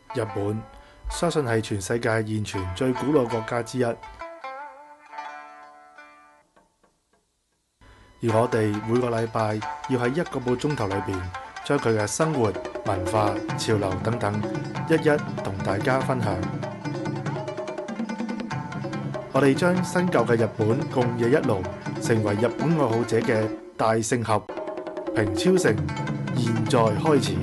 日本相信係全世界現存最古老國家之一，而我哋每個禮拜要喺1個半鐘頭裏邊，將佢嘅生活、文化、潮流等等，一一同大家分享。我哋將新舊嘅日本共冶一爐，成為日本愛好者嘅大聖合。平超城現在開始。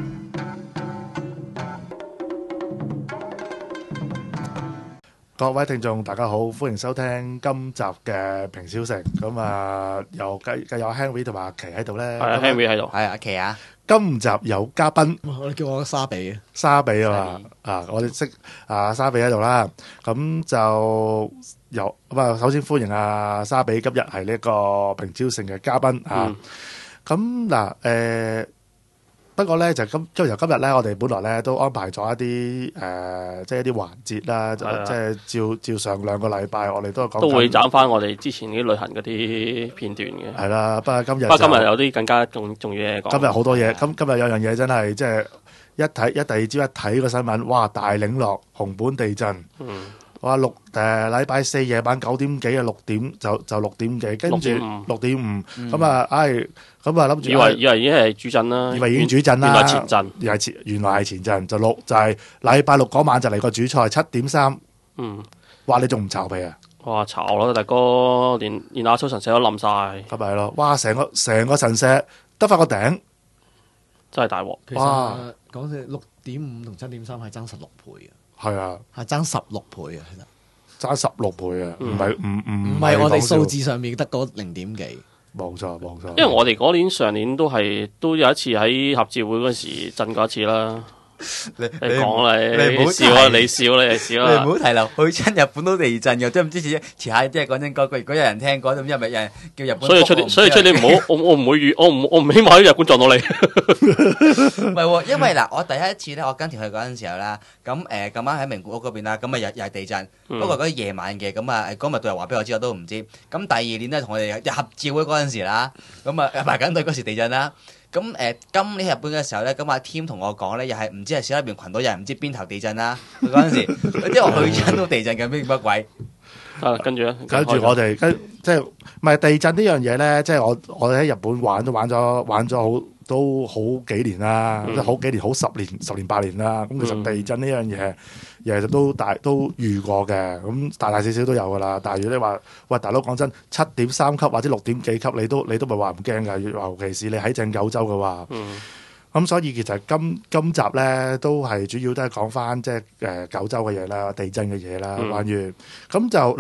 各位聽眾大家好，歡迎收聽今集嘅平超城。咁啊，又繼有 Henry 同埋阿奇喺度咧。 係啊，Henry 喺度。 係阿奇啊。 今集有嘉賓， 我哋叫我沙比嘅。 沙比啊嘛，啊，我哋識啊沙比喺度啦。咁就有咁啊，首先歡迎阿沙比今日係呢個平超城嘅嘉賓啊。咁嗱，不過咧就由今日咧，我哋本來咧都安排咗一啲即係一啲環節啦，即係照上2個禮拜，我哋都講都會斬翻我哋之前啲旅行嗰啲片段嘅。係啦，不過今日有啲更加重要嘢講。 今日好多嘢，今日有樣嘢真係即係第二朝一睇個新聞，哇！大嶺落熊本地震。哇禮拜4夜晚9點幾啊，6點就6點幾，跟住6.5，咁啊，咁啊諗住以為已經係主震啦， 以為已經主震啦， 原來前震， 原來係前震，就係禮拜6嗰晚就嚟個主賽7.3，哇！你仲唔巢皮啊？ 哇！巢咯，大哥，連亞洲神社都冧晒， 咁咪係咯，哇！成個神社得翻個頂， 真係大鑊。 哇！講起6.5同7.3係爭16倍啊！ 係啊， 係爭16倍啊，其實爭16倍啊，唔係我哋數字上面得嗰0點幾， 冇錯。 因為我哋上年都有一次喺合照會嗰時震過一次啦。你講啦，你笑啦，你笑啦，你笑啦。 你唔好提啦，去親日本都地震嘅，即係唔知遲下即係講真嗰句，如果有人聽講，咁因為有人叫日本。 所以出年唔好，我唔會我唔希望喺日本撞到你。 唔係，因為嗱，我第一次咧，我跟團去嗰陣時候啦，咁咁啱喺名古屋嗰邊啦，咁啊又係地震，不過嗰啲夜晚嘅，咁啊嗰日導遊話俾我知，我都唔知。咁第二年咧，同我哋合照會嗰陣時啦，咁啊排緊隊嗰時地震啦。咁今年日本嘅時候咧，咁阿 Tim 同我講咧，又係唔知係小黑邊群島，又係唔知邊頭地震啦。嗰陣時，即係我去親都地震緊，乜鬼？ 跟住我哋即係唔係地震呢樣嘢咧？即係我哋喺日本玩咗都好幾年啦，即係好幾年，好10年8年啦。咁其實地震呢樣嘢，其實都遇過嘅，咁大大小小都有噶啦。但係如果你話喂大佬講真，7.3級或者6點幾級，你都咪話唔驚㗎？尤其是你喺正九州嘅話。咁所以其實今集咧都係主要都係講翻即係九州嘅嘢啦，地震嘅嘢啦，關於咁就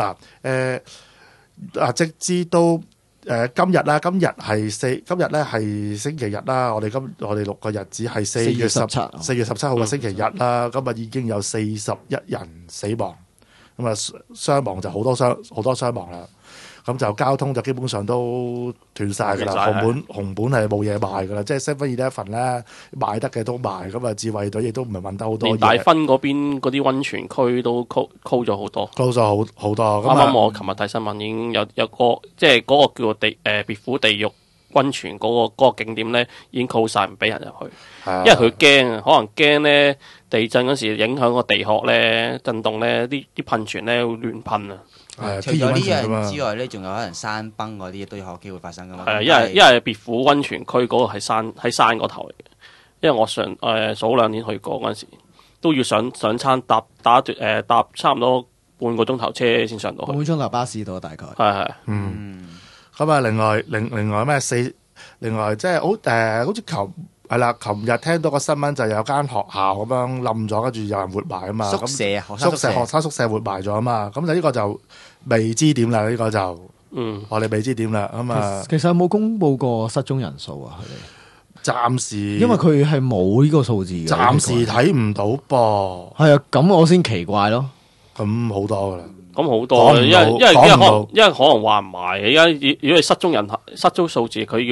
直至到今日啦，今日咧係星期日啦，我哋錄個日子係4月17號嘅星期日啦，今日已經有41人死亡，咁啊傷亡就好多傷亡啦。咁就交通就基本上都斷晒㗎啦，紅本係冇嘢賣㗎啦，即係 7-11咧賣得嘅都賣，咁啊自衛隊亦都唔係問得好多嘢。 連大分嗰邊嗰啲溫泉區都 close 咗好多 ，close 咗好多。 啱啱我琴日睇新聞已經有個即係嗰個叫做別府地獄溫泉嗰個景點咧已經 close 晒，唔俾人入去，因為佢驚，可能驚咧地震嗰時影響個地殼咧震動咧，啲噴泉咧會亂噴啊。 除咗呢樣之外咧，仲有可能山崩嗰啲都有機會發生噶嘛。 係因為別府溫泉區嗰個係山嗰頭嚟嘅。因為我早2年去過嗰陣時，都要上餐搭差唔多半個鐘頭車先上到去。 半個鐘頭巴士到大概。 係。 咁啊，另外咩另外即係好似琴日聽到個新聞就有間學校咁樣冧咗，跟住有人活埋啊嘛。 學生宿舍活埋咗啊嘛。咁就呢個就未知點啦，呢個就我哋未知點啦。咁啊， 其實有冇公布過失蹤人數啊？佢哋暫時因為佢係冇呢個數字嘅， 暫時睇唔到噃。 係啊，咁我先奇怪咯。 咁好多噶啦。 咁好多，因為可能話唔埋。而家如果係失蹤數字，佢要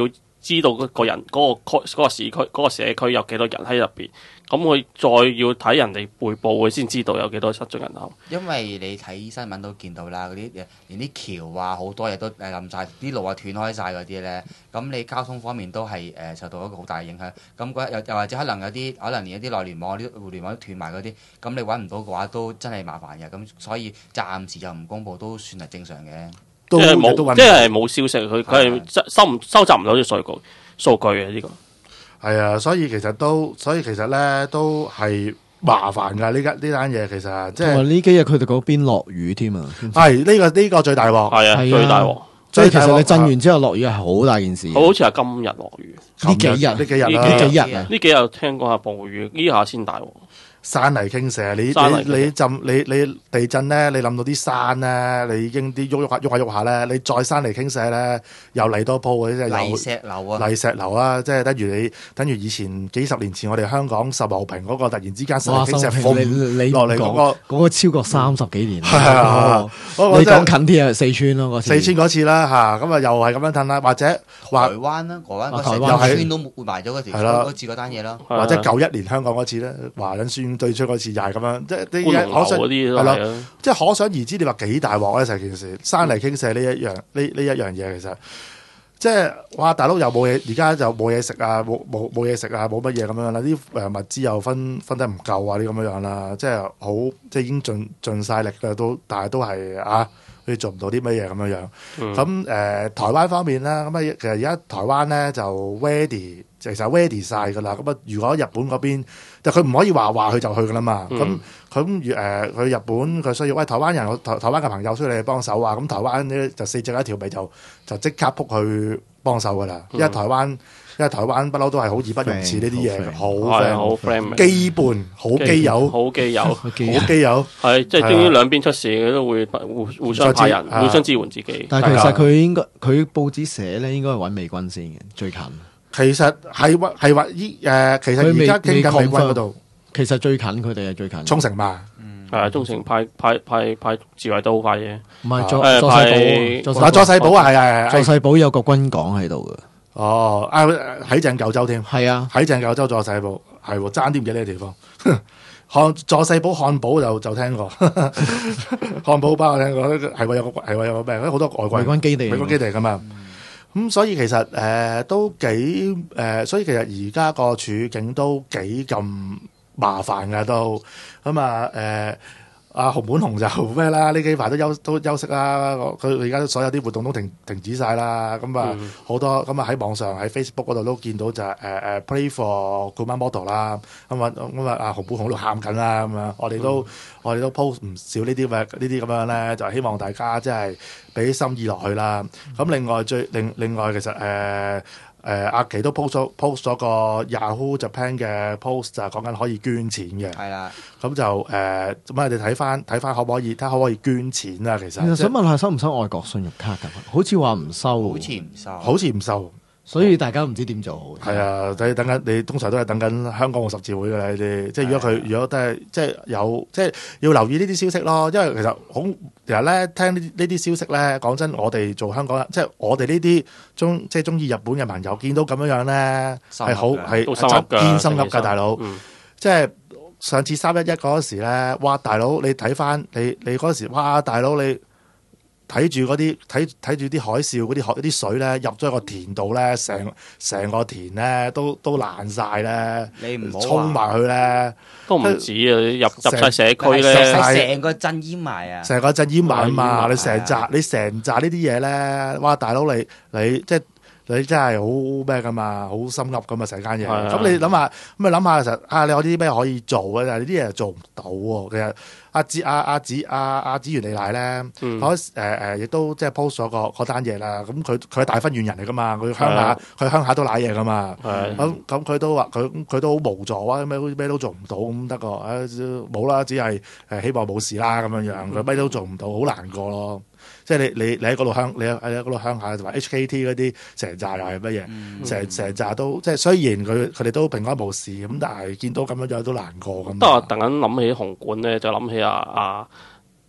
知道嗰個人嗰個市區嗰個社區有幾多人喺入邊，咁佢再要睇人哋匯報，佢先知道有幾多失蹤人口。 因為你睇新聞都見到啦，嗰啲連啲橋啊好多嘢都冧晒，啲路啊斷開晒嗰啲咧，咁你交通方面都係受到一個好大嘅影響。咁又或者可能連一啲內聯網、啲互聯網都斷埋嗰啲，咁你揾唔到嘅話都真係麻煩嘅。咁所以暫時就唔公佈都算係正常嘅。 即係冇消息，佢係收集唔到啲數據嘅呢個。 係啊，所以其實咧都係麻煩㗎呢單嘢，其實即係呢幾日佢哋嗰邊落雨添啊。 係呢個最大鑊， 係啊，最大鑊。 所以其實你震完之後落雨係好大件事。 好似係今日落雨， 呢幾日呢幾日聽講係暴雨，呢下先大鑊。 山泥傾瀉，你地震咧，你諗到啲山咧，你已經啲喐下咧，你再山泥傾瀉咧，又嚟多鋪嘅，即係泥石流啊！即係等於以前幾十年前我哋香港秀茂坪嗰個突然之間山泥傾瀉落嚟嗰個超過30幾年。 係啊， 你講近啲啊，四川咯， 四川嗰次啦嚇，咁啊又係咁樣褪啦，或者話台灣啦，台灣又係都活埋咗嗰條嗰次嗰單嘢咯， 或者91年香港嗰次咧，華人宣對出嗰次又係咁樣，即係啲嘢可想係咯，即係可想而知，你話幾大鑊咧成件事，山泥傾瀉呢一樣嘢，其實即係哇大佬又冇嘢，而家就冇嘢食啊，冇嘢食啊，冇乜嘢咁樣啦，啲物資又分得唔夠啊，啲咁樣啦，即係好即係已經盡晒力啦，但係都係啊，佢做唔到啲乜嘢咁樣樣。咁台灣方面啦，咁啊其實而家台灣咧就 ready。其實 ready 晒㗎啦，咁啊，如果日本嗰邊，但佢唔可以話佢就去㗎啦嘛。咁佢日本佢需要，台灣人，台灣嘅朋友需要你哋幫手啊。咁台灣咧就四隻一條尾就即刻撲去幫手㗎啦。因為台灣不嬲都係好義不容辭呢啲嘢，好 friend，基本好基友， 好基友， 係即係終於兩邊出事，佢都會互相派人，互相支援自己。 但係其實佢報紙寫咧，應該係揾美軍先嘅，最近。 其實係話其實而家傾緊美軍嗰度， 其實最近佢哋係最近沖繩嘛， 係啊，沖繩派自衛都好快嘅， 唔係佐世保係佐世保有個軍港喺度嘅， 哦，喺正九州添， 係啊， 喺正九州佐世保係爭啲唔記得呢個地方，佐世保漢堡就聽過，漢堡包我聽過，係有個咩，好多外國美軍基地㗎嘛。咁所以其實都幾所以其實而家個處境都幾咁麻煩㗎都咁阿熊本熊就咩啦？呢幾排都休息啦。佢而家所有啲活動都停止晒啦。咁好多咁喺網上喺 Facebook 嗰度都見到就係Pray for Kumamoto 啦。咁阿熊本熊喺度喊緊啦。咁樣我哋都 post 唔少呢啲咁樣咧，就希望大家即係俾心意落去啦。咁另外其實阿奇都 post 咗個 Yahoo Japan 嘅 post 就係講緊可以捐錢嘅， 係啦。 咁就咁我哋睇翻可唔可以捐錢啊？其實想問下收唔收外國信用卡㗎？好似話唔收， 好似唔收。 所以大家唔知點做好。係啊，你通常都係等緊香港個十字會㗎啦，你哋即係如果都係即係有即係要留意呢啲消息咯，因為其實咧聽呢啲消息咧，講真，我哋做香港人，即係我哋呢啲中意日本嘅朋友，見到咁樣咧係堅心噏㗎，大佬。即係上次311嗰時咧，哇！大佬你睇翻你嗰時，哇！大佬你。睇住啲海嘯嗰啲水咧入咗個田度咧，成個田咧都爛晒咧， 你唔好沖埋去咧， 都唔止啊！入晒社區咧， 成個鎮淹埋啊！ 成個鎮淹埋啊嘛！你成扎呢啲嘢咧，哇！大佬你真係好咩噶嘛，好心噏噶嘛成間嘢。咁你諗下，其實你有啲咩可以做啊？但係呢啲嘢做唔到喎。其實阿子袁利奶咧，亦都即係 post 咗嗰單嘢啦。咁佢係大分縣人嚟噶嘛，佢鄉下都瀨嘢噶嘛。咁佢都話佢都好無助啊，咩都做唔到咁得個，冇啦，只係希望冇事啦咁樣樣。佢咩都做唔到，好難過咯。即係你喺嗰度鄉下，同埋 HKT 嗰啲成扎又係乜嘢？成扎都即係雖然佢哋都平安無事咁，但係見到咁樣樣都難過咁。 不過突然諗起紅館咧，就諗起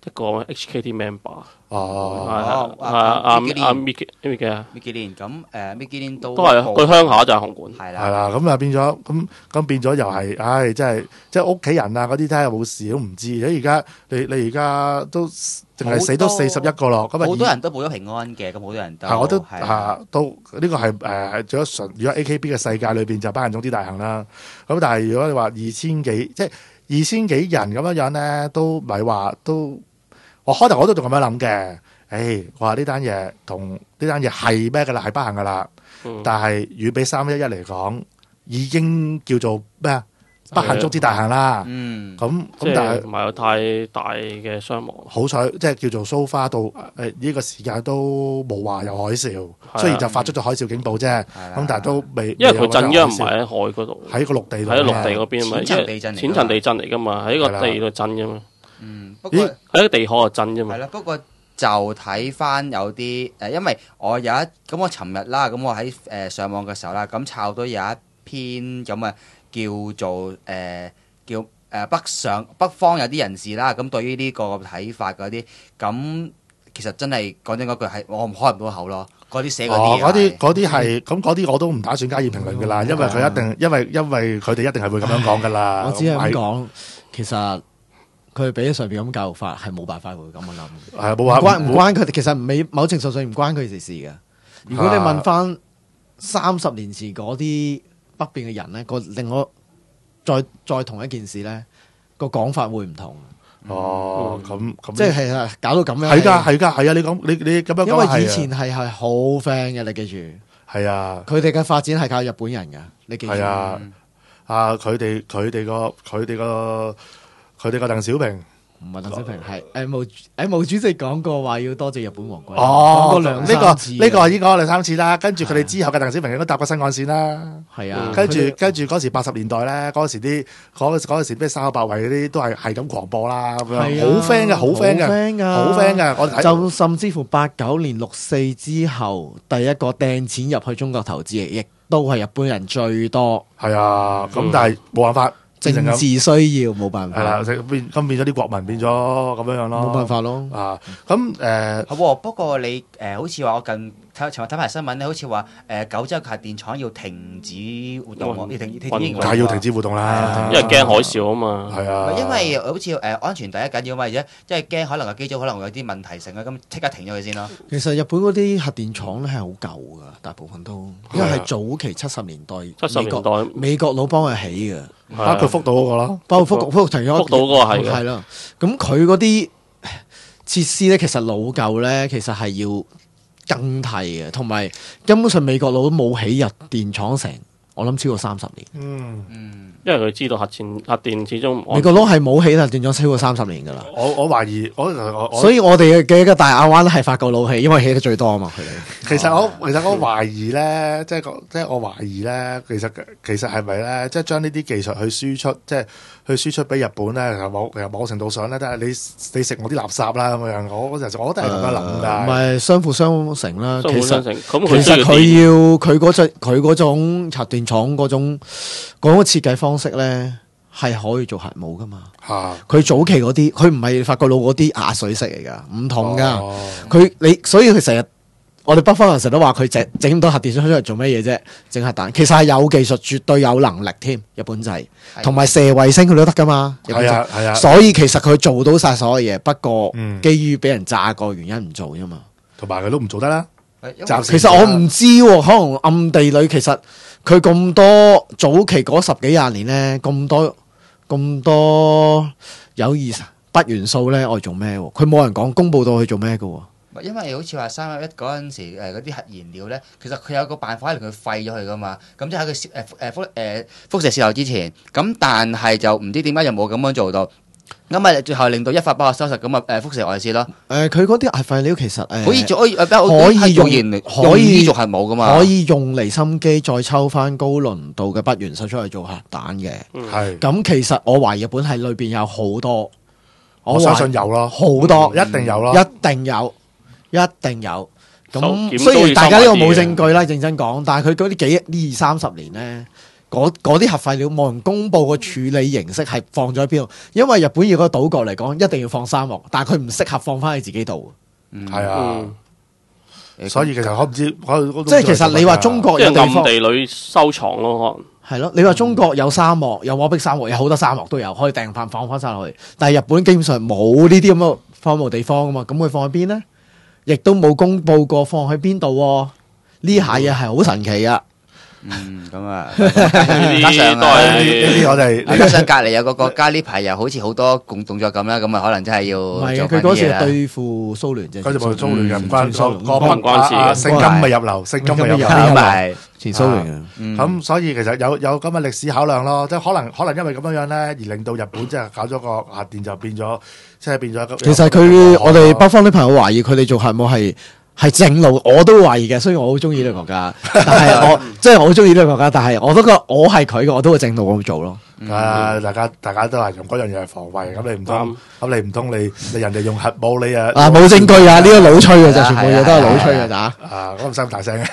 一個 HKT member。 哦， 阿 Mickey 啊 Mickey Lin 咁Mickey Lin 都係佢鄉下就係紅館。 係啦， 咁啊變咗咁變咗又係，唉，即係屋企人啊嗰啲睇下有冇事都唔知。而家你而家都淨係死都41個咯，咁啊好多人都報咗平安嘅，咁好多人都係我都係都呢個係做咗如果 AKB 嘅世界裏邊就班人總之大幸啦。咁但係如果你話2000幾即係2000幾人咁樣咧，都唔係話都。我開頭我都仲咁樣諗嘅，我話呢單嘢係咩㗎啦，係不幸㗎啦。但係與比311嚟講，已經叫做咩啊？不幸中之大幸啦。咁但係唔係有太大嘅傷亡。 好彩，即係叫做 so far 到呢個時間都冇話有海嘯，雖然就發出咗海嘯警報啫。咁但係都未， 因為佢震央唔係喺海嗰度， 喺個陸地度， 喺陸地嗰邊嘛，淺層地震嚟㗎嘛，喺個地度震㗎嘛。 不過喺個地殼度震啫嘛。 係啦，不過就睇翻有啲因為我有一我尋日啦，咁我喺上網嘅時候啦，咁抄到有一篇咁啊叫做叫北方有啲人士啦，咁對於呢個睇法嗰啲，咁其實真係講真嗰句係我開唔到口咯。嗰啲寫嗰啲嗰啲係咁嗰啲我都唔打算加以評論㗎啦，因為佢一定因為佢哋一定係會咁樣講㗎啦。 我只係咁講，其實。佢俾咗上邊咁教育法係冇辦法會咁樣諗， 係冇話唔關佢哋，其實某程度上唔關佢哋事嘅。如果你問翻30年前嗰啲北邊嘅人咧，令我再同一件事咧，個講法會唔同。 咁即係搞到咁樣。 係㗎，你講你咁樣講， 因為以前係好 friend 嘅，你記住。 係啊， 佢哋嘅發展係靠日本人㗎，你記住。 係啊，佢哋個鄧小平唔係鄧小平，係毛主席講過話要多謝日本皇軍。 講過兩三次呢個已經講過2-3次啦。跟住佢哋之後嘅鄧小平應該搭過新幹線啦。 係啊， 跟住嗰時80年代咧，嗰時咩3口8位嗰啲都係咁狂播啦，咁樣好 friend 嘅，好 friend 嘅。我睇就甚至乎89年6·4之後，第一個掟錢入去中國投資，亦都係日本人最多。 係啊，咁但係冇辦法。 政治需要冇辦法， 係啦，變咗啲國民變咗咁樣咯， 冇辦法咯。 好不過你好似話我尋日睇埋新聞咧，好似話九州核電廠要停止活動，要停梗係要停止活動啦， 因為驚海嘯啊嘛。 係啊， 因為好似安全第一緊要嘛，而且即係驚可能個機組可能會有啲問題性啊，咁即刻停咗佢先咯。 其實日本嗰啲核電廠咧係好舊㗎，大部分都因為係早期70年代美國佬幫佢起嘅。 包括福島嗰個咯， 包括福島嗰個係咯。咁佢嗰啲設施咧，其實老舊咧，其實係要更替嘅，同埋根本上美國佬都冇起日電廠成，我諗超過30年。 因為佢知道核電始終美國佬係冇起核電廠超過30年噶啦。 我懷疑所以我哋嘅大亞灣係法國佬起，因為起得最多啊嘛。佢哋其實我懷疑咧，即係我懷疑咧，其實係咪咧，即係將呢啲技術去輸出，即係去輸出俾日本咧？其實某程度上咧，都係你食我啲垃圾啦咁樣。我都係咁樣諗㗎。唔係相輔相成啦。其實佢嗰種核電廠嗰種設計方式咧，係可以做核武噶嘛？佢早期嗰啲，佢唔係法國佬嗰啲壓水式嚟噶，唔同噶。所以佢成日，我哋北方人成日都話佢整咁多核電廠出嚟做咩嘢啫？整核彈，其實係有技術，絕對有能力添。日本仔同埋射衛星佢都得噶嘛？ 係啊。 所以其實佢做到晒所有嘢，不過基於俾人炸過原因唔做啫嘛。 同埋佢都唔做得啦。 其實我唔知喎，可能暗地裏其實佢咁多早期嗰10幾廿年咧，咁多有不元素咧，我做咩？佢冇人講公佈到佢做咩嘅。 因為好似話311嗰陣時嗰啲核燃料咧，其實佢有個辦法令佢廢咗佢噶嘛。咁即係喺佢輻射泄漏之前，咁但係就唔知點解又冇咁樣做到。咁咪最後令到一發不可收拾咁啊！輻射外泄咯。佢嗰啲核廢料其實可以做核武噶嘛？ 可以用離心機再抽翻高濃度嘅不元素出嚟做核彈嘅。 係。咁其實我懷疑日本係裏邊有好多， 我相信有咯， 好多一定有咯， 一定有。咁雖然大家呢個冇證據啦，認真講，但係佢嗰啲20-30年咧。 嗰啲核廢料冇人公佈個處理形式係放咗喺邊度，因為日本以個島國嚟講，一定要放沙漠，但係佢唔適合放翻喺自己度。 係啊，所以其實我唔知， 即係其實你話中國有地方暗地裏收藏咯，可能係咯。你話中國有沙漠，有戈壁沙漠，有好多沙漠都有，可以掟翻放翻晒落去。但係日本基本上冇呢啲咁嘅荒蕪地方噶嘛，咁佢放喺邊呢？亦都冇公佈過放喺邊度。呢下嘢係好神奇噶。 咁啊， 加上都係呢啲我哋加上隔離有個國家呢排又好似好多動作咁啦，咁啊可能真係要唔係啊， 做佢嗰時係翻啲嘢啦。 對付蘇聯啫。 嗰隻冇蘇聯嘅，唔關蘇聯唔關事聖金咪入流，聖金咪入流。 咁咪前蘇聯嘅。 咁所以其實有咁嘅歷史考量咯，即係可能因為咁樣咧，而令到日本即係搞咗個核電就變咗，即係變咗。 其實我哋北方啲朋友懷疑佢哋做核武係正路，我都懷疑嘅。雖然我好中意呢個國家，但係即係我好中意呢個國家，但係我都覺得我係佢嘅，我都會正路咁做咯。 大家都係用嗰樣嘢嚟防衛，咁你唔通你人哋用核武你啊？ 冇證據啊！呢個老吹嘅就全部嘢都係老吹嘅咋。 咁唔使咁大聲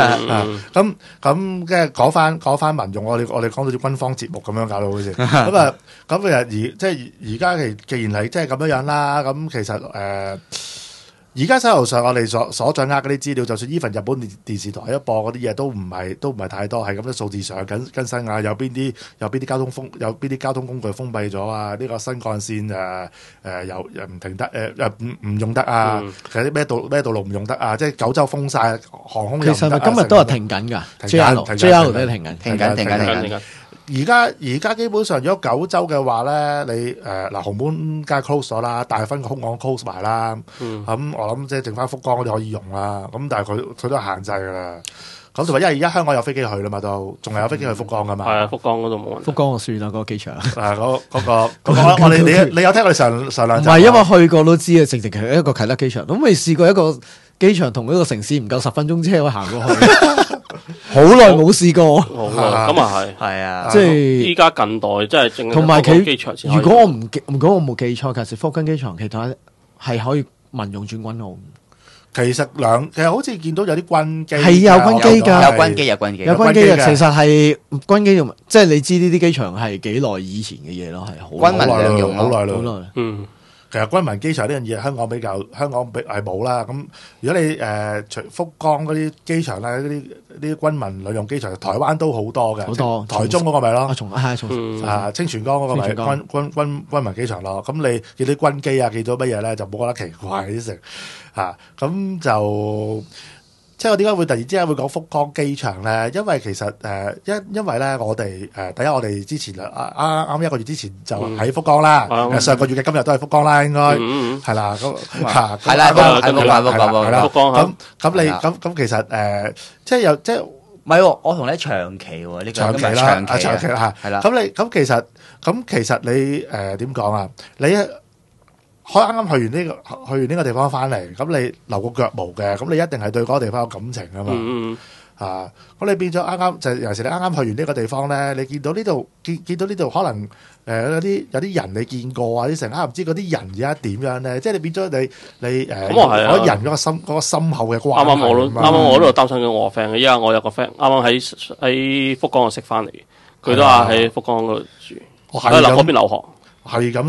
咁即係講翻民用，我哋講到啲軍方節目咁樣搞到好似咁其實而家既然係即係咁樣啦，咁其實而家手頭上我哋所掌握嗰啲資料，就算 even 日本電視台一播嗰啲嘢都唔係太多，係咁啲數字上更新啊，有邊啲交通工具封閉咗啊？呢個新幹線又唔停得唔用得啊？其實啲咩道路唔用得啊？即係九州封晒，航空又唔得啊。 其實咪今日都係停緊㗎，JR 都係停緊。 而家基本上，如果九州嘅話咧，你紅門街 close 咗啦，大分個空港 close 埋啦，咁我諗即係剩翻福岡嗰啲可以用啦。咁但係佢都係限制㗎啦。咁同埋因為而家香港有飛機去啦嘛，都仲係有飛機去福岡㗎嘛。 係啊，福岡嗰度冇。 福岡我算啦，嗰個機場。 我哋你有聽我哋上兩集？ 唔係，因為去過都知啊，直係一個啟德機場，都未試過一個機場同一個城市唔夠10分鐘車可以行過去。好耐冇試過， 咁啊係啊， 即係依家近代真係淨係同埋機場先可以。 如果我冇記錯，其實福根機場其他係可以民用轉軍號。 其實好似見到有啲軍機係有軍機㗎， 有軍機有軍機。 其實係軍機用，即係你知呢啲機場係幾耐以前嘅嘢咯，係好軍民兩用好耐好耐。 其實軍民機場呢樣嘢香港係冇啦。咁如果你除福岡嗰啲機場咧，啲軍民兩用機場，台灣都好多嘅， 好多。 台中嗰個咪咯，清泉崗嗰個咪軍民機場咯。咁你見啲軍機啊，見到乜嘢咧，就冇覺得奇怪啲成咁就。即係我點解會突然之間會講福岡機場咧？因為其實因為咧我哋第一我哋之前啱1個月之前就喺福岡啦，上個月嘅今日都係福岡啦，應該係啦，咁係啦，喺福岡。 咁其實即係唔係我同你長期喎呢個長期啦，係啦。咁其實你點講啊？你啱啱去完呢個地方翻嚟，咁你留個腳毛嘅，咁你一定係對嗰個地方有感情噶嘛。咁你變咗啱啱就尤其是你啱啱去完呢個地方咧，你見到呢度見到呢度可能有啲人你見過啊，啲成唔知嗰啲人而家點樣咧？即係你變咗你嗰人嗰個深厚嘅關係。 啱啱我都擔心緊我個 friend 嘅，因為我有個 friend 啱啱喺福岡度識翻嚟，佢都話喺福岡嗰度住，喺嗰邊留學。 係咁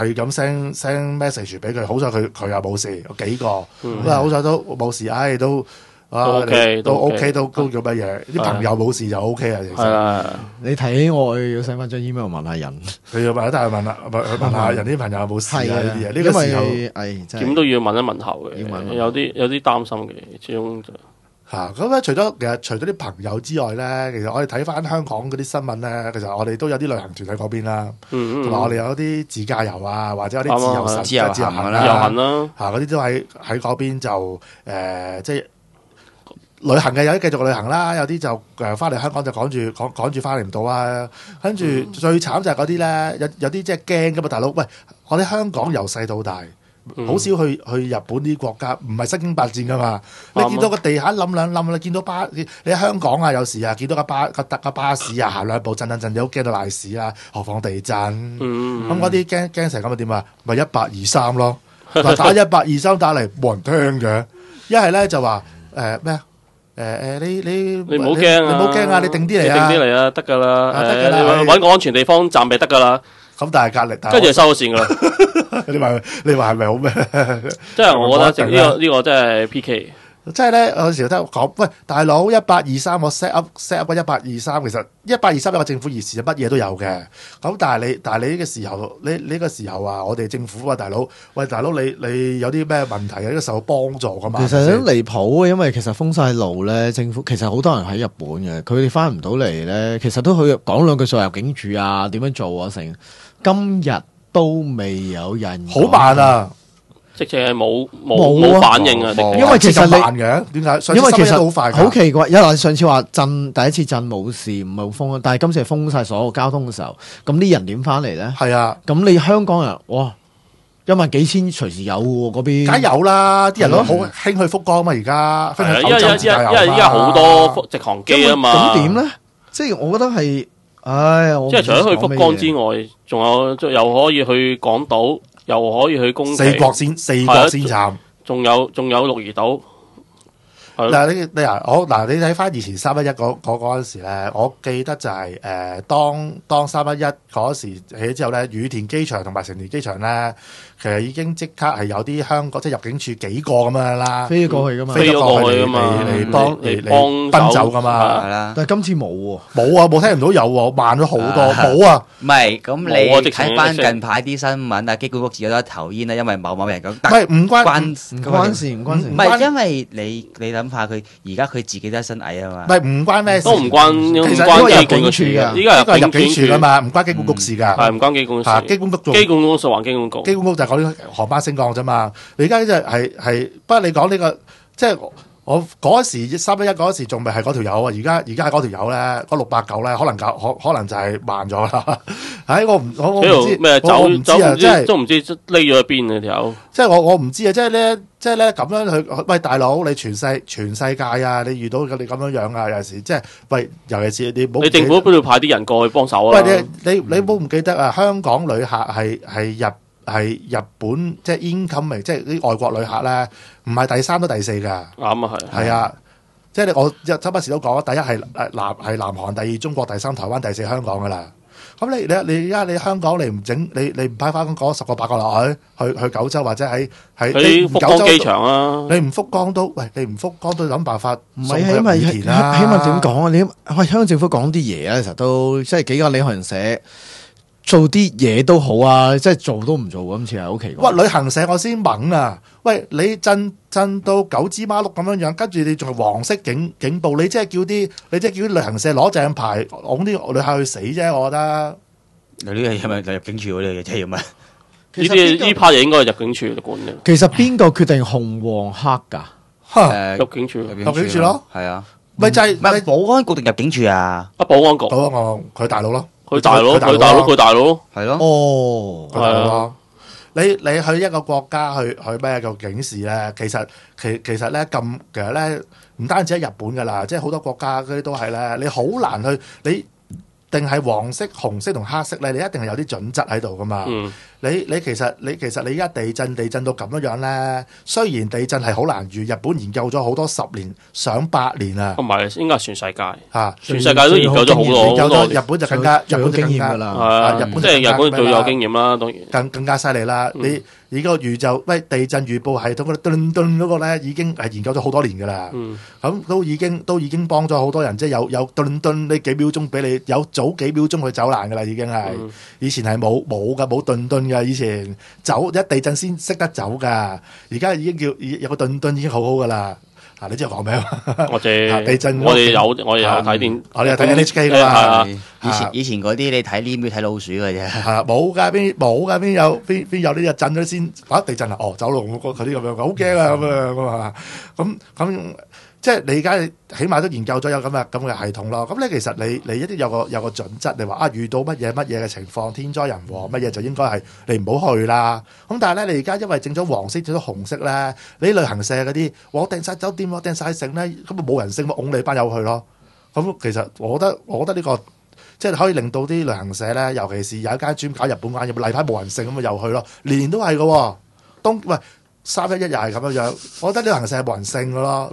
send message 俾佢，好彩佢又冇事，有幾個咁好彩都冇事，都 OK 都叫乜嘢？啲朋友冇事就 OK 啊，其實你睇我要 send 翻張 email 問下人， 佢要問下人啲朋友有冇事啊？呢啲嘢呢個時候點都要問一問候嘅，有啲擔心嘅，始終就。 咁咧，除咗啲朋友之外咧，其實我哋睇翻香港嗰啲新聞咧，其實我哋都有啲旅行團喺嗰邊啦，同埋我哋有啲自駕遊啊，或者有啲自由行啦，嗰啲都喺嗰邊就即係旅行嘅，有啲繼續旅行啦，有啲就翻嚟香港就趕住翻嚟唔到啊，跟住最慘就係嗰啲咧，有啲即係驚噶嘛，大佬，喂，我哋香港由細到大。好少去日本啲國家，唔係身經百戰噶嘛。你見到個地下冧兩冧，你見到你喺香港啊，有時啊見到個巴士啊行兩步震，你都驚到賴屎啦，何況地震？咁嗰啲驚成咁啊點啊？咪1823咯，嗱打1823打嚟冇人聽嘅，一係咧就話咩啊？ 你唔好驚啊， 你唔好驚啊，你定啲嚟啊， 定啲嚟啊，得㗎啦， 得㗎啦， 揾個安全地方暫避得㗎啦。 咁但係隔離， 跟住就收咗線㗎啦。 你話係咪好咩？ 即係我覺得呢個真係 PK。 即係咧，有時候聽講，喂，大佬1823，我 set up 個1823，其實1823一個政府議事就乜嘢都有嘅。咁但係你呢個時候，呢個時候啊，我哋政府啊，大佬你有啲咩問題啊？呢個受到幫助噶嘛？ 其實都離譜嘅，因為其實封晒路咧，政府其實好多人喺日本嘅，佢哋翻唔到嚟咧，其實都去講兩句說話入境處啊，點樣做啊，成今日都未有人， 好慢啊！ 直情係冇反應啊！ 因為其實你慢嘅點解？ 因為其實好快， 好奇怪。因為上次話第一次震冇事，唔係封，但係今次係封晒所有交通嘅時候，咁啲人點翻嚟咧？ 係啊， 咁你香港人哇，1萬幾千隨時有喎嗰邊， 梗有啦！啲人好興去福岡嘛，而家因為依家好多直航機啊嘛。 咁點咧？即係我覺得係， 即係除咗去福岡之外，仲有又可以去港島。又可以去宮崎四國先站， 仲有鹿兒島。 嗱你睇翻以前311嗰陣時咧，我記得就係當311嗰時起之後咧，羽田機場同埋成田機場咧，其實已經即刻係有啲香港即係入境處幾個咁樣啦， 飛過去噶嘛， 飛咗過去噶嘛， 嚟奔走噶嘛， 係啦。 但係今次冇喎， 冇聽唔到有喎，慢咗好多，冇啊。 唔係咁，你睇翻近排啲新聞啊，機管局自己都頭煙啦，因為某人咁。 唔關事。唔係因為你諗下佢而家佢自己都係身矮啊嘛。 唔關咩事， 都唔關其實機管局嘅， 依家係入境處噶嘛，唔關機管局事㗎。 係唔關機管局事。 機管局做機管局還機管局。 機管局就係講啲航班升降啫嘛。你而家就係，不過你講呢個即係。我嗰時311嗰時仲未係嗰條友啊，而家係嗰條友咧，嗰689咧，可能就係慢咗啦。我唔知咩走唔知啊， 即係都唔知匿咗喺邊啊條友。 即係我唔知啊，即係咧咁樣去喂大佬，你全世界啊，你遇到你咁樣啊，有時即係喂，尤其是你政府都要派啲人過去幫手啊。 喂你唔好唔記得啊，香港旅客係日本即係 incoming 即係啲外國旅客咧，唔係第3都第4㗎。 啱啊， 係啊，即係我周不時都講，第一係南韓，第2中國，第3台灣，第4香港㗎啦。咁你而家你香港你唔整你唔派翻嗰10個8個落去九州或者喺福岡機場啊， 你唔福岡都諗辦法送去羽田啦。 起碼點講啊？你香港政府講啲嘢咧，其實都即係幾個旅行社。做啲嘢都好啊，即係做都唔做，今次係好奇怪。 旅行社我先猛啊！喂，你震到9支馬碌咁樣，跟住你仲係黃色警報，你即係叫啲旅行社攞正牌，拱啲旅客去死啫！我覺得。 呢啲係咪入境處嗰啲嘢啫？咁啊？ 呢 part 嘢應該係入境處管嘅。 其實邊個決定紅黃黑㗎？ 入境處咯， 係啊。 咪就係保安局定入境處啊？ 保安局。 佢大佬咯。 佢大佬， 係咯。 哦， 係咯。你去一個國家去咩個警示咧？其實咧其實咧唔單止喺日本噶啦，即係好多國家嗰啲都係咧。你好難去你定係黃色、紅色同黑色咧？你一定係有啲準則喺度噶嘛。你其實你而家地震到咁樣咧，雖然地震係好難預，日本研究咗好多10年上百年啊， 同埋應該係全世界嚇，全世界都研究咗好多。 日本就更加經驗㗎啦， 日本即係日本最有經驗啦，當然更加犀利啦。你而個預就地震預報系統嗰啲頓嗰個咧，已經係研究咗好多年㗎啦。咁都已經幫咗好多人，即係有頓呢幾秒鐘俾你，有早幾秒鐘去走難㗎啦，已經係。以前係冇㗎，冇頓。以前一地震先識得走噶，而家已經叫有個頓已經好噶啦。你知我講咩啊？ 我哋地震， 我哋有睇電， 我哋有睇 NHK 噶嘛。 以前嗰啲你睇黏要睇老鼠嘅啫。 係冇噶，邊有呢？震咗先地震啊！走路嗰啲咁樣，好驚啊咁樣咁。即係你而家起碼都研究咗有咁嘅系統咯。咁你其實你一定有個準則，你話遇到乜嘢嘅情況，天災人禍乜嘢就應該係你唔好去啦。咁但係咧，你而家因為整咗黃色整咗紅色咧，你旅行社嗰啲我訂晒酒店，我訂晒城咧，咁咪冇人性，咪拱你班友去咯。咁其實我覺得呢個即係可以令到啲旅行社咧，尤其是有一間專搞日本間，例牌冇人性咁咪又去咯。年年都係嘅喎，311又係咁樣，我覺得旅行社係冇人性嘅咯。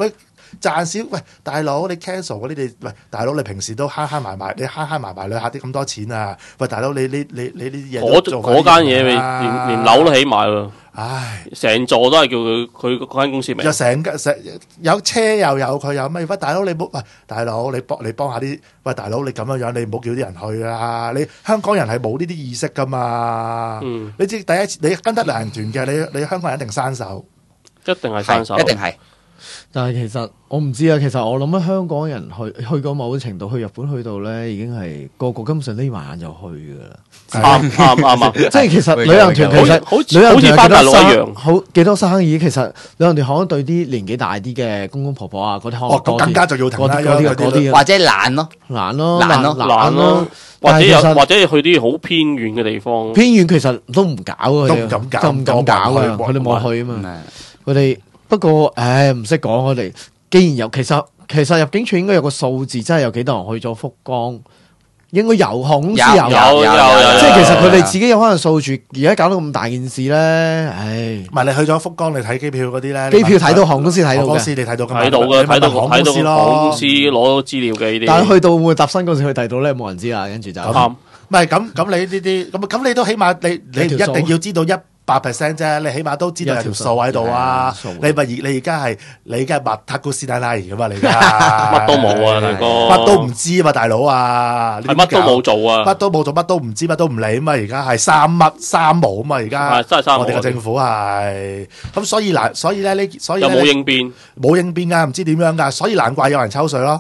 賺少。喂，大佬你 cancel 嗰啲你，喂大佬你平時都慳埋，你慳埋旅客啲咁多錢啊！喂大佬你呢啲嘢嗰間嘢連樓都起埋喎。 唉， 成座都係叫佢嗰間公司名。 又成有車又有佢有咩？喂大佬你冇喂大佬你幫下啲喂大佬你咁樣你唔好叫啲人去啦！你香港人係冇呢啲意識噶嘛？你知第一次你跟得旅行團嘅你香港人一定生手， 一定係生手， 一定係。 但係其實我唔知啊，其實我諗香港人去過某程度去日本去到咧，已經係個根本上匿埋眼就去噶啦。 啱， 即係其實旅行團其實好似翻大陸一樣， 好幾多生意。其實旅行團可能對啲年紀大啲嘅公公婆婆啊，嗰啲可能多啲， 更加就要停啦， 嗰啲或者懶咯， 或者去啲好偏遠嘅地方。 偏遠其實都唔搞啊， 都唔敢搞啊，佢哋冇去啊嘛，佢哋。不過，唔識講我哋。既然有，其實入境處應該有個數字，真係有幾多人去咗福岡，應該有公司有，即係其實佢哋自己有可能數住，而家搞到咁大件事咧，唉。唔係你去咗福岡，你睇機票嗰啲咧， 機票睇到航空公司睇到嘅， 公司你睇到睇到航空公司攞到資料嘅呢啲。 但係去到會唔會搭新嗰時去睇到咧？冇人知啦，跟住就啱。唔係咁你呢啲咁你都起碼你一定要知道100% 啫，你起碼都知道有條數喺度啊！你而家係麥塔古斯丹拉嚟噶嘛？你而家乜都冇啊，大哥， 乜都唔知啊嘛，大佬啊！ 係乜都冇做啊， 乜都冇做，乜都唔知，乜都唔理啊嘛！而家係三無啊嘛！而家真係三無， 我哋嘅政府係咁，所以咧又冇應變， 冇應變噶，唔知點樣噶，所以難怪有人抽水咯。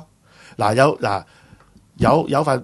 有份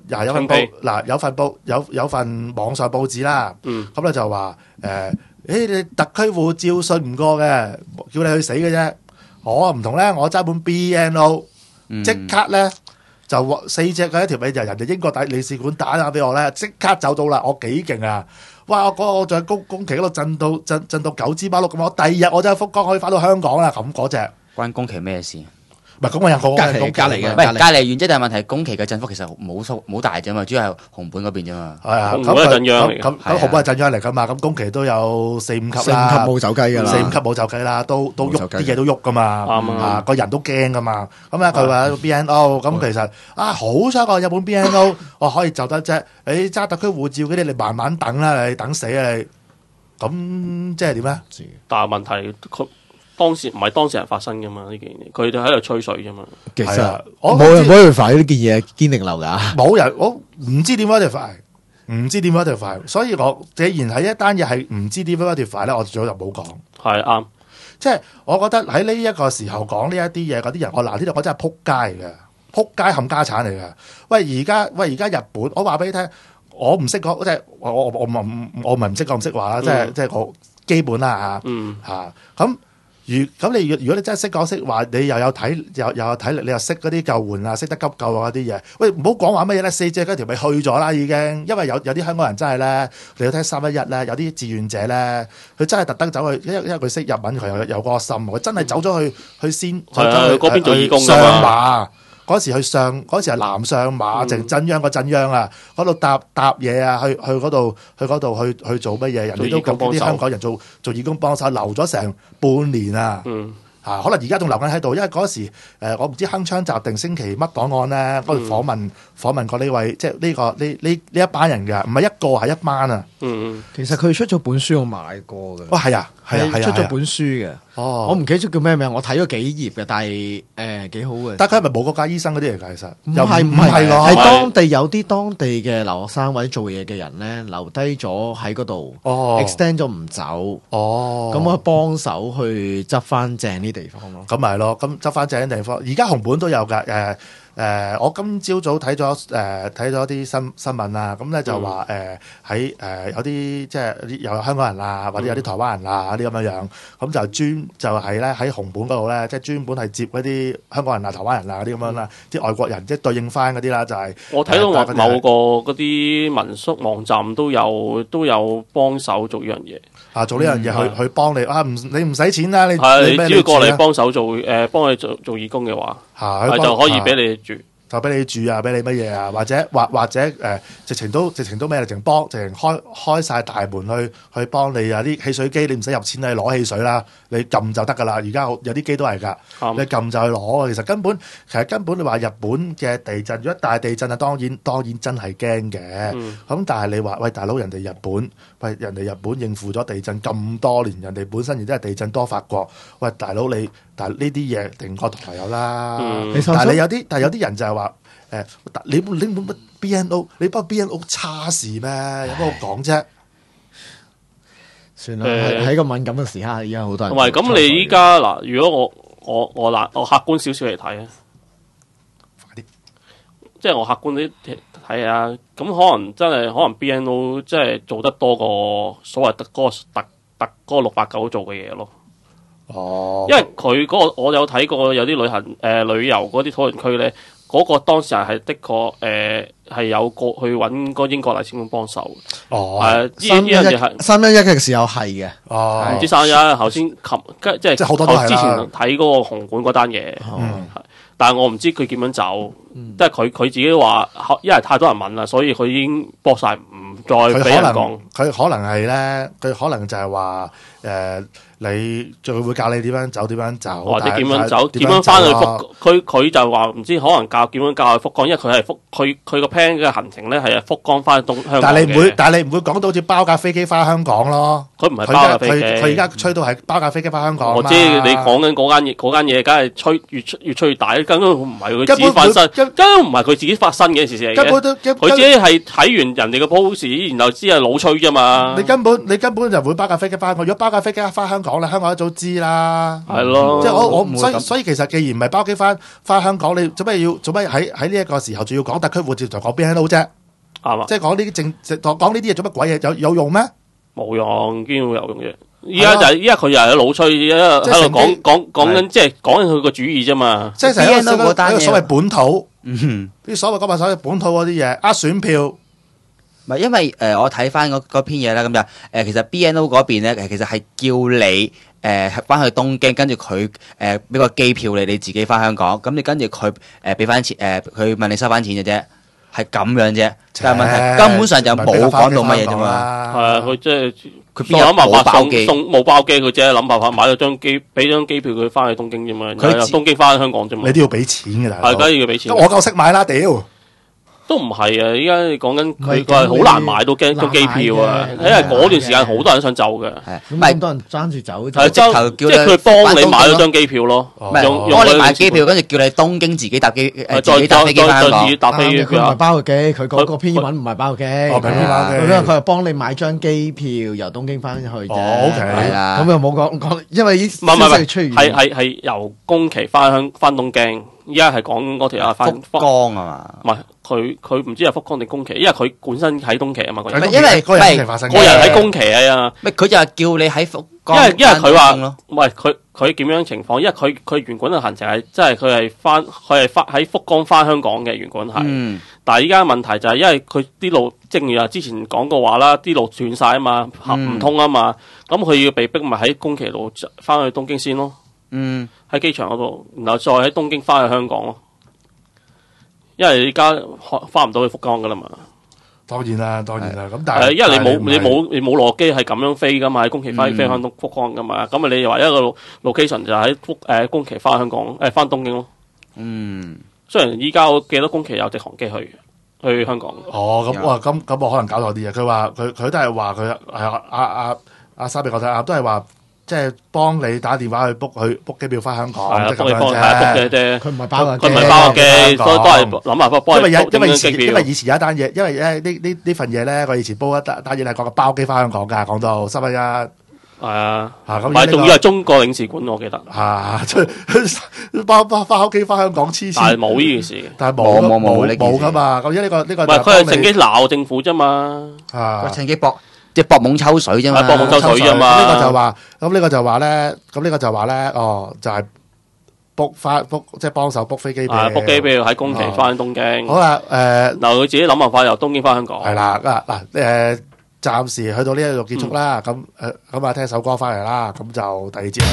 網上報紙啦，咁咧就話你特區護照信唔過嘅，叫你去死嘅啫。我唔同咧，我揸本 BNO，即刻咧就4隻嘅一條尾就人哋英國大領事館打電話俾我咧，即刻走到啦，我幾勁啊！哇！我仲喺宮崎嗰度震到9支巴碌咁，我第二日我就喺福岡可以翻到香港啦，咁嗰隻關宮崎咩事？ 唔係咁，我有個隔離嘅， 隔離遠啫。但係問題宮崎嘅振幅其實冇大啫嘛，主要係紅本嗰邊啫嘛。 係啊， 紅本係震央嚟嘅， 咁紅本係震央嚟噶嘛。咁宮崎都有4-5級啦， 4-5級冇走雞㗎啦， 4-5級冇走雞啦，都喐啲嘢都喐噶嘛。 啱啊， 個人都驚噶嘛。咁咧佢話 BNO， 咁其實好彩個日本 BNO 我可以就得啫。你揸特區護照嗰啲，你慢慢等啦，你等死啊你。咁即係點咧？ 但係問題佢。當時唔係當事人發生噶嘛，呢件嘢佢哋喺度吹水啫嘛。 其實冇人 verify 呢件嘢堅定流噶， 冇人我唔知點 verify，所以我既然係一單嘢係唔知點 verify 咧，我最好就冇講。 係啱， 即係我覺得喺呢一個時候講呢一啲嘢，嗰啲人我呢度我真係撲街嘅，撲街冚家產嚟嘅。而家日本，我話俾你聽，我唔識講，即係我唔係唔識講唔識話啦，即係我基本啦嚇咁。如果你真係識講識話，你又有體力，你又識嗰啲救援啊，識得急救啊嗰啲嘢。喂，唔好講話乜嘢咧，4隻嗰條尾去咗啦已經。因為有啲香港人真係咧，你要睇311咧，有啲志願者咧，佢真係特登走去，因為佢識日文，佢有嗰個心，佢真係走咗去先， 係啊，去嗰邊做義工上馬。嗰時係南上馬，淨震央個震央啊！嗰度搭嘢啊，去嗰度去做乜嘢？人哋都咁啲香港人做義工幫手，留咗成半年啊！可能而家仲留緊喺度，因為嗰時我唔知鏗鏘集定星期乜檔案咧，嗰度訪問過呢位，即係呢一班人嘅，唔係一個係一班啊！ 其實佢出咗本書，我買過嘅。 係啊， 出咗本書嘅。 哦， 我唔記得咗叫咩名，我睇咗幾頁嘅，但係幾好嘅。 但係佢係咪冇國家醫生嗰啲嚟㗎？其實唔係咯，係當地有啲當地嘅留學生或者做嘢嘅人咧，留低咗喺嗰度，extend 咗唔走。咁我幫手去執翻正啲地方咯。 咁咪係咯，咁執翻正啲地方。而家紅本都有㗎。我今朝早睇咗啲新聞啊，咁咧就話喺有啲即係有香港人啊，或者有啲台灣人啊啲咁樣，咁就係咧喺紅本嗰度咧，即係專門係接嗰啲香港人啊、台灣人啊嗰啲咁樣啦，啲外國人即係對應翻嗰啲啦，就係我睇到某個嗰啲民宿網站都有幫手做呢樣嘢做呢樣嘢去幫你你唔使錢啦，你只要過嚟幫手做幫你做義工嘅話，就可以俾你住。 就俾你住啊，俾你乜嘢啊，或者直情都咩，直情開晒大門去幫你啊！啲汽水機你唔使入錢去攞汽水啦，你撳就得噶啦。而家有啲機都係㗎，你撳就去攞。其實根本你話日本嘅地震，如果大地震啊，當然真係驚嘅。咁但係你話喂大佬，人哋日本應付咗地震咁多年，人哋本身亦都係地震多發國。喂大佬但係呢啲嘢定過台有啦。但係有啲人就係話你冇乜 BNO， 你不過 BNO 差事咩？有乜好講啫？ 算啦，喺個敏感嘅時刻，而家好多人。 同埋咁，你依家嗱，如果我客觀少少嚟睇啊， 快啲， 即係我客觀啲睇啊，咁可能 BNO 即係做得多過所謂嗰個689做嘅嘢咯。 哦， 因為佢嗰個我有睇過有啲旅遊嗰啲討論區咧，嗰個當時係的確係有過去揾個英國大使館幫手。 哦， 呢樣嘢係 311嘅時候係嘅。 哦，唔知311頭先即係好多都係啦。 之前睇嗰個紅館嗰單嘢，但係我唔知佢點樣走，即係佢自己話，因為太多人問啦，所以佢已經搏晒唔再俾人講。 佢可能係咧，佢可能就係話你仲會教你點樣走，或者點樣走，點樣翻去福。 佢就話唔知可能點樣教去福岡，因為佢係佢個 plan 嘅行程咧係福岡翻香港。 但係你唔會講到好似包架飛機翻香港咯。 佢唔係包架飛機， 佢而家吹到係包架飛機翻香港。 我知你講緊嗰間嘢，梗係越吹越大，根本唔係佢自己發生，根本唔係佢自己發生嘅事嚟嘅。佢自己係睇完人哋嘅 post，然後知係老吹啫嘛。 你根本就唔會包架飛機翻香港。如果包架飛機翻香港，香港一早知啦， 係咯， 即係我唔所以其實既然唔係包機翻香港，你做咩喺呢一個時候仲要講特區護照就講 BNO 啫？ 啱啊！ 即係講呢啲講呢啲嘢做乜鬼嘢？有用咩？ 冇用，邊會有用嘅？依家佢又係老吹，喺度講緊，即係講緊佢個主意啫嘛。 即係成日嗰單所謂本土，啲所謂所謂本土嗰啲嘢呃選票。 唔係，因為我睇翻嗰篇嘢啦，咁就其實 BNO 嗰邊咧，其實係叫你翻去東京，跟住佢俾個機票你自己翻香港，咁你跟住佢俾翻錢，佢問你收翻錢嘅啫，係咁樣啫。但係問題根本上就冇講到乜嘢啫嘛。 係啊，佢即係佢邊有冇包機？ 冇包機，佢只係諗辦法買咗張機，俾張機票佢翻去東京啫嘛。佢由東京翻香港啫嘛。 你都要俾錢㗎啦。 係，梗係要俾錢。 我夠識買啦，屌！ 都唔係啊！依家講緊佢係好難買到張機票啊，因為嗰段時間好多人想走嘅， 咁咁多人爭住走， 即係佢幫你買咗張機票咯， 幫你買機票，跟住叫你東京自己搭飛機翻香港。 佢唔係包個機，佢嗰篇文唔係包個機，佢係幫你買張機票由東京翻去啫。 OK， 係啊， 咁又冇講，因為唔係由宮崎翻東京。依家係講嗰條翻福岡啊嘛，唔係佢唔知係福岡定宮崎，因為佢本身喺宮崎啊嘛。 因為嗰人發生， 個人喺宮崎啊。 佢就係叫你喺福岡， 因為佢話唔係佢點樣情況？因為佢原本嘅行程係即係佢係喺福岡翻香港嘅原本係。但係依家問題就係因為佢啲路，正如之前講過話啦，啲路斷晒啊嘛，行唔通啊嘛，咁佢要被逼咪喺宮崎路翻去東京先咯。喺機場嗰度，然後再喺東京翻去香港咯，因為而家翻唔到去福岡噶啦嘛。 當然啦，咁但係因為你冇落機係咁樣飛噶嘛，喺宮崎飛向福岡噶嘛，咁你又話一個 location 就喺宮崎翻香港，翻東京咯。雖然依家我記得宮崎有直航機去香港。 哦，咁我可能搞錯啲嘢。佢話佢都係話佢係阿沙比我睇下，都係話。即係幫你打電話去 book 機票翻香港，即係咁樣啫。 佢唔係包佢唔係包機，都係諗辦法幫你。 因為以前有一單嘢，因為呢份嘢咧，我以前煲一單嘢係講個包機翻香港㗎，講到311。係啊，咁仲要係中國領事館，我記得。 包機翻香港黐線。 但係冇呢件事。 但係冇㗎嘛。咁而家呢個唔係佢係乘機鬧政府啫嘛。 佢乘機即係博懵抽水啫嘛， 博懵抽水啫嘛。 呢個就話咧，就係 book 即係幫手 book 飛機票 ，book 機票喺宮崎翻東京。 好啦， 嗱佢自己諗辦法由東京翻香港。 係啦，嗱暫時去到呢一度結束啦。咁啊，聽首歌翻嚟啦。咁就第二節。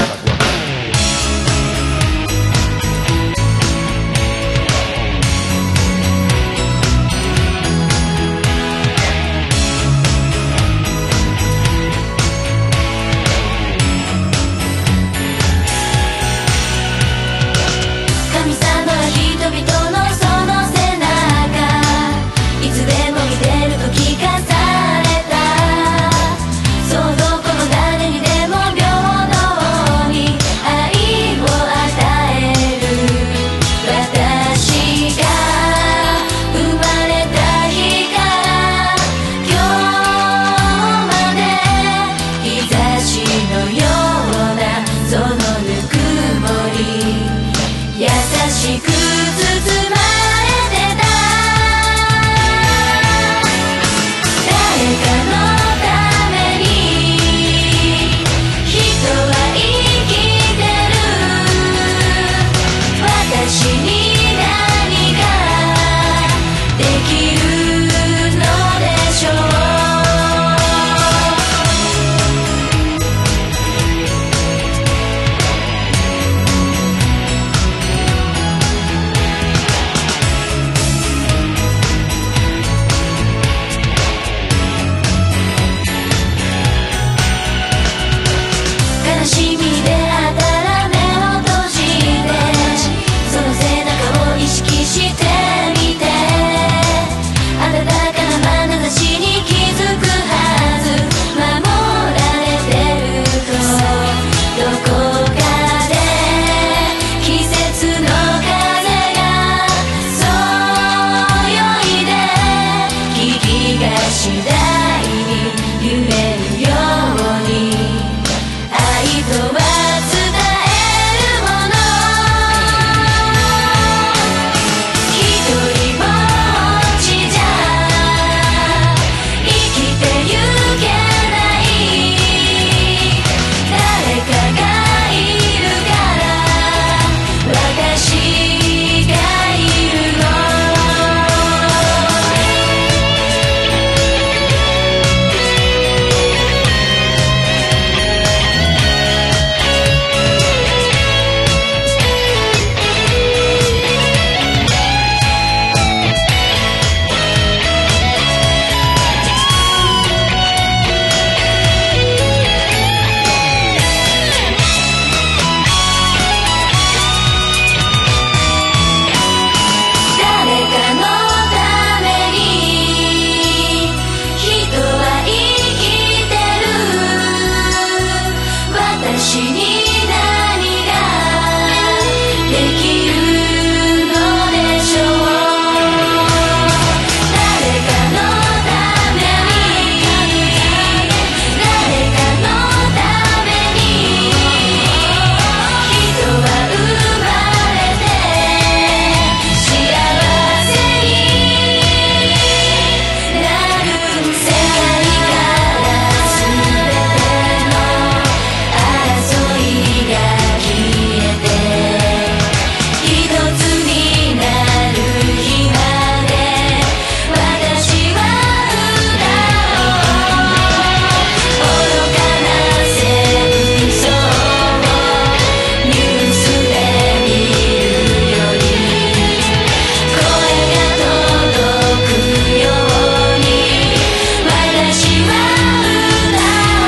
次第に夢るように愛とは伝えるもの一人ぼっちじゃ生きてゆけない誰かがいるから私がいるの誰かのために人は生きてる私に何ができるのでしょう誰かのために誰かのために人は生まれて幸せになる世界から全ての争いが消えて一つになる日まで私は歌おう愚かな戦争をニュースで見るより声が届くように私は歌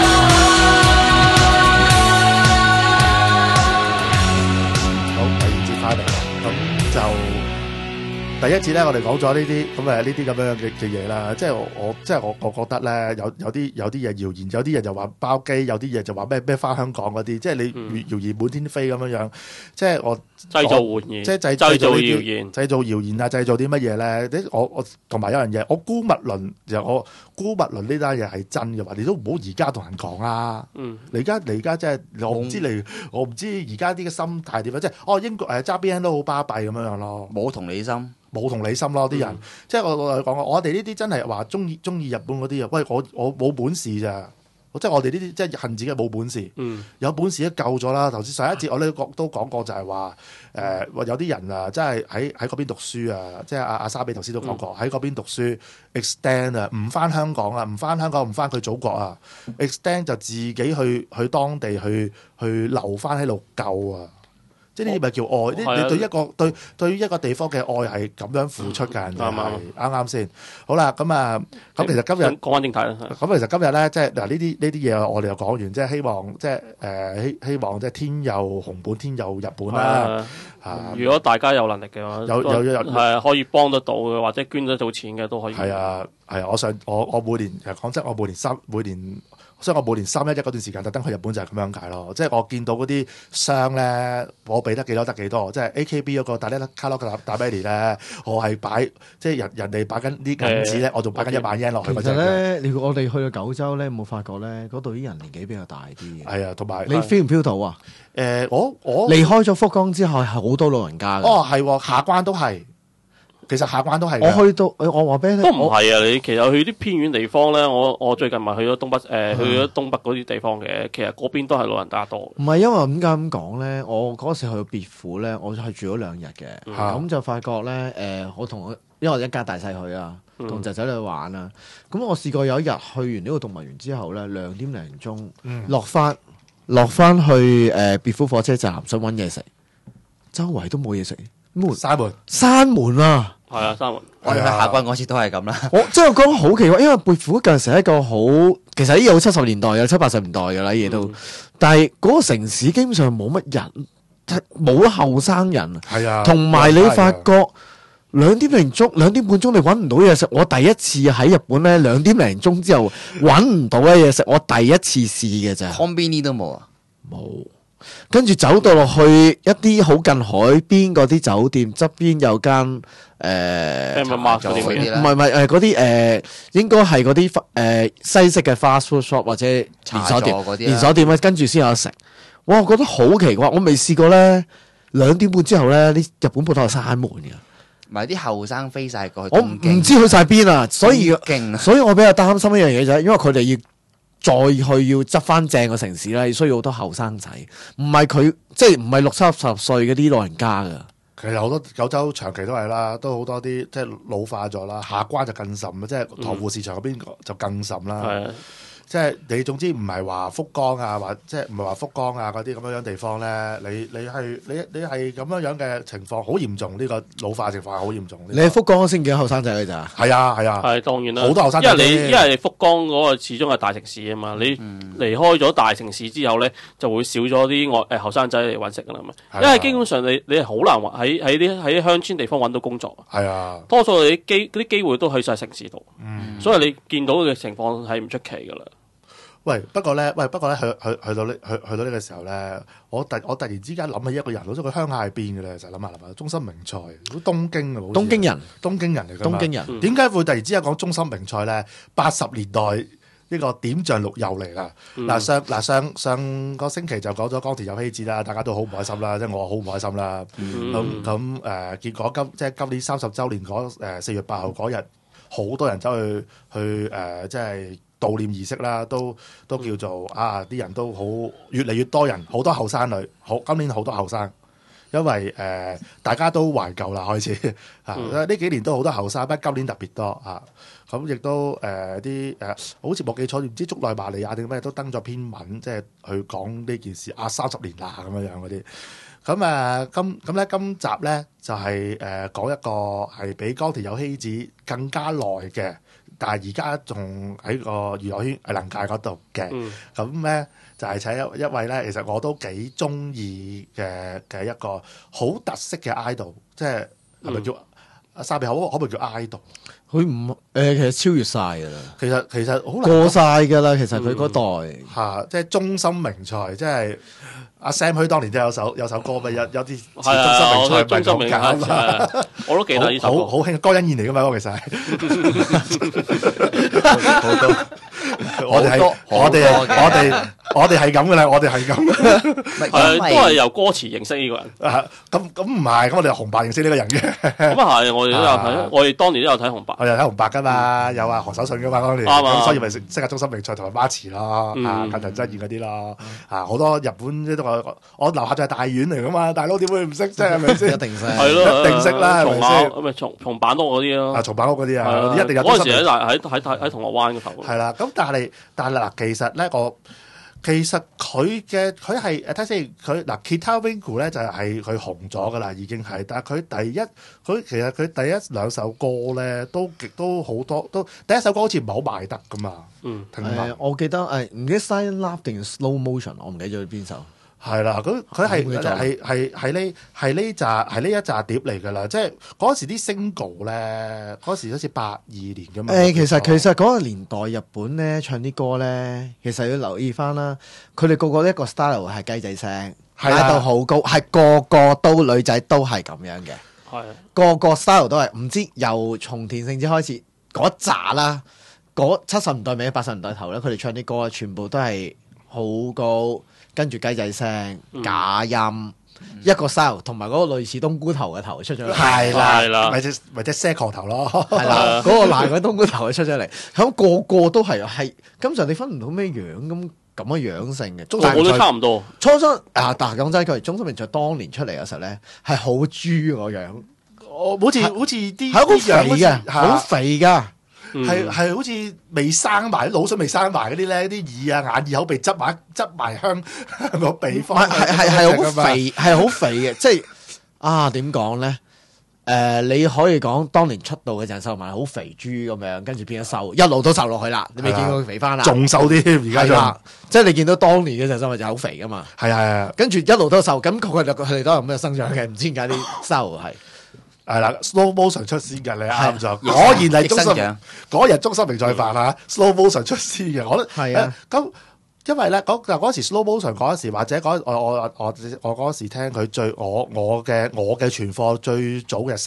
好，第二節翻嚟，咁就第一節咧，我哋講咗呢啲呢啲咁樣嘅嘢啦。即係我覺得咧，有啲嘢謠言，有啲人就話包機，有啲嘢就話咩翻香港嗰啲，即係你謠言滿天飛咁樣樣。即係我製造謠言， 即係製造謠言，製造謠言啊！製造啲乜嘢咧？我同埋有樣嘢，我姑勿論呢單嘢係真嘅話，你都唔好而家同人講啊！你而家即係我唔知而家啲嘅心態點樣，即係英國揸 BNO 都好巴閉咁樣樣咯， 冇同理心咯啲人，即係我講我哋呢啲真係話中意日本嗰啲啊！喂，我冇本事咋〜即係我哋呢啲即係恨自己冇本事，有本事都夠咗啦。頭先上一節我都講過就係話有啲人啊，真係喺嗰邊讀書啊，即係阿沙比頭先都講過喺嗰邊讀書 extend 啊，唔翻香港啊，唔翻佢祖國啊 extend 就自己去當地去留翻喺度救啊。即係呢啲咪叫愛？你對於一個地方嘅愛係咁樣付出㗎，啱先。好啦，咁其實今日講翻正題啦。 咁其實今日咧，即係嗱呢啲嘢我哋又講完，即係希望希望即係天佑紅本，天佑日本啦。 如果大家有能力嘅話，係可以幫得到嘅，或者捐得到錢嘅都可以。 係啊，我每年其實講真，我每年。所以我每年311嗰段時間特登去日本就係咁樣解咯，即係我見到嗰啲箱咧，我俾得幾多得幾多，即係 AKB 嗰個大呢卡洛嘅大 Betty 咧，我係擺即係人哋擺緊啲銀紙咧，我仲擺緊1萬 yen 落去。 其實咧，我哋去到九州咧，冇發覺咧，嗰度啲人年紀比較大啲嘅。係啊，同埋你 feel 唔 feel 到啊？我離開咗福岡之後係好多老人家嘅。哦，係，下關都係。其實下關都係。我去到，我話俾你聽， 都唔係啊！你其實去啲偏遠地方咧，我最近咪去咗東北嗰啲地方嘅，其實嗰邊都係老人家多。 唔係因為點解咁講咧？我嗰時去到別府咧，我係住咗2日嘅，咁就發覺咧，因為我一家大細去啊，同仔仔去玩啊，咁我試過有一日去完呢個動物園之後咧，2點零鐘落翻去別府火車站想揾嘢食，周圍都冇嘢食。閂門啊！ 係啊，閂門。 我哋去下關嗰次都係咁啦。 我真係覺得好奇怪，因為別府近時係一個好，其實呢嘢好70年代有70、80年代㗎啦，嘢都。但係嗰個城市基本上冇乜人，冇後生人。係啊。同埋你發覺2點零鐘、2點半鐘你揾唔到嘢食。我第一次喺日本咧，2點零鐘之後揾唔到嘅嘢食，我第一次試嘅咋。 Combini 都冇啊？ 冇。 跟住走到落去一啲好近海邊嗰啲酒店側邊有間嗰啲咩？ 唔係嗰啲應該係嗰啲西式嘅 fast food shop 或者連鎖店嗰啲連鎖店咧，跟住先有得食。哇！我覺得好奇怪，我未試過咧2點半之後咧，啲日本鋪頭係閂門嘅。 唔係啲後生飛晒過去， 我唔知去晒邊啊，所以我比較擔心一樣嘢就係，因為佢哋要再去要執翻正個城市咧，需要好多後生仔，唔係佢即係唔係60-70歲嗰啲老人家噶。 其實好多九州長期都係啦，都好多啲即係老化咗啦，下關就更甚啦，即係塘戶市場嗰邊就更甚啦。 係即係你總之唔係話福岡啊，或即係唔係話福岡啊嗰啲咁樣樣地方咧，你係咁樣樣嘅情況好嚴重，呢個老化情況係好嚴重。 你喺福岡先見後生仔嘅咋？ 係啊， 係當然啦， 好多後生仔。 因為福岡嗰個始終係大城市啊嘛，你離開咗大城市之後咧，就會少咗啲後生仔嚟揾食噶啦嘛。因為基本上你係好難喺啲鄉村地方揾到工作。 係啊， 多數你啲機會都去晒城市度，所以你見到嘅情況係唔出奇噶啦。 不過咧，去到呢個時候咧，我突然之間諗起一個人，好似佢鄉下係邊嘅咧，就諗下中心名菜，東京啊， 東京人嚟㗎嘛。東京人點解會突然之間講中心名菜咧？80年代呢個點醬綠又嚟啦。上個星期就講咗岡田有希子啦，大家都好唔開心啦，即係我好唔開心啦。結果今年30週年4月8號嗰日，好多人走去即係悼念儀式啦，都叫做啲人都好越嚟越多人，好多後生女，今年好多後生，因為大家都懷舊啦，開始呢幾年都好多後生，不過今年特別多咁亦都好似冇記錯，唔知竹內瑪利亞定咩都登咗篇文，即係去講呢件事30年啦咁樣嗰啲。今集咧就係講一個係比岡田有希子更加耐嘅，但係而家仲喺個娛樂圈藝能界嗰度嘅。咁咧就係請一位咧，其實我都幾中意嘅一個好特色嘅 idol， 即係係咪叫沙比可唔可以叫 idol？ 佢唔其實超越晒㗎啦。 其實好難過晒㗎啦。其實佢嗰代即係中心名菜，即係阿 Sam 佢當年都有首歌咪有啲似中心名菜咪咁㗎。 我都記得呢首歌， 好興歌欣燕嚟㗎嘛，其實係好多。我哋係咁嘅啦，我哋係咁， 都係由歌詞認識呢個人。 咁唔係，咁我哋紅白認識呢個人嘅。 咁係，我哋都有睇，我哋當年都有睇紅白。 我哋睇紅白噶嘛，有何守信噶嘛當年，咁所以咪識下中心名菜同埋 March 咯，近藤真彥嗰啲咯，好多日本都話我樓下就係大院嚟噶嘛，大佬點會唔識啫？係咪先？ 一定識， 係咯， 一定識啦，係咪先？ 咁咪松坂屋嗰啲咯， 松坂屋嗰啲啊，一定有。 嗰陣時喺銅鑼灣嗰頭。 係啦，咁但係嗱，其實佢係睇先，佢嗱 Kita Winku 咧就係佢紅咗噶啦，已經係。但係佢其實佢第一兩首歌咧都好多，都第一首歌好似唔係好賣得噶嘛。 我記得唔記得 Silent Love 定 Slow Motion， 我唔記得咗邊首。 係啦，佢係呢一紮碟嚟㗎啦，即係嗰時啲 single 咧，嗰時好似82年㗎嘛。 其實嗰個年代日本咧唱啲歌咧，其實要留意翻啦，佢哋個個一個 style 係雞仔聲，拉到好高，係個個都女仔都係咁樣嘅， 係個個 style 都係唔知由松田聖子開始嗰扎啦，嗰70年代尾80年代頭咧，佢哋唱啲歌全部都係好高。跟住雞仔聲、假音，一個 style， 同埋嗰個類似冬菇頭嘅頭出咗嚟， 係啦，或者蛇殼頭咯， 係啦，嗰個爛嘅冬菇頭出咗嚟，咁個個都係，根本上你分唔到咩樣咁嘅樣性嘅， 個個都差唔多。 初但係講真，佢中心名菜當年出嚟嘅時候咧，係好豬個樣， 好似啲係好肥嘅，好肥㗎。 係好似未生埋啲腦筍未生埋嗰啲咧，啲耳啊、眼耳口鼻執埋香個鼻方， 係好肥，係好肥嘅，即係點講咧？你可以講當年出道嘅鄭秀文好肥豬咁樣，跟住變咗瘦，一路都瘦落去啦。你未見過佢肥翻啦？ 仲瘦啲，而家即係你見到當年嘅鄭秀文就好肥噶嘛？ 係，跟住一路都瘦，咁佢哋都係咁嘅生長嘅，唔知點解啲瘦係。 係啦 ，slow motion 出先嘅，你啱咗。果然係中心，嗰日中心名菜飯嚇，slow motion 出先嘅，我覺得係啊。咁因為咧嗰時 slow motion 嗰時，或者我嗰時聽佢最我嘅存貨最早嘅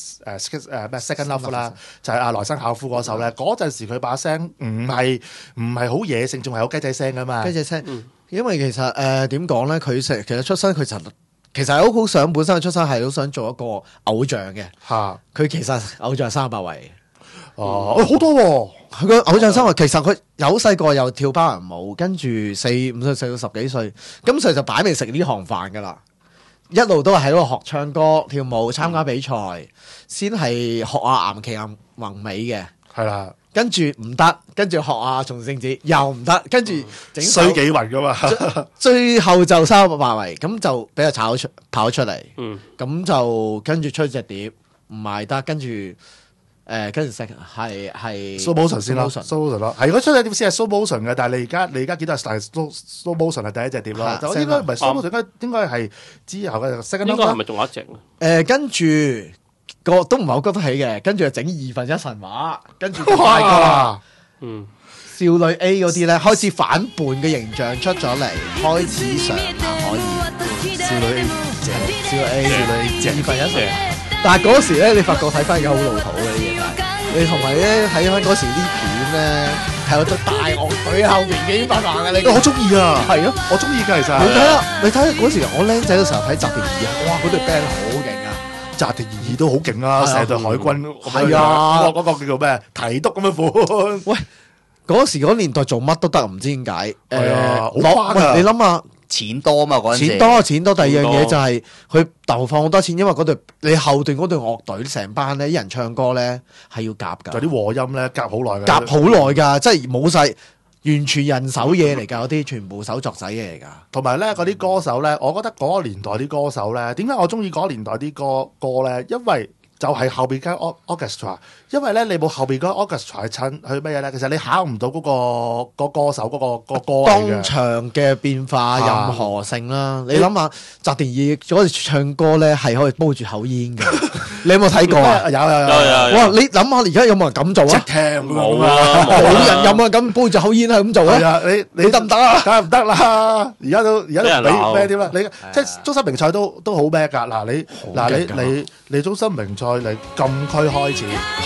second love 啦，就係阿萊辛考夫嗰首咧。嗰陣時佢把聲唔係好野性，仲係有雞仔聲噶嘛。 雞仔聲，因為其實點講咧，佢其實出身佢其實好想本身嘅出身係好想做一個偶像嘅。 嚇， 佢其實偶像300位。 哦，好多喎。 佢個偶像生活其實佢有細個又跳包人舞，跟住4、5歲到10幾歲，咁所以就擺明食呢行飯噶啦，一路都係喺度學唱歌、跳舞、參加比賽，先係學阿岩崎宏美嘅， 係啦， 跟住唔得，跟住學阿松聖子又唔得，跟住整衰幾雲噶嘛， 最後就300圍，咁就俾佢跑出嚟，咁就跟住出隻碟唔賣得，跟住。跟住食係 slow motion 先咯，slow motion 咯，係如果出隻碟先係 slow motion 嘅，但係你而家見到係 slow motion 係第一隻碟咯，就應該唔係 slow motion，應該係之後嘅 second。應該係咪仲有一隻？ 跟住個都唔係好覺得起嘅，跟住就整2分一神話，跟住快歌，少女 A 嗰啲咧開始反叛嘅形象出咗嚟，開始上可以少女 A 正，少女 A 正2分一神話。但係嗰時咧，你發覺睇翻而家好老土嘅啲嘢，你同埋咧睇翻嗰時啲片咧，係有隻大樂隊後面幾百萬嘅，你我中意啊， 係咯， 我中意㗎其實。 你睇下嗰時我僆仔嘅時候睇澤田二，哇嗰隊 band 好勁啊， 澤田二都好勁啊，成隊海軍係啊， 嗰個叫做咩提督咁嘅款。 喂，嗰時嗰年代做乜都得，唔知點解好花㗎。 你諗下。 錢多嘛嗰陣時， 錢多。第二樣嘢就係佢投放好多錢，因為嗰隊你後段嗰隊樂隊成班咧，啲人唱歌咧係要夾㗎， 就啲和音咧夾好耐㗎， 夾好耐㗎，即係冇晒完全人手嘢嚟㗎，嗰啲全部手作仔嘢嚟㗎。 同埋咧嗰啲歌手咧，我覺得嗰個年代啲歌手咧，點解我中意嗰個年代啲歌咧？因為就係後邊間 orchestra， 因為咧你冇後邊嗰 orchestra 襯去乜嘢咧？其實你考唔到嗰個歌手嗰個歌當場嘅變化任何性啦。你諗下，澤田二嗰時唱歌咧係可以煲住口煙嘅，你有冇睇過啊？ 有。 哇！你諗下而家有冇人咁做啊？ 冇冇人有冇人咁煲住口煙係咁做啊？你得唔得啊？ 梗係唔得啦！而家都俾咩點啊？你即係中心名賽都好咩㗎？你中心名賽。你禁區開始，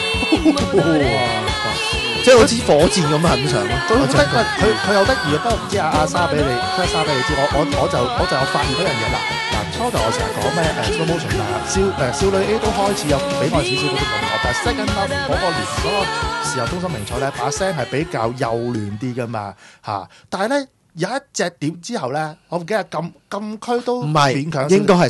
即係好似火箭咁係咁上咯。 佢有得意，不過唔知阿沙俾你知，我就有發現嗰樣嘢啦。嗱，初頭我成日講咩slow motion 啊，少女 A 都開始有俾我少少嗰啲感覺，但係 second love 嗰個時候中心名賽咧，把聲係比較幼嫩啲噶嘛嚇，但係咧。有一隻碟之後咧，我唔記得禁區都唔係勉強， 應該係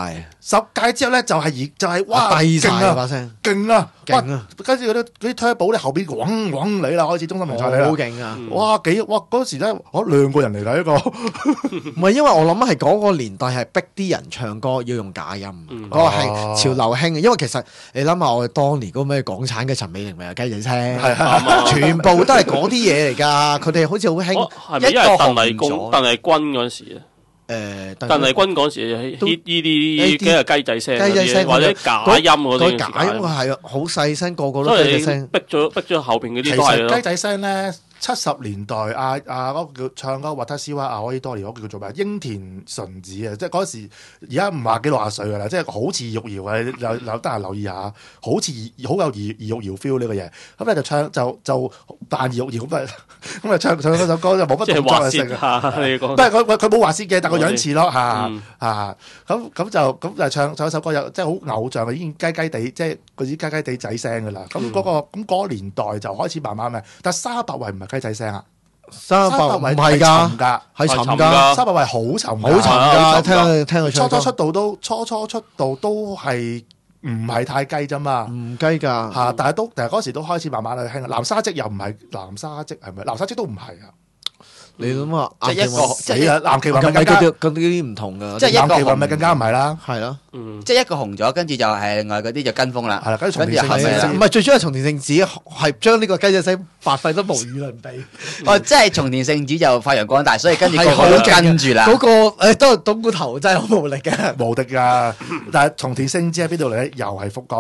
10屆之後咧就係哇低晒勁啊把聲， 勁啊！跟住嗰啲 turbo 咧後邊嗡你啦，開始中心名賽你啦， 好勁啊！ 哇嗰時咧我兩個人嚟㗎呢個， 唔係因為我諗係嗰個年代係逼啲人唱歌要用假音，嗰個係潮流興嘅。因為其實你諗下我哋當年嗰咩港產嘅陳美玲咪有雞仔聲，全部都係嗰啲嘢嚟㗎。佢哋好似好興一個。鄧麗君嗰陣時咧，鄧麗君嗰陣時呢啲嘅雞仔聲，或者假音嗰啲， 假音係好細聲，個個都雞仔聲， 逼咗後邊嗰啲都係咯。 雞仔聲咧，70年代嗰個叫唱歌《Watashi wa Aoi Dori》嗰個叫做咩？櫻田純子啊，即係嗰時而家50幾60歲㗎啦，即係好似玉瑤啊，有得閒留意下，好似好有葉玉瑤 feel 呢個嘢。咁咧就唱就扮葉玉瑤咁啊唱嗰首歌就冇乜動作嘅聲啊。不過佢冇話先嘅，但個樣似咯嚇。咁就唱一首歌，有即係好偶像嘅，已經雞雞地，即係嗰啲雞雞地仔聲㗎啦。咁嗰個年代就開始慢慢嘅，但300位唔係雞仔聲啊，300位唔係㗎，係沉㗎，300位好沉㗎，聽佢唱歌。初初出道都係唔係太雞啫嘛， 唔雞㗎嚇，但係嗰時都開始慢慢去興。南沙積又唔係南沙積係咪？南沙積都唔係啊。 你諗下， 即係一個死啦！藍旗雲咪嗰啲唔同㗎， 即係一個藍旗雲咪更加唔係啦， 係咯， 即係一個紅咗，跟住就係另外嗰啲就跟風啦， 係啦，跟住松田聖子唔係最主要係松田聖子係將呢個雞仔聲發揮得無與倫比。 哦，即係松田聖子就發揚光大，所以跟住個個都跟住啦。 嗰個都係董固頭真係好無力嘅， 無敵㗎！但係松田聖子喺邊度嚟咧？又係福岡嚟嘅。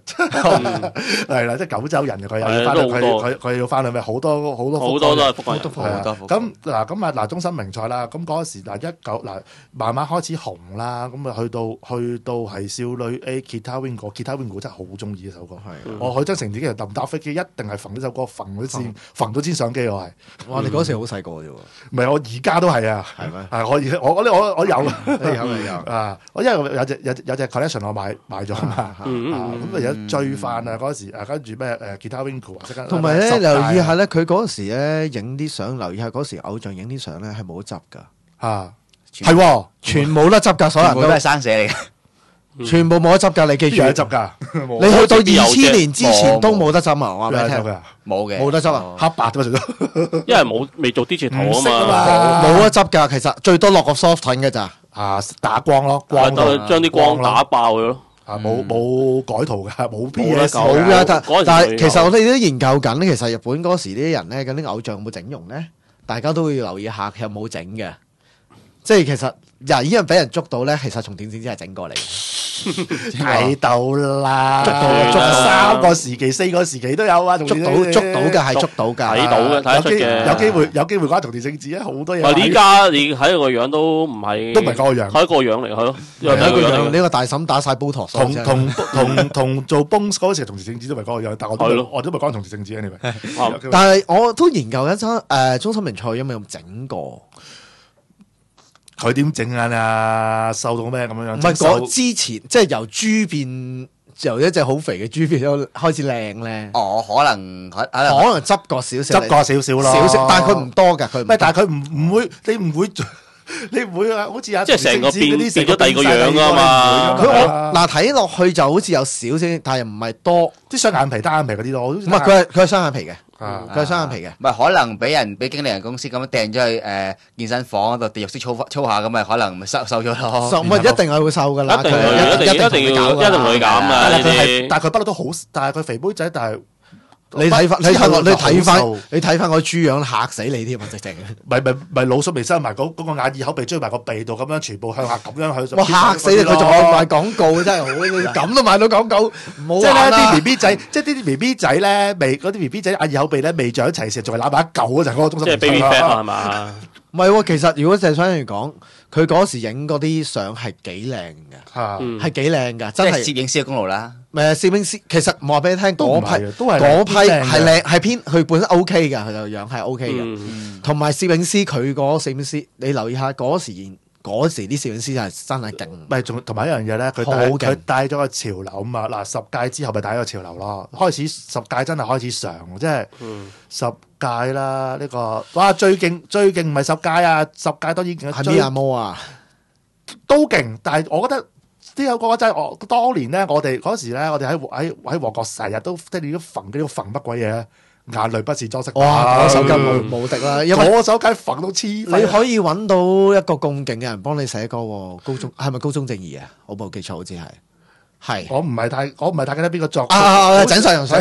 係啦，即係九州人佢又要翻佢要翻去咩？好多都係福建人， 係啊咁中森明菜啦，咁嗰時慢慢開始紅啦，咁啊去到係少女 A Guitar Wing 真係好中意呢首歌，我去真成自己人搭飛機一定係揈呢首歌揈到支相機我係。 哇！你嗰時好細個啫喎， 唔係我而家都係啊，係咩？係我有啊，我因為有隻 collection 我買咗嘛，咁啊而家追翻啊嗰時跟住咩Guitar Wing 同埋咧留意下咧，佢嗰時咧影啲相，留意下嗰時偶像影啲相咧係冇得執㗎， 係全冇得執㗎，所有人都係生寫嚟嘅， 全部冇得執㗎，你記住。 有得執㗎， 你去到2000年之前都冇得執啊！我話俾你聽， 冇得執啊， 黑白啫嘛， 因為未做 digital 啊嘛， 冇得執㗎。其實最多落個 soft 嘅咋， 打光咯， 將啲光打爆佢咯。 冇改圖㗎，冇 PS 冇㗎。但係其實我哋都研究緊，其實日本嗰時啲人咧，嗰啲偶像有冇整容咧？大家都會留意下，佢有冇整嘅。即係其實依人俾人捉到咧，其實從電視機係整過嚟。 睇到啦，捉到3個時期、4個時期都有啊， 捉到嘅係捉到㗎， 睇到嘅睇得出嘅。 有機會關同田聖子啊，好多嘢。 依家你睇個樣都唔係嗰個樣， 係一個樣嚟，係咯。 係一個樣，呢個大嬸打晒煲托， 同做 Bones 嗰時同田聖子都唔係嗰個樣，但我都唔係關同田聖子 anyway。 但係我都研究緊中森明菜有冇整過。 佢點整啊？瘦到咩咁樣？ 唔係講之前，即係由豬變由一隻好肥嘅豬變咗開始靚咧。 哦，可能執過少少， 咯， 但係佢唔多㗎。佢但係佢唔會，你唔會啊？好似即係成個變咗第二個樣啊嘛。 佢睇落去就好似有少少，但係唔係多， 啲雙眼皮、單眼皮嗰啲咯。 唔係佢係雙眼皮嘅。佢係雙眼皮嘅， 唔係可能俾經理人公司咁樣掟咗去健身房嗰度地獄式操下咁咪可能瘦咗咯。 唔係一定係會瘦噶啦， 一定會減啊！ 但係佢不嬲都好，但係佢肥妹仔，但係你睇翻個豬樣嚇死你添啊！直情咪腦縮未收埋嗰個眼耳口鼻追埋個鼻度咁樣，全部向下咁樣去。 哇！嚇死你！佢仲賣廣告真係好，咁都賣到廣告，唔好玩啦！ 即係啲 B B 仔，即係啲 B B 仔咧，嗰啲 B B 仔眼耳口鼻咧未長齊時，仲係攬埋一嚿嗰陣嗰個中心。 即係 baby fat 係嘛？ 唔係喎，其實如果鄭生嚟講，佢嗰時影嗰啲相係幾靚嘅，係幾靚㗎，真係攝影師嘅功勞啦。 攝影師其實我話俾你聽，嗰批係靚，係偏佢本身 O K 㗎，佢就樣係 O K 嘅。同埋攝影師佢嗰攝影師，你留意下嗰時啲攝影師真係勁。 咪仲同埋一樣嘢咧，佢帶咗個潮流啊嘛！嗱，10屆之後咪帶咗個潮流咯。開始10屆真係開始上，即係10屆啦。呢個哇最勁唔係10屆啊！10屆當然勁。 係咪阿毛啊？ 都勁，但係我覺得呢首歌真係我當年咧，我哋嗰時咧，我哋喺旺角成日都即係你都揈嗰啲揈乜鬼嘢，眼淚不是裝飾。 哇！嗰首歌無敵啦，因為嗰首梗係揈到黐。 你可以揾到一個咁勁嘅人幫你寫歌喎。係咪高中正義啊？我冇記錯，好似係。我唔係太記得邊個作。 井上陽水，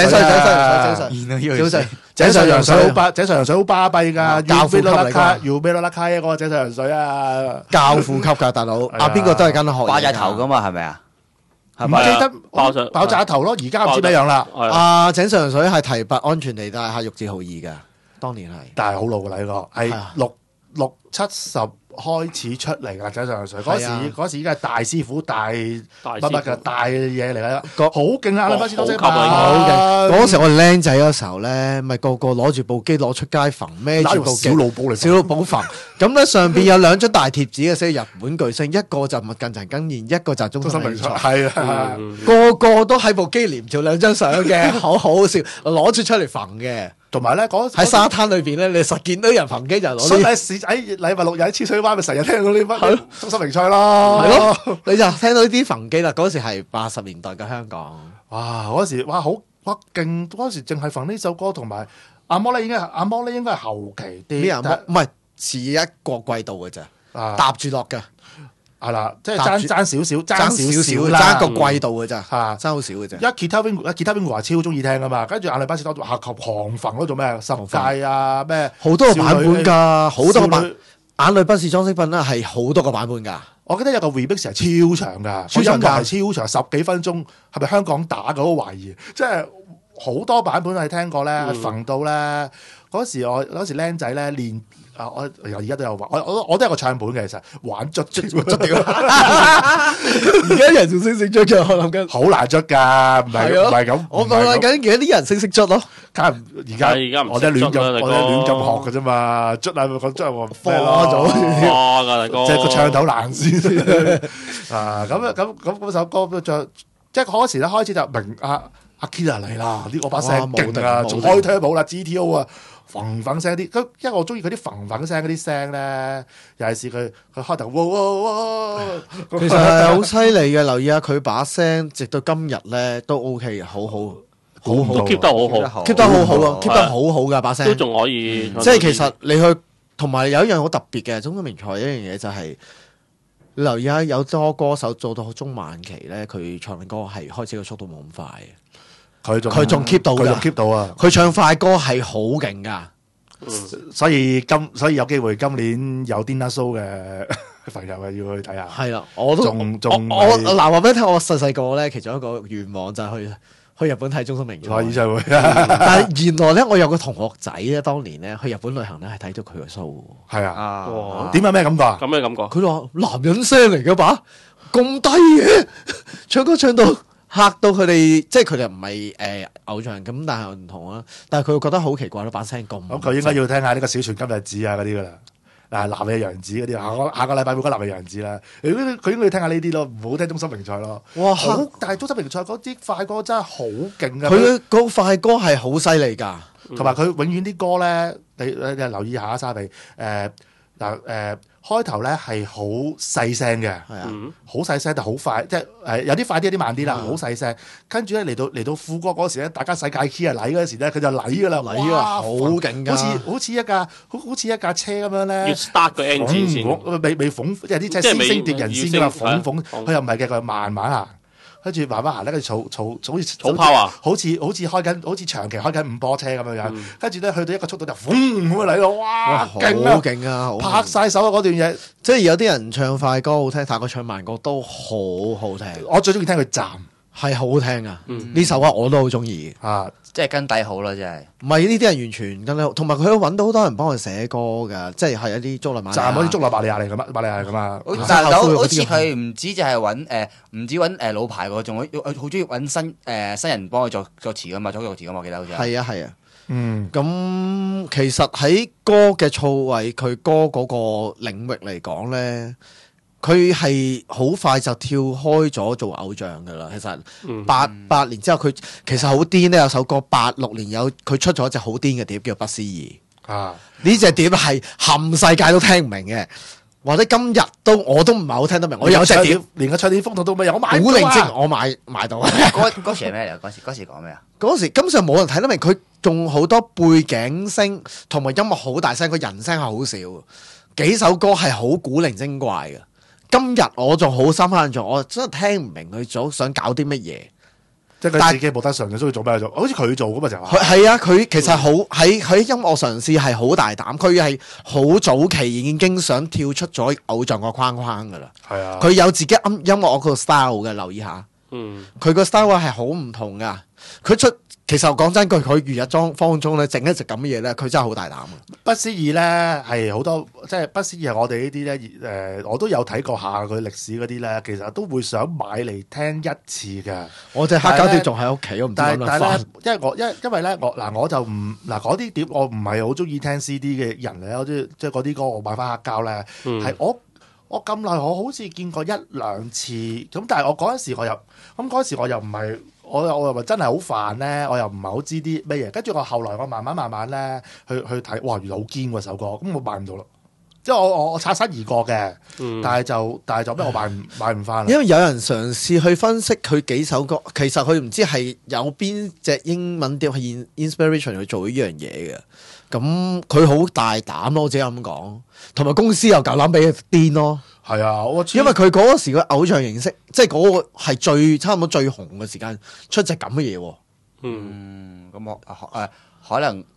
井上陽水好巴閉㗎， 教父級嚟㗎， 要咩啦卡嗰個井上陽水啊， 教父級㗎大佬。邊個都係跟得學。 爆炸頭㗎嘛，係咪啊？ 唔記得爆炸頭咯，而家唔知咩樣啦。 井上陽水係提拔安全地帶係玉置浩二㗎，當年係。 但係好老㗎啦呢個，係6、70。開始出嚟㗎啦，井上陽水嗰時已經係大師傅大乜嘅大嘢嚟啦，好勁啊！嗰時我哋僆仔嗰時候咧，咪個個攞住部機攞出街揈，孭住部小老寶嚟揈。咁咧上邊有2張大貼紙嘅，寫日本巨星，一個就近藤根彥，一個就中森明菜。係啊，個個都喺部機連住2張相嘅，好好笑，攞出嚟揈嘅。 同埋咧，喺沙灘裏邊咧，你實見到人憑機就攞。 所以喺禮拜6日喺淺水灣咪成日聽到呢班中森明菜咯， 係咯，你就聽到呢啲憑機啦。嗰時係80年代嘅香港， 哇！嗰時哇好勁，嗰時淨係憑呢首歌同埋阿摩咧，應該係後期啲。 咩阿摩？唔係遲一個季度嘅咋，搭住落嘅。 係啦，即係爭少啦， 爭個季度嘅咋，爭好少嘅啫。 一 Guitar Wing 話超中意聽噶嘛，跟住眼淚巴士多下球狂焚嗰種咩10屆啊咩， 好多個版本㗎，好多個版。眼淚不是裝飾品啦，係好多個版本㗎。 我記得有個 remix 係超長㗎， 超長㗎係超長10幾分鐘，係咪香港打嘅？我懷疑，即係好多版本我係聽過咧，揈到咧嗰時僆仔咧練。我而家都有玩，我都有個唱本嘅，其實玩捽掉， 而家人仲識捽嘅，我諗緊好難捽㗎，唔係咁。 我諗緊而家啲人識捽咯， 梗係而家我哋亂咁學嘅啫嘛，捽啊講捽我科咗哇㗎大哥， 即係個唱頭難先啊！咁首歌都唱，即係嗰時咧開始就明阿 Kira 嚟啦，呢個把聲勁啊，仲開 turbo 啦 GTO 啊。嘭嘭聲啲，咁因為我中意佢啲嘭嘭聲嗰啲聲咧，尤其是佢開頭， 其實係好犀利嘅。留意下佢把聲，直到今日咧都 OK 嘅，好 keep 得好好 ，keep 得好好啊 ，keep 得好好噶把聲， 都仲可以。 即係其實你去同埋有一樣好特別嘅中森明菜一樣嘢就係，你留意下有多歌手做到中晚期咧，佢唱嘅歌係開始個速度冇咁快嘅。佢仲 keep 到㗎 ，keep 到啊！ 佢唱快歌係好勁㗎， 所以有機會今年有 Dinner Show 嘅朋友要去睇下。 係啦，我都我話俾你聽，我細個咧，其中一個願望就係去日本睇中森明菜演唱會。 但係原來咧，我有個同學仔咧，當年咧去日本旅行咧，係睇咗佢個 show。 係啊，點解咩感覺啊？ 咁咩感覺？ 佢話男人聲嚟嘅吧，咁低嘅，唱歌唱到。嚇到佢哋，即係佢哋唔係偶像咁，但係唔同啊。但係佢會覺得好奇怪咯，把聲咁。 咁佢應該要聽下呢個小泉今日子啊嗰啲噶啦，嗱南野洋子嗰啲，下個禮拜會講南野洋子啦。佢應該要聽下呢啲咯，唔好聽中森明菜咯。哇！但係中森明菜嗰啲快歌真係好勁啊！ 佢嗰快歌係好犀利㗎， 同埋佢永遠啲歌咧，你留意下沙比開頭咧係好細聲嘅，係啊，好細聲，但好快，即係有啲快啲，有啲慢啲啦，好細聲。跟住咧嚟到副歌嗰時咧，大家世界 key 啊禮嗰時咧，佢就禮噶啦， 禮啊，好勁㗎， 好似一架車咁樣咧， 要 start 個 engine 先， 未縫，即係啲即係先聲奪人先㗎嘛，縫，佢又唔係嘅，佢慢慢行。跟住慢慢行咧，跟住好似草拋啊， 好似開緊，好似長期開緊5波車咁樣樣。跟住咧去到一個速度就轟咁樣嚟咯，哇！勁啊， 好勁啊， 拍晒手啊嗰段嘢。 即係有啲人唱快歌好聽，但係佢唱慢歌都好好聽。 我最中意聽佢站， 係好好聽啊！呢首歌我都好中意啊， 即係跟底好啦，真係。 唔係呢啲人完全跟底好，同埋佢都揾到好多人幫佢寫歌㗎，即係係一啲竹內瑪利亞站嗰啲竹內瑪利亞嚟㗎嘛，瑪利亞嚟㗎嘛。 但係好似佢唔止就係唔止揾老牌喎，仲好中意揾新人幫佢作詞㗎嘛，作詞㗎嘛，我記得好似係啊係啊。咁其實喺歌嘅造詣，佢歌嗰個領域嚟講咧。佢係好快就跳開咗做偶像㗎啦，其實八年之後佢其實好癲咧，有首歌86年佢出咗一隻好癲嘅碟叫不思議啊，呢隻碟係冚世界都聽唔明嘅，或者今日我都唔係好聽得明。我有隻碟， 連個唱片封套都未有，我買古靈精我買到。 嗰時係咩嚟？嗰時講咩啊？ 嗰時根本上冇人睇得明，佢仲好多背景聲同埋音樂好大聲，佢人聲係好少，幾首歌係好古靈精怪嘅。今日我仲好深刻印象，我真係聽唔明佢想搞啲乜嘢， 即係佢自己冇得上嘅，所以做咩做？好似佢做咁嘛就係。 係啊，佢其實好喺音樂嘗試係好大膽，佢係好早期已經想跳出咗偶像個框框噶啦。係啊，佢有自己音樂個 style 嘅，留意下。佢個 style 係好唔同噶，其實講真句，佢如日方中咧整一隻咁嘅嘢咧，佢真係好大膽嘅。 不思議咧係好多，即係不思議係我哋呢啲咧我都有睇過下佢歷史嗰啲咧，其實都會想買嚟聽一次嘅。 我隻黑膠碟仲喺屋企，我唔知點樣翻。 但係咧，因為咧我就唔嗰啲碟我唔係好中意聽 CD 嘅人嚟，即係嗰啲歌我買翻黑膠咧，係我咁耐我好似見過1-2次，咁但係我嗰陣時我又唔係。我又話真係好煩咧，我又唔係好知啲咩嘢，跟住我後來我慢慢咧去睇，哇原來好堅喎首歌，咁我買唔到咯，即係我擦身而過嘅，但係就咩我買唔翻。因為有人嘗試去分析佢幾首歌，其實佢唔知係有邊隻英文碟係 inspiration 去做呢樣嘢嘅，咁佢好大膽咯，我自己咁講，同埋公司又夠膽俾佢癲咯。 係啊， 因為佢嗰時個偶像形式，即係嗰個係差唔多最紅嘅時間出隻咁嘅嘢喎。 咁可能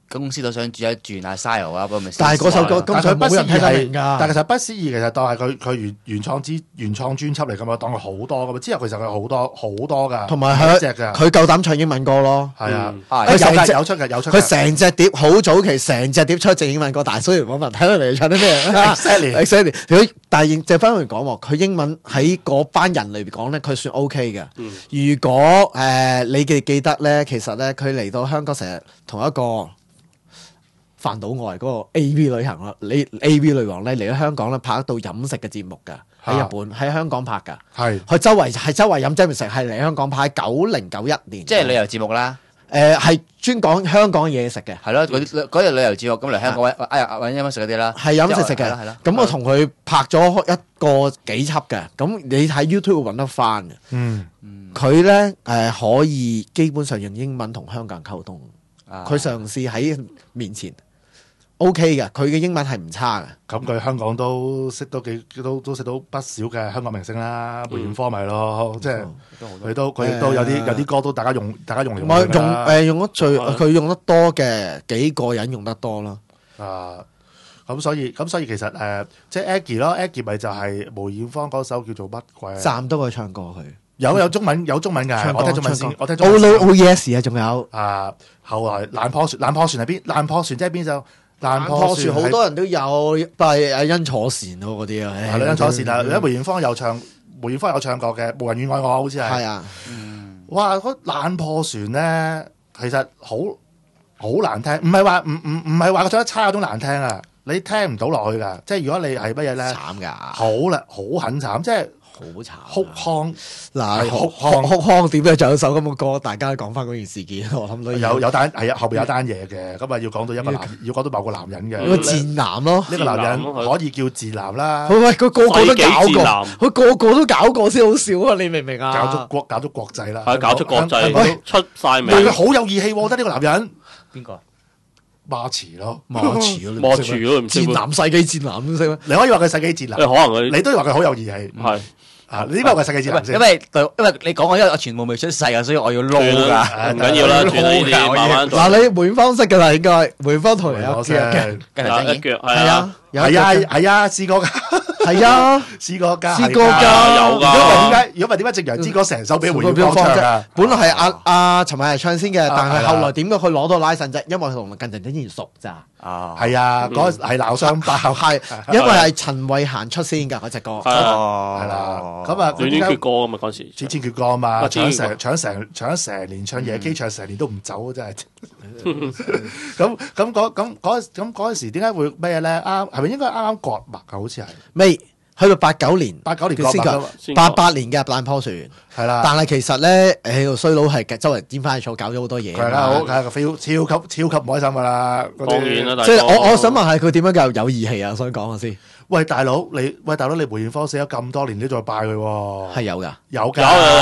公司都想轉一轉啊 style 啊，咁咪。 但係嗰首歌根本冇人聽得明㗎。 但係其實不思議其實當係佢原創專輯嚟㗎嘛，當佢好多㗎嘛。之後其實佢好多㗎， 同埋隻㗎。 佢夠膽唱英文歌咯。 係啊， 佢有出嘅。 佢成隻碟好早期，成隻碟出隻英文歌，但係雖然冇問睇佢哋唱啲咩。Exactly。佢但係就翻嚟講喎，佢英文喺嗰班人裏邊講咧，佢算 OK 嘅。如果你記得咧，其實咧佢嚟到香港成日同一個飯島愛嗰個 A.V. 旅行啦，你 A.V. 女王咧嚟咗香港咧拍一道飲食嘅節目㗎，喺日本喺香港拍㗎， 係佢周圍飲真食，係嚟香港拍9091年， 即係旅遊節目啦。 係專講香港嘢食嘅， 係咯，嗰日旅遊節目咁嚟香港揾飲食嗰啲啦， 係飲食嘅， 係啦。 咁我同佢拍咗一個幾輯嘅，咁你喺 YouTube 會揾得翻嘅。佢咧可以基本上用英文同香港人溝通，佢嘗試喺面前。O.K. 嘅，佢嘅英文係唔差嘅。 咁佢香港都識到不少嘅香港明星啦，梅艷芳咪咯，即係佢亦都有啲歌都大家用嚟用得最佢用得多嘅幾個人用得多啦。 咁所以其實即係 Aggie 咯 ，Aggie 咪就係梅艷芳嗰首叫做乜鬼？ 站都可以唱歌佢。 有中文㗎，我聽中文先，我聽中文先。Oh yes 啊，仲有後來爛破船係邊？爛破船即係邊首？爛破船好多人都有，但係阿甄楚善嗰啲啊， 係啦，甄楚善啊，梅艷芳有唱過嘅《無人願愛我》，好似係。係啊，哇！嗰爛破船咧，其實好難聽，唔係話佢唱得差嗰種難聽啊，你聽唔到落去㗎。即係如果你係乜嘢咧， 慘㗎， 好很慘，即係。 好慘， 哭腔嗱，哭腔點解仲有首咁嘅歌？大家講翻嗰件事件，我諗到有單係啊，後邊有單嘢嘅，咁啊要講到要講到某個男人嘅， 個賤男咯， 呢個男人可以叫賤男啦。 喂，佢個個都搞過，佢個個都搞過先好笑啊！你明唔明啊？ 搞足國際啦， 係搞出國際，出晒名。 佢好有義氣喎，得呢個男人邊個？ 馬池咯， 馬池咯，唔識賤男世紀賤男都識咩？ 你可以話佢世紀賤男， 可能你都要話佢好有義氣， 係。 你呢個係世紀賤男先， 因為你講我因為我全部未出世啊，所以我要撈㗎， 唔緊要啦，轉呢啲慢慢。 嗱，你梅艷芳識㗎啦，應該梅艷芳同你有腳嘅， 一腳係啊， 係啊，試過㗎。 係啊， 試過㗎， 有㗎。 如果唔係點解夕陽之歌成首俾梅艷芳唱啊？ 本來係阿陳慧嫻唱先嘅，但係後來點解佢攞到拉神啫？因為佢同近陣之前熟咋。 係啊，嗰係鬧雙爆， 係因為係陳慧嫻出先㗎嗰隻歌。 係啦，咁啊， 亂決歌啊嘛嗰時， 千決歌啊嘛，搶成年唱夜機唱成年都唔走，真係。咁嗰陣時點解會咩咧？係咪應該啱啱割脈啊？好似係未去到89年先 88年嘅爛破船係啦。 但係其實咧，個衰佬係周圍顛翻去坐，搞咗好多嘢。 係啦，好係個 feel 超級唔開心㗎啦。 當然啦， 即係我想問下佢點樣夠有義氣啊？我想講下先。 喂，大佬，你梅艷芳死咗咁多年，你再拜佢喎？ 係有㗎， 有㗎，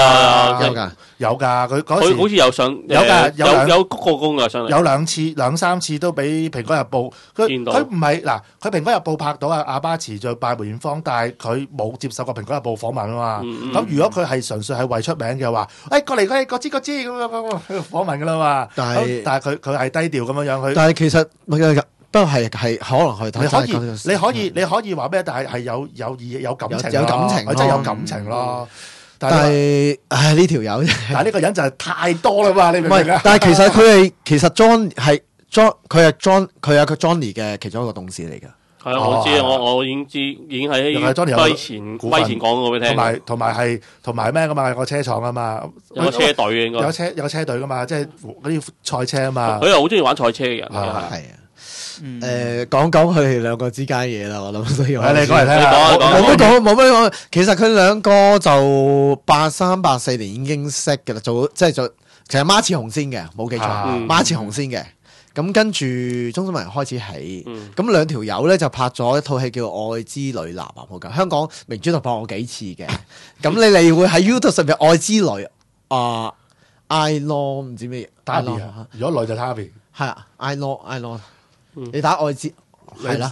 佢嗰時好似有上有鞠過躬㗎上嚟， 有兩三次都俾《蘋果日報》佢唔係嗱，佢《蘋果日報》拍到阿巴慈再拜梅艷芳，但係佢冇接受過《蘋果日報》訪問啊嘛。咁如果佢係純粹係為出名嘅話，過嚟嗰支咁樣訪問㗎啦嘛。但係佢係低調咁樣， 但係其實不過係可能係你可以話咩？但係有感情， 有感情， 真係有感情咯。 但係呢條友， 但係呢個人就係太多啦嘛，你明唔明啊？ 但係其實 John 係 Johnny 嘅其中一個董事嚟㗎。 係啊，我知啊，我已經知，已經喺咪前講過俾你聽。 同埋咩㗎嘛？有個車廠啊嘛， 有個車隊應該有個車隊㗎嘛，即係嗰啲賽車啊嘛。 佢又好中意玩賽車嘅人。 係啊。講佢哋兩個之間嘢啦，我諗都要。 你講嚟聽下。 冇乜講。其實佢兩個就83、84年已經識嘅啦，其實孖似紅先嘅，冇記錯，孖似紅先嘅。咁跟住鍾心文開始起，咁兩條友咧就拍咗一套戲叫《愛之女男》啊，好㗎。香港明珠台拍過幾次嘅。咁你哋會喺 YouTube 上面《愛之女》I know 唔知咩嘢？如果女就 Tabi。 係啊 I know。你打愛之係啦，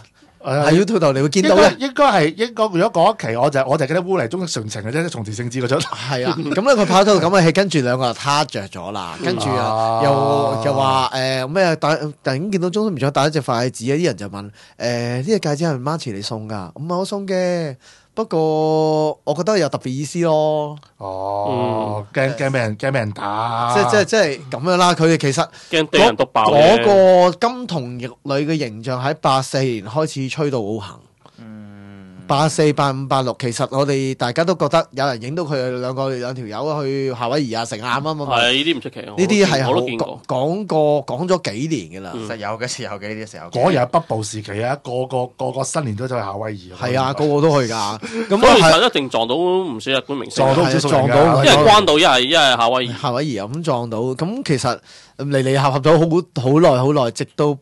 喺 YouTube 度你會見到咧。 應該如果嗰一期我就記得烏嚟中純情嘅啫，從前聖子嗰出。 係啊，咁咧佢拍到咁嘅戲，跟住兩個就撻着咗啦，跟住又話咩？突然間見到中心唔想帶一隻筷子啊！啲人就問呢隻戒指係咪媽咪你送㗎？唔係我送嘅。不過我覺得有特別意思咯。 哦，驚俾人打， 即係咁樣啦。佢哋其實驚俾人篤爆嗰個金童玉女嘅形象喺84年開始吹到好行。84、85、86，其實我哋大家都覺得有人影到佢哋兩條友去夏威夷啊、成啱啊嘛。 係呢啲唔出奇， 呢啲係我都見過講咗幾年㗎啦。 實有嘅，實有嘅呢啲實有嘅。 嗰日係北部時期啊，個個新年都走去夏威夷。 係啊，個個都去㗎。咁所以就一定撞到唔少日本明星， 撞到， 一係關島，一係夏威夷。 夏威夷咁撞到，咁其實嚟合咗好耐，直到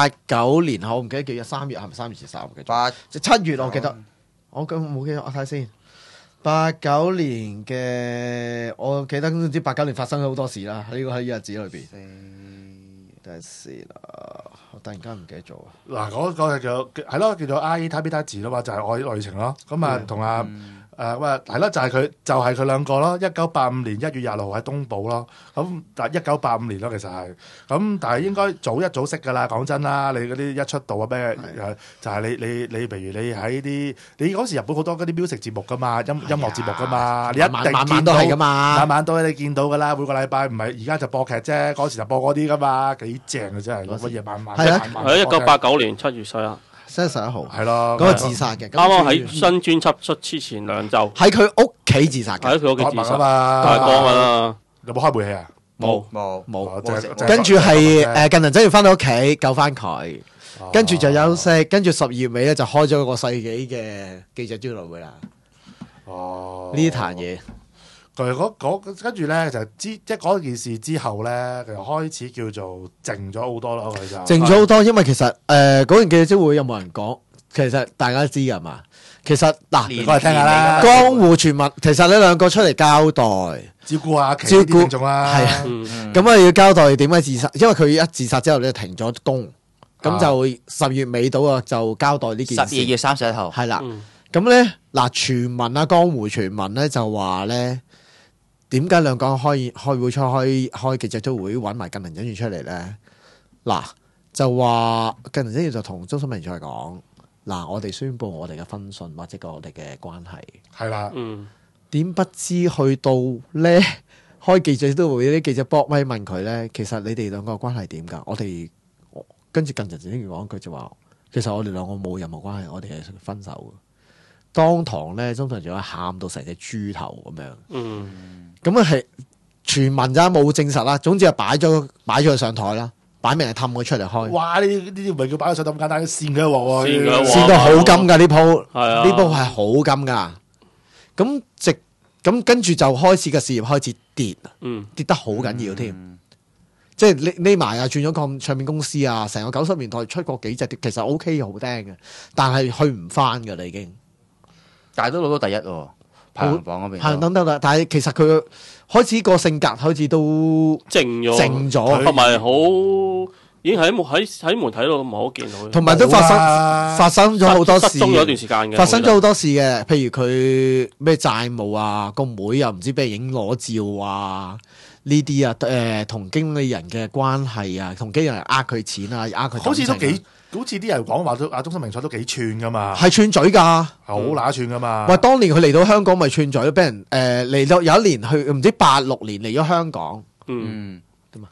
89年後，我唔記得幾日，3月係咪3月13嘅？7月我記得。我冇記得，我睇先。89年嘅，我記得唔知89年發生咗好多事啦。喺呢日子裏邊。等陣先啦，我突然間唔記得咗啊。 嗱，嗰個叫做 I Tabita 字啦嘛，就係愛情咯。咁啊，同阿係咯，就係佢兩個咯。1985年1月26號喺東寶咯。咁但係1985年咯，其實係咁，但係應該早識㗎啦。講真啦，你嗰啲一出道啊咩，就係你譬如你喺啲你嗰時日本好多嗰啲 music 節目㗎嘛，音樂節目㗎嘛，你一定晚都係㗎嘛， 晚都你見到㗎啦。每個禮拜唔係而家就播劇啫，嗰時就播嗰啲㗎嘛，幾正嘅真係攞乜嘢晚。 係1989年7月11號。 7月11號係咯， 嗰個自殺嘅， 啱啱喺新專輯出之前2週， 喺佢屋企自殺嘅， 喺佢屋企自殺嘛， 大江啊！ 有冇開煤氣啊？ 冇，跟住係近能真要翻到屋企救翻佢，跟住就休息，跟住12月尾咧就開咗個世紀嘅記者招待會啦。 哦， 呢壇嘢。 跟住咧就即係嗰件事之後咧，佢就開始叫做靜咗好多咯。佢就靜咗好多，因為其實嗰件記者會有冇人講？其實大家知㗎嘛。其實嗱， 我嚟聽下啦。 江湖傳聞，其實呢兩個出嚟交代， 照顧下其他聽眾啦。 係啊，咁啊要交代點解自殺？因為佢一自殺之後咧停咗工，咁就10月尾到啊，就交代呢件事。 12月31號係啦，咁咧嗱傳聞啊，江湖傳聞咧就話咧。點解兩個開會開記者會揾埋近藤真彥出嚟咧？嗱，就話近藤真彥就同中森明菜講：嗱，我哋宣佈我哋嘅婚訊或者我哋嘅關係。 係啦， 點不知去到咧開記者都會啲記者搏咪問佢咧，其實你哋兩個關係點㗎？跟住近藤真彥講佢就話：其實我哋兩個冇任何關係，我哋係分手嘅。當堂咧，中藤仲有喊到成隻豬頭咁樣。咁啊係傳聞咋，冇證實啦。總之係擺咗佢上台啦，擺明係氹佢出嚟開。 哇！呢啲唔係叫擺咗上台咁簡單，線佢鑊喎， 線到好金㗎呢鋪， 係啊， 呢鋪係好金㗎。咁跟住就開始嘅事業開始跌，跌得好緊要添。即係匿埋啊，轉咗唱片公司啊，成個90年代出過幾隻碟，其實 OK 好聽嘅，但係去唔翻㗎啦已經。 但係都攞到第一喎。排行榜嗰邊係等，但係其實佢開始個性格開始都靜咗， 同埋好已經喺媒體度冇得見到， 同埋都發生咗好多事， 失蹤咗一段時間嘅， 發生咗好多事嘅，譬如佢咩債務啊，個妹又唔知俾人影裸照啊，呢啲啊，同經理人嘅關係啊，同經理人呃佢錢啊，呃佢好似都幾。好似啲人講話都阿中森明菜都幾串噶嘛， 係串嘴㗎， 好乸串噶嘛。 喂，當年佢嚟到香港咪串嘴，俾人嚟到有一年去唔知86年嚟咗香港，點啊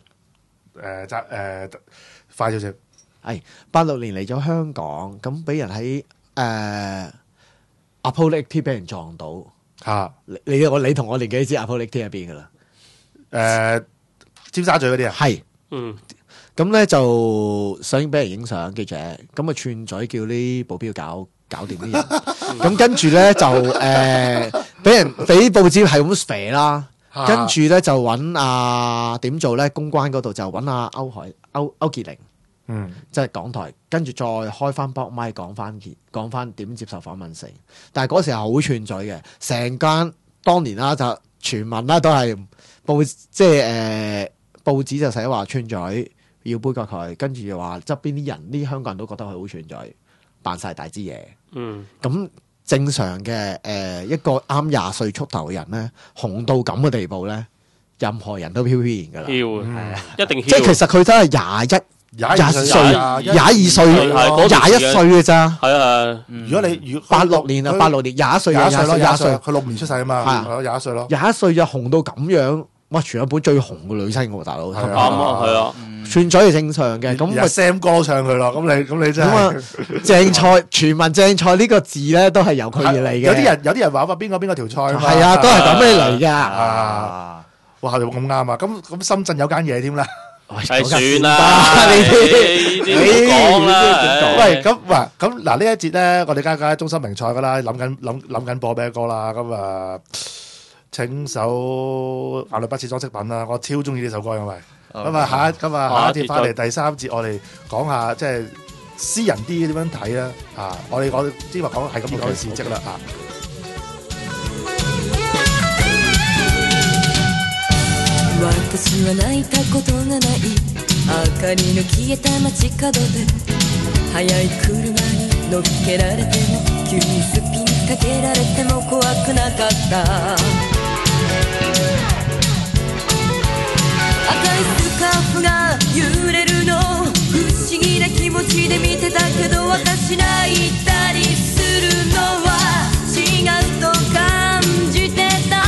完快少少， 係86年嚟咗香港，咁俾人喺Apollo T 俾人撞到嚇， 你同我年紀知 Apollo T 喺邊㗎啦？ 尖沙咀嗰啲啊， 係咁咧就想俾人影相記者，咁啊串嘴叫啲保鏢搞掂啲人，咁跟住咧就俾報紙係咁肥啦，跟住咧就揾點做咧？公關嗰度就揾阿歐潔玲，即係港台，跟住再開翻博麥講翻點接受訪問成，但係嗰時係好串嘴嘅，成間當年啦就傳聞啦都係報紙就寫話串嘴。要杯葛佢，跟住又話側邊啲人，啲香港人都覺得佢好串嘴， 扮晒大支嘢。 嗯， 咁正常嘅一個啱20歲出頭嘅人咧，紅到咁嘅地步咧，任何人都飄飄然㗎啦。 囂，一定囂。 即係其實佢都係21歲、22歲、21歲嘅咋。 係啊， 如果你 86年啊，86年21歲 21歲 21歲， 佢6年出世啊嘛，係21歲咯。 21歲就紅到咁樣，哇！全日本最紅嘅女星喎，大佬。 啱啊，係啊。 算咗係正常嘅，咁咪 Sam 哥唱佢咯，咁你真咁啊係正菜全民正菜呢個字咧，都係由佢而嚟嘅。 有啲人話邊個條菜啊嘛， 係啊，都係咁嚟㗎。 啊，哇，咁啱啊！咁深圳有間嘢添啦。 係算啦，呢啲唔講啦。 喂，咁嗱呢一節咧，我哋梗係中心名菜㗎啦，諗緊播咩歌啦？咁啊，請首眼淚不似裝飾品啦，我超中意呢首歌，因為。咁啊，下一節翻嚟第3節，我哋講下即係私人啲點樣睇啦。我哋之話講係咁講事蹟啦。 私は泣いたことがない明かりの消えた街角で速い車に乗っけられても急にスピンかけられても怖くなかった赤いスカーフが揺れるの不思議な気持ちで見てたけど私泣いたりするのは違うと感じてた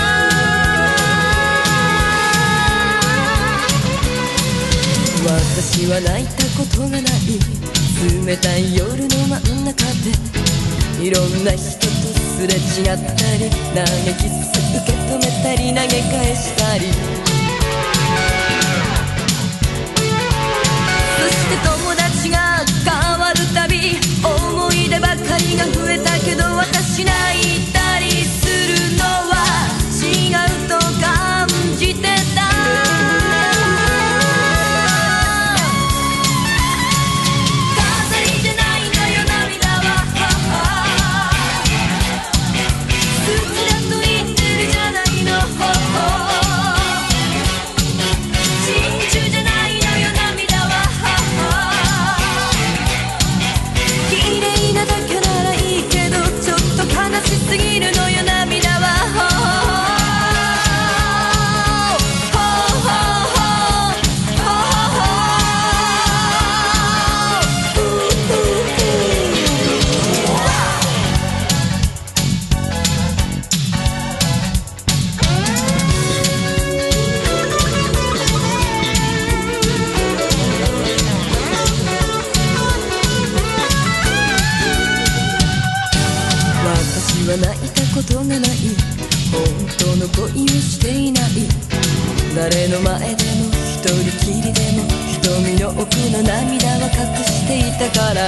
私は泣いたことがない冷たい夜の真ん中でいろんな人とすれ違ったり投げキス受け止めたり投げ返したりそして友達が変わるたび思い出ばかりが増えたけど私泣いたりするのは違うと感じてたすぎるのよ涙は私は泣いたことがない本当の恋をしていない誰の前でも一人きりでも瞳の奥の涙は隠していたから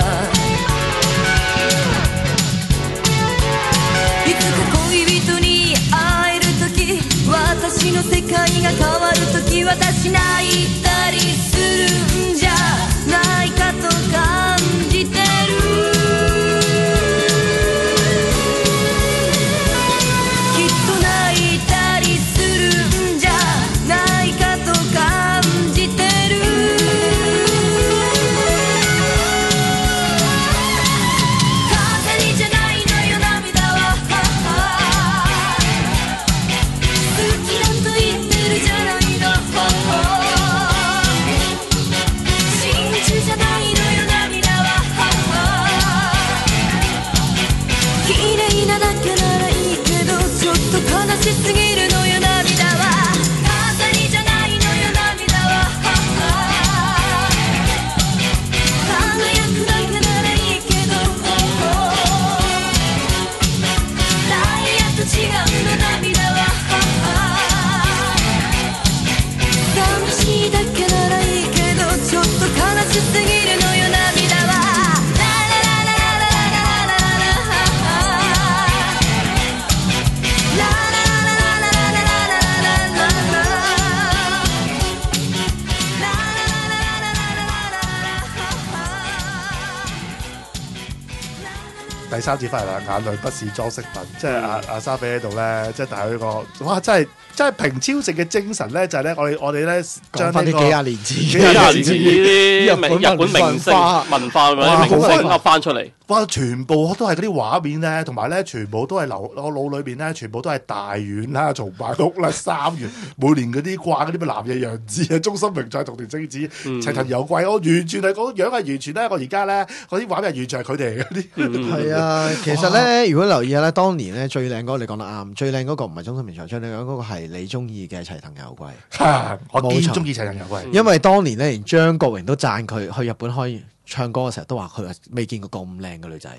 いつか恋人に会える時私の世界が変わる時私泣いたりするんじゃないかと感じてるしすぎるのよ涙は飾りじゃないのよ涙は輝くだけならいいけどダイヤと違うの涙は寂しいだけならいいけどちょっと悲しすぎるのよ涙は第3節翻嚟啦，眼淚不是裝飾品，即係阿沙比喺度咧，即係但係呢個哇，真係即係平超值嘅精神咧，就係咧，我哋咧將翻啲幾廿年前、 幾廿年前啲日本明星文化嗰啲明星噏翻出嚟。 哇！全部都係嗰啲畫面咧，同埋咧，全部都係我腦裏邊咧，全部都係大院啦、松柏屋啦、三元，每年嗰啲掛嗰啲咩南野洋子啊、中心名菜、同田晶子、齊藤由貴，我完全係嗰樣係完全咧，我而家咧嗰啲畫面係完全係佢哋嚟嘅啲。 係啊，其實咧，如果留意下咧，當年咧最靚嗰個你講得啱，最靚嗰個唔係中心名菜，最靚嗰個係你中意嘅齊藤由貴。 我堅中意齊藤由貴， 因為當年咧，連張國榮都讚佢去日本開唱歌嘅時候，都話佢未見過咁靚嘅女仔。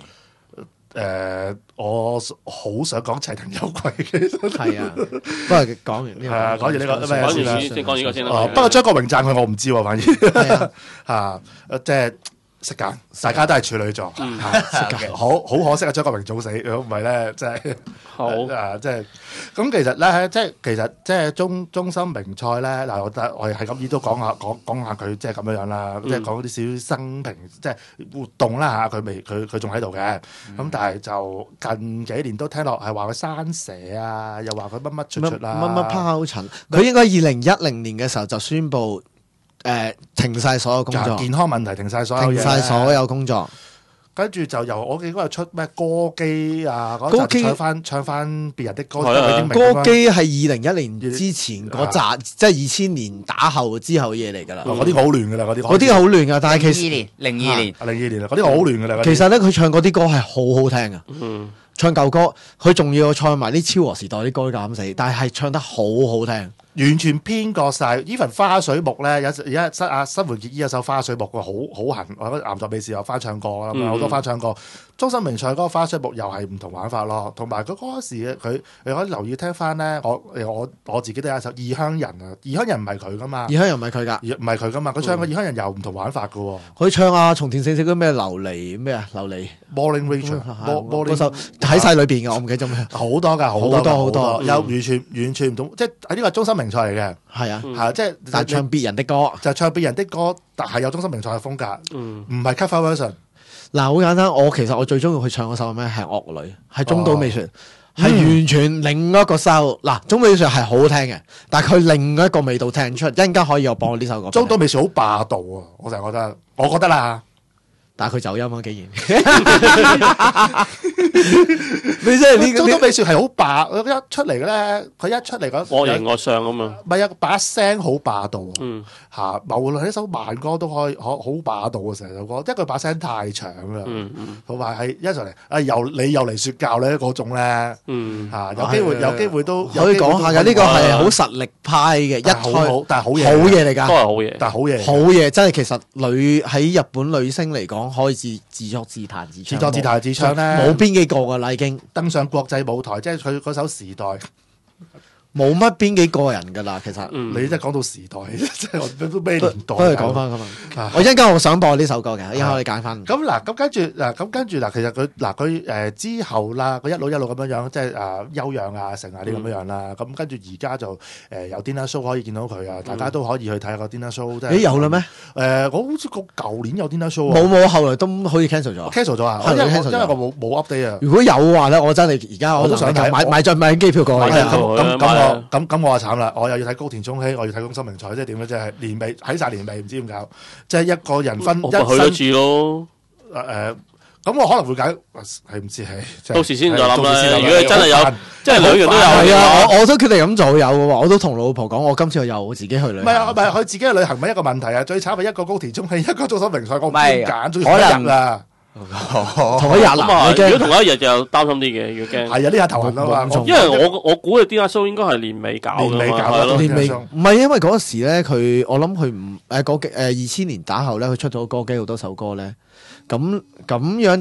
我好想講齊藤由貴嘅， 係啊。不過講完呢個， 講完呢個先講呢個先啦。 不過張國榮讚佢，我唔知喎，反而係啊，即係。識揀，大家都係處女座，好可惜啊！張國榮早死，如果唔係咧，真係好即係咁。其實咧，即係中心名菜咧，嗱，我哋係咁意都講下佢，即係咁樣啦，即係講啲少少生平，即係活動啦嚇。佢仲喺度嘅，咁但係就近幾年都聽落係話佢生蛇啊，又話佢乜出啦， 乜拋塵。佢應該2010年嘅時候就宣布。停晒所有工作， 健康問題停晒所有工作， 跟住就由我記得出咩歌姬啊，嗰集唱翻別人的歌， 歌姬係2010年之前嗰集，即係2000年打後之後嘢嚟㗎啦。 嗰啲好亂㗎啦，嗰啲好亂㗎，但係其實 02年嗰啲好亂㗎啦。 其實咧，佢唱嗰啲歌係好好聽㗎。唱舊歌，佢仲要唱埋啲昭和時代啲歌咁死，但係唱得好好聽。 完全編過晒 even 花水木咧，而家新垣結衣有首花水木好行，我覺得岩作美事又翻唱過啦，好多翻唱過。中心名菜嗰個花水木又係唔同玩法咯，同埋佢嗰時佢你可以留意聽翻咧，我自己都有一首《異鄉人》啊，《異鄉人》唔係佢噶嘛， 異鄉人唔係佢噶， 唔係佢噶嘛，佢唱個《異鄉人》又唔同玩法噶喎。 佢唱啊，松田聖子嗰咩琉璃咩啊，琉璃 Morning Rachel 嗰首喺晒裏邊嘅，我唔記得咗咩， 好多㗎，好多，又完全唔同，即係喺呢個中心名菜嚟嘅。 係啊， 係即係但係唱別人的歌， 就唱別人的歌，但係有中心名菜嘅風格，唔係 cover version。 嗱，好簡單，其實我最中意佢唱嗰首咩係樂女，係中島美雪，係完全另一個收。嗱，中島美雪係好聽嘅，但係佢另一個味道聽出，一陣間可以我播呢首歌。 中島美雪好霸道啊！我成日覺得啦。 但係佢走音啊，竟然！你真係呢？ 中島美雪係好霸，一出嚟嘅咧，佢一出嚟嗰惡形惡相咁啊！ 唔係啊，把聲好霸道嚇，無論一首慢歌都可以好霸道啊！成首歌，因為佢把聲太長啦，同埋係一上嚟你又嚟説教咧嗰種咧嚇，有機會都可以講下嘅。呢個係好實力派嘅，但係好嘢嚟㗎， 都係好嘢， 但係好嘢，真係其實喺日本女星嚟講，可以自作自彈自唱， 自作自彈自唱咧， 冇邊幾個㗎啦已經登上國際舞台，即係佢嗰首時代。 冇乜邊幾個人㗎啦，其實你真係講到時代，即係我都咩年代？ 不如講翻咁啊！我一陣間我想播呢首歌嘅，一陣間我哋揀翻。 咁跟住其實佢之後啦，佢一路咁樣即係休養啊，成啊啲咁樣啦。咁跟住而家就有 dinner show 可以見到佢啊，大家都可以去睇下個 dinner show。 咦有啦咩？ 我好似個舊年有 dinner show 冇，後來都好似 cancel 咗。 cancel 咗啊！因為我冇 update 啊。 如果有話咧，我真係而家我都想睇，買機票過去。 咁我就慘啦！我又要睇高田充希，我要睇中心名菜，即係點咧？即係年尾喺晒年尾，唔知點搞，即係一個人分去多次咯。 咁我可能會揀係唔知係， 到時先再諗啦。如果真係有，即係兩樣都有。 係啊，我都決定咁做有嘅喎，我都同老婆講，我今次又自己去旅行。 唔係佢自己去旅行咪一個問題啊！最慘係一個高田充希，一個中心名菜，我唔揀，仲要一日啊！ 同一日啊！ 如果同一日就擔心啲嘅，要驚。 係啊，呢下頭痕啊嘛。 因為我估嘅 dinner show 應該係年尾搞㗎嘛， 年尾唔係因為嗰時咧，我諗佢唔2000年打後咧，佢出咗歌姬好多首歌咧，咁樣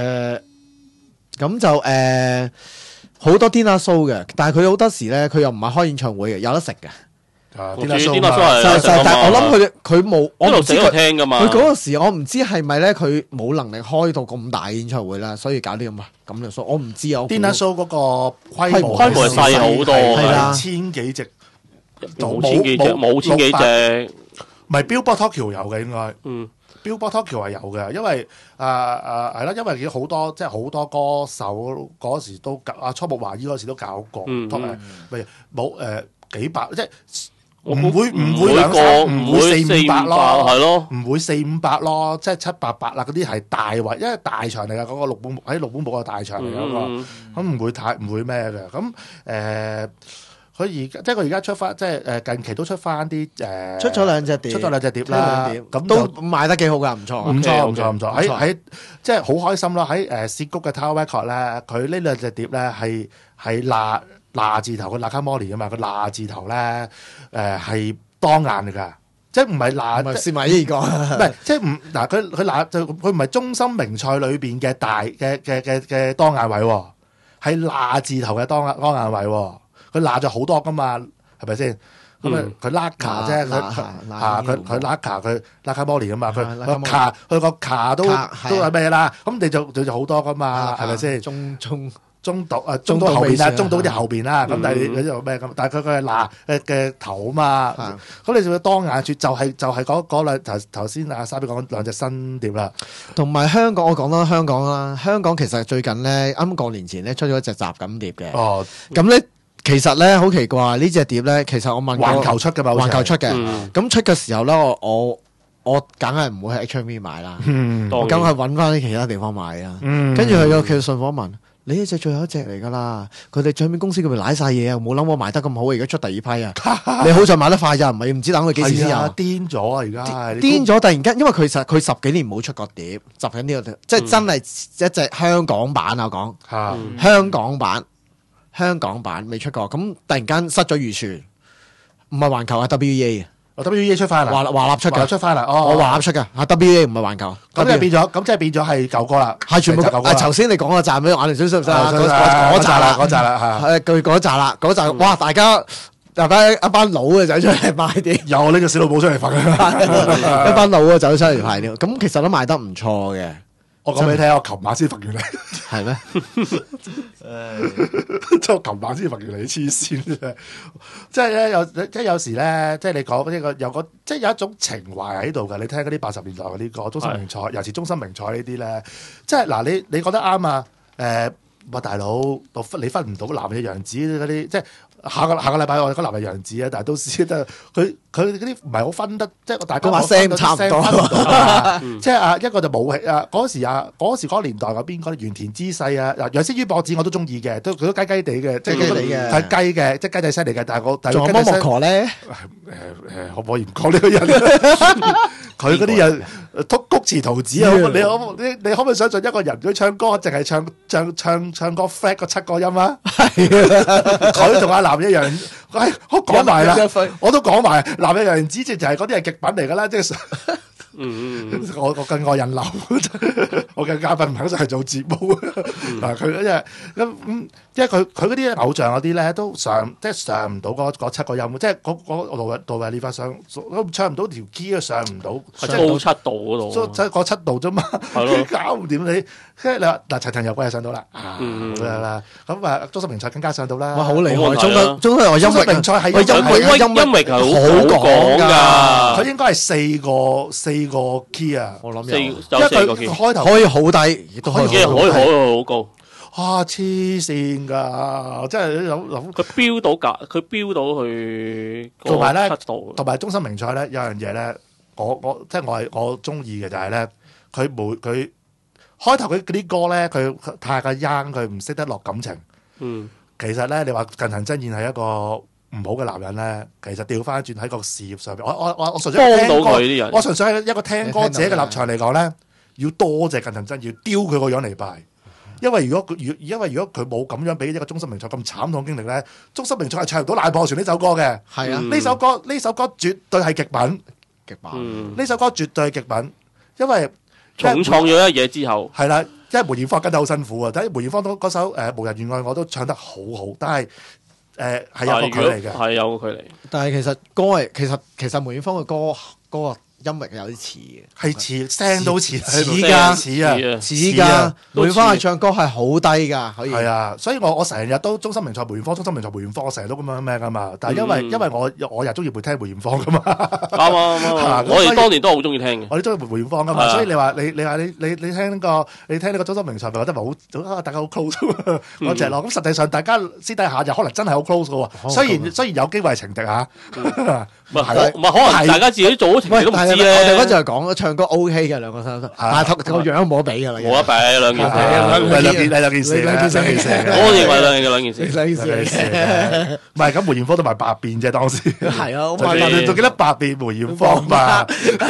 就好多 dinner show 嘅，但係佢好多時咧，佢又唔係開演唱會嘅，有得食嘅。 dinner show 係， 但係我諗佢冇，我唔知佢聽㗎嘛。 佢嗰個時我唔知係咪咧，佢冇能力開到咁大演唱會啦，所以搞啲咁嘅 show，我唔知啊。 dinner show 嗰個規模係細好多， 係千幾隻， 冇千幾隻， 唔係 Billboard Tokyo 有嘅應該。Billboard Tokyo 係有嘅，因為係啦，因為好多即係好多歌手嗰時都搞，初木華依嗰時都搞過，冇幾百，即係我唔會唔會四五百咯， 係咯， 唔會400-500咯，即係700-800啦，嗰啲係大圍，因為大場嚟㗎，嗰個六本木個大場嚟㗎嗰個，咁唔會咩嘅，咁佢而家出翻，即係近期都出翻啲出咗兩隻碟啦，咁都賣得幾好㗎，唔錯。 唔錯，喺即係好開心咯！喺涉谷嘅 Tower Record 咧，佢呢兩隻碟咧係嗱字頭嘅 Nakamori 啊嘛，個嗱字頭咧係當眼嚟㗎，即係唔係嗱， 唔係試埋呢個， 唔係即係唔嗱佢嗱就佢唔係中心名菜裏邊嘅大嘅當眼位喎，係嗱字頭嘅當眼位喎。佢拿咗好多噶嘛，係咪先？咁佢拉卡啫，佢拉卡佢拉卡摩尼啊嘛，佢個卡都係咩啦？咁你就好多噶嘛，係咪先？中島後邊啦，中島啲後邊啦。咁但係你又咩咁？但係佢係拿嘅頭啊嘛。咁你就要當眼處，就係嗰兩頭先阿沙比講兩隻新碟啦。 同埋香港，我講多香港啦。香港其實最近咧，啱過年前咧出咗一隻雜錦碟嘅。哦，咁咧。其實咧好奇怪，呢隻碟咧，其實我問過環球出嘅嘛，環球出嘅。咁出嘅時候咧，我梗係唔會喺 HMV 買啦，我梗係揾翻啲其他地方買啦。跟住佢個信訪問，你呢隻最後一隻嚟㗎啦，佢哋唱片公司佢咪瀨晒嘢啊，冇諗我賣得咁好，而家出第二批啊！你好在買得快咋，唔係唔知等佢幾時先有。 癲咗啊！而家癲咗，突然間，因為佢10幾年冇出過碟，集緊呢個即係真係一隻香港版啊！我講香港版未出過，咁突然間失咗預算，唔係環球啊 WEA 出翻啦， 華納出嘅出翻啦， 我華納出嘅WEA 唔係環球， 咁即係變咗係舊歌啦， 係全部頭先你講嗰集咩？眼連少少嗰集啦，係佢嗰集啦，嗰集哇！大家一班老嘅走出嚟賣碟， 有呢個小老母出嚟發一班老嘅走出嚟賣碟，咁其實都賣得唔錯嘅。 我講俾你聽，我琴晚先發完你， 係咩？ 即係我琴晚先發完你，黐線嘅。即係咧有時咧，即係你講呢個即係有一種情懷喺度嘅。你聽嗰啲80年代嗰啲歌，中心名菜，尤其是中心名菜呢啲咧，即係嗱，你覺得啱啊？大佬，你分唔到南野洋子嗰啲，即係下個禮拜我哋講南野洋子啊，但係都知得佢嗰啲唔係好分得，即係大家話聲差唔多， 即係一個就冇氣啊！嗰時嗰個年代嗰邊嗰啲原田知世啊，楊思於博子我都中意嘅，佢都雞雞地嘅，即係係雞嘅，即係雞仔犀利嘅。但係仲有摩莫陀咧， 可唔可以唔講呢個人？佢嗰啲人曲詞徒子啊！你可唔可以想象一個人佢唱歌淨係唱歌 flat 個7個音啊？佢同阿南一樣，我講埋啦，我都講埋。南野洋子就係嗰啲係極品嚟㗎啦，即係我更愛人流，我嘅嘉賓唔肯上嚟做節目嗱，佢因為佢嗰啲偶像嗰啲咧都上唔到嗰7個音，即係嗰杜偉呢發上唱唔到條 key 啊，上唔到高7度嗰度， 即係嗰7度啫嘛，搞唔掂你。即係你話嗱，齊藤由貴又上到啦，咁啊，中森明菜更加上到啦。 哇，好厲害！中森明菜係音域係好廣㗎， 佢應該係4個 key 啊， 我諗因為佢開頭可以好低，亦都可以好高。 黐線㗎！即係諗佢飆到去同埋咧， 7度， 同埋中森明菜咧有樣嘢咧，我中意嘅就係咧，佢開頭佢嗰啲歌咧，佢太過 young，佢唔識得落感情。其實咧，你話近藤真彥係一個唔好嘅男人咧，其實調翻轉喺個事業上邊，我純粹幫到佢啲人， 我純粹係一個聽歌者嘅立場嚟講咧，要多謝近藤真彥，要丟佢個樣嚟拜。因為如果佢冇咁樣俾一個中森明菜咁慘痛經歷咧，中森明菜係唱唔到《爛破船》呢首歌嘅。 係啊， 呢首歌絕對係極品，呢首歌絕對係極品，因為重創咗一嘢之後， 係啦，因為梅艷芳跟得好辛苦啊。但係梅艷芳嗰首無人願愛我都唱得好好，但係係有個距離嘅， 係有個距離。 但係其實歌係其實梅艷芳嘅歌音域有啲似嘅， 係似聲都似似㗎似啊， 似㗎。梅艷芳係唱歌係好低㗎，可以。 係啊，所以我成日都中心名菜梅艷芳，中心名菜梅艷芳，我成日都咁樣咩㗎嘛。但係因為我又中意會聽梅艷芳㗎嘛。 啱，我哋當年都好中意聽嘅。 我哋中意梅艷芳㗎嘛，所以你話你聽呢個中心名菜，咪覺得好大家好 close 嗰隻咯。咁實際上大家私底下就可能真係好 close 嘅喎。雖然有機會係情敵嚇， 唔係可能大家自己做好情敵都唔知咧。 我哋嗰陣係講唱歌 OK 嘅兩個三，但係個樣冇得比㗎啦。 冇得比兩件事， 兩件事。 我認為兩件事。 唔係咁，梅艷芳都賣百變啫，當時係啊， 仲記得百變梅艷芳嘛？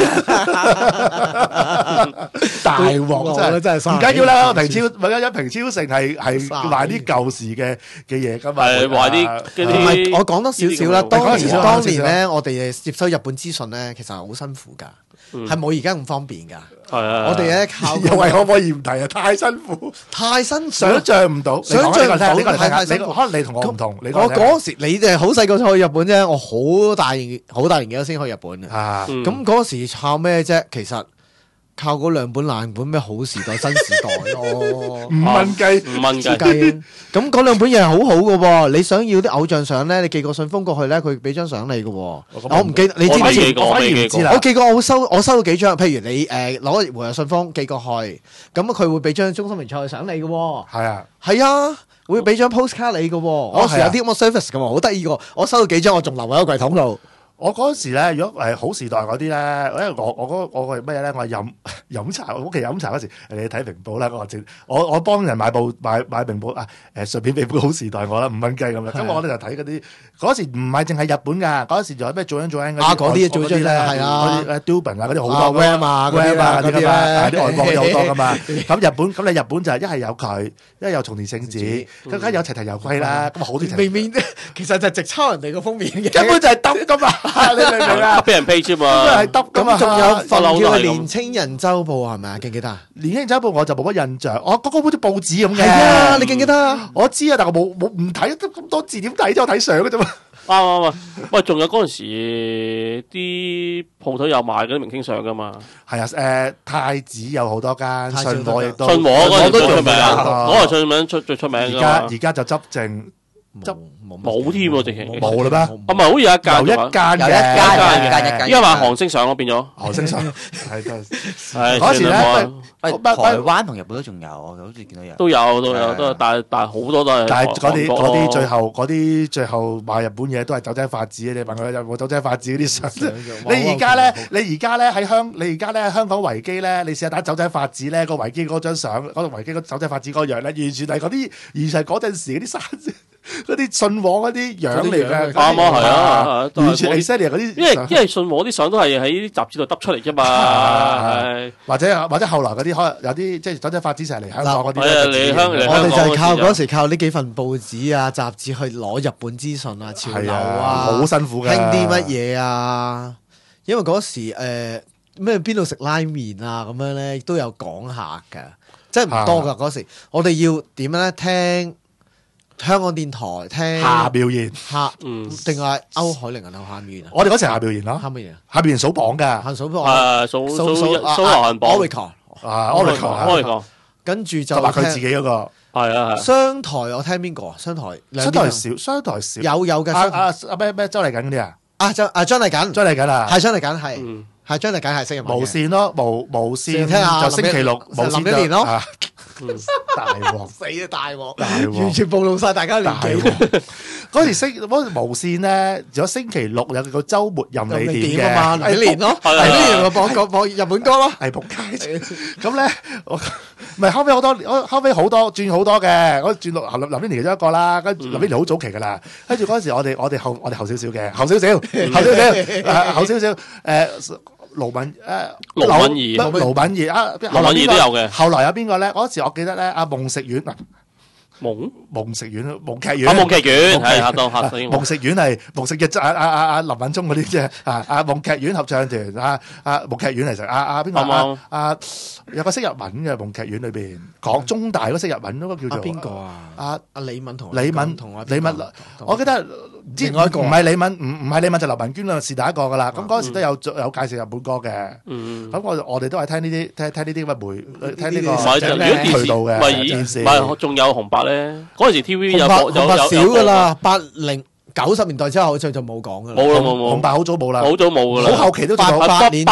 大鑊真係唔緊要啦，一平超盛係賣啲舊時嘅嘢㗎嘛， 係賣啲。 我講多少少啦。當年咧，我哋接收日本資訊咧，其實係好辛苦㗎，係冇而家咁方便㗎。 係啊， 我哋咧靠又係可唔可以唔提啊？太辛苦， 想像唔到， 太辛苦。可能你同我唔同。 我嗰時你哋好細個去日本啫，我好大年紀先去日本嘅。咁嗰時靠咩啫？其實靠嗰兩本爛本咩好時代新時代咯， 5蚊雞。 咁嗰兩本嘢係好好嘅喎，你想要啲偶像相咧，你寄個信封過去咧，佢俾張相你嘅喎。我唔記得，你知唔知？我寄過，我收到幾張。譬如你攞回郵信封寄過去，咁佢會俾張中心名菜相你嘅喎。係啊，會俾張 postcard 你嘅喎。我時有啲咁嘅 service 嘅喎，好得意嘅。我收到幾張，我仲留喺個櫃桶度。 我嗰時咧，如果好時代嗰啲咧，因為我係咩咧？我係飲茶，屋企飲茶嗰時，你睇明報啦。我幫人買明報啊，順便俾本好時代我啦，5蚊雞咁樣。咁我哋就睇嗰啲嗰時唔係淨係日本㗎，嗰時仲有咩做緊嗰啲做緊咧，係啊， 嗰啲 Dubin 啊嗰啲好多 Wham 啊嗰啲咧， 啲外國有好多㗎嘛。咁你日本就係一係有佢，一係有松田聖子，更加有齊藤由貴啦。咁好啲明明其實就係直抄人哋個封面嘅， 根本就係揼㗎嘛。你明唔明啊？ 俾人 pay 啫嘛， 係得噶嘛。 仲有份叫《年青人週報》係咪啊？記唔記得啊？ 《年青人週報》我就冇乜印象，我嗰個好似報紙咁嘅。 係啊，你記唔記得啊？ 我知啊，但係我冇唔睇咁多字點睇啫？我睇相嘅啫嘛。 啱。喂，仲有嗰陣時啲鋪頭有賣嗰啲明星相噶嘛？ 係啊，太子有好多間，信和亦都。 信和嗰陣都出名，嗰陣最出名。 而家就執政。 冇添喎，直情冇啦咩？ 唔係，好似有一間， 有一間， 依家話韓星相咯，變咗韓星相係嗰時咧， 台灣同日本都仲有，我好似見到有都有，但係好多都係。 但係嗰啲最後賣日本嘢都係走仔法子，你問佢有冇走仔法子嗰啲相？你而家咧喺香港維基咧，你試下打走仔法子咧，個維基嗰張相，嗰個維基嗰走仔法子嗰樣咧，完全係嗰啲，完全係嗰陣時嗰啲山。嗰啲信和嗰啲樣嚟嘅， 啱係啊， 完全係 Celia 嗰啲， 因為信和啲相都係喺啲雜誌度得出嚟啫嘛， 或者後來嗰啲可能有啲即係走仔發展成嚟香港嗰啲， 我哋就係靠嗰時靠呢幾份報紙啊雜誌去攞日本資訊啊潮流啊， 好辛苦嘅， 興啲乜嘢啊？因為嗰時咩邊度食拉麵啊咁樣咧都有講下㗎，即係唔多㗎嗰時，我哋要點樣咧聽？香港電台聽夏妙賢， 定係歐海玲啊？夏妙賢啊！ 我哋嗰時係夏妙賢咯， 夏妙賢， 夏妙賢數榜㗎， 數榜， 數流行榜 ，Oricon，跟住就話佢自己嗰個係啊。 商台我聽邊個啊？商台少，有嘅咩周麗瑾嗰啲啊？ 張麗瑾，係張麗瑾係張麗瑾係識無線咯，無線聽下就星期六無線林一年咯。 大鑊死啊！大鑊，完全暴露晒大家年紀。 嗰時無線咧，有星期六有個週末任你點啊嘛， 林一年咯，林一年播日本歌咯， 係仆街。咁咧，唔係後尾好多轉好多嘅，我轉落林一年其中一個啦，跟住林一年好早期噶啦，跟住嗰陣時我哋後少少嘅，後少少，盧敏儀啊， 盧敏儀都有嘅。 後來有邊個咧？嗰時我記得咧，阿夢食丸啊， 夢食院、夢劇院。 夢劇院係嚇當嚇夢食院係夢食嘅林敏聰嗰啲啫。夢劇院合唱團夢劇院嚟食邊個有個識日文嘅夢劇院裏邊講中大嗰識日文嗰個叫做邊個啊？阿李敏同李敏，我記得唔知唔係李敏，唔係李敏就劉文娟啦，是第一個噶啦。咁嗰時都有介紹日本歌嘅。咁我哋都係聽呢啲咁嘅聽呢個渠道嘅電視。 唔係仲有紅白咧？嗰陣時 TV 有紅白少噶啦，80、90年代之後好似就冇講噶啦。 冇紅白好早冇啦， 好早冇噶啦。 好後期都 88年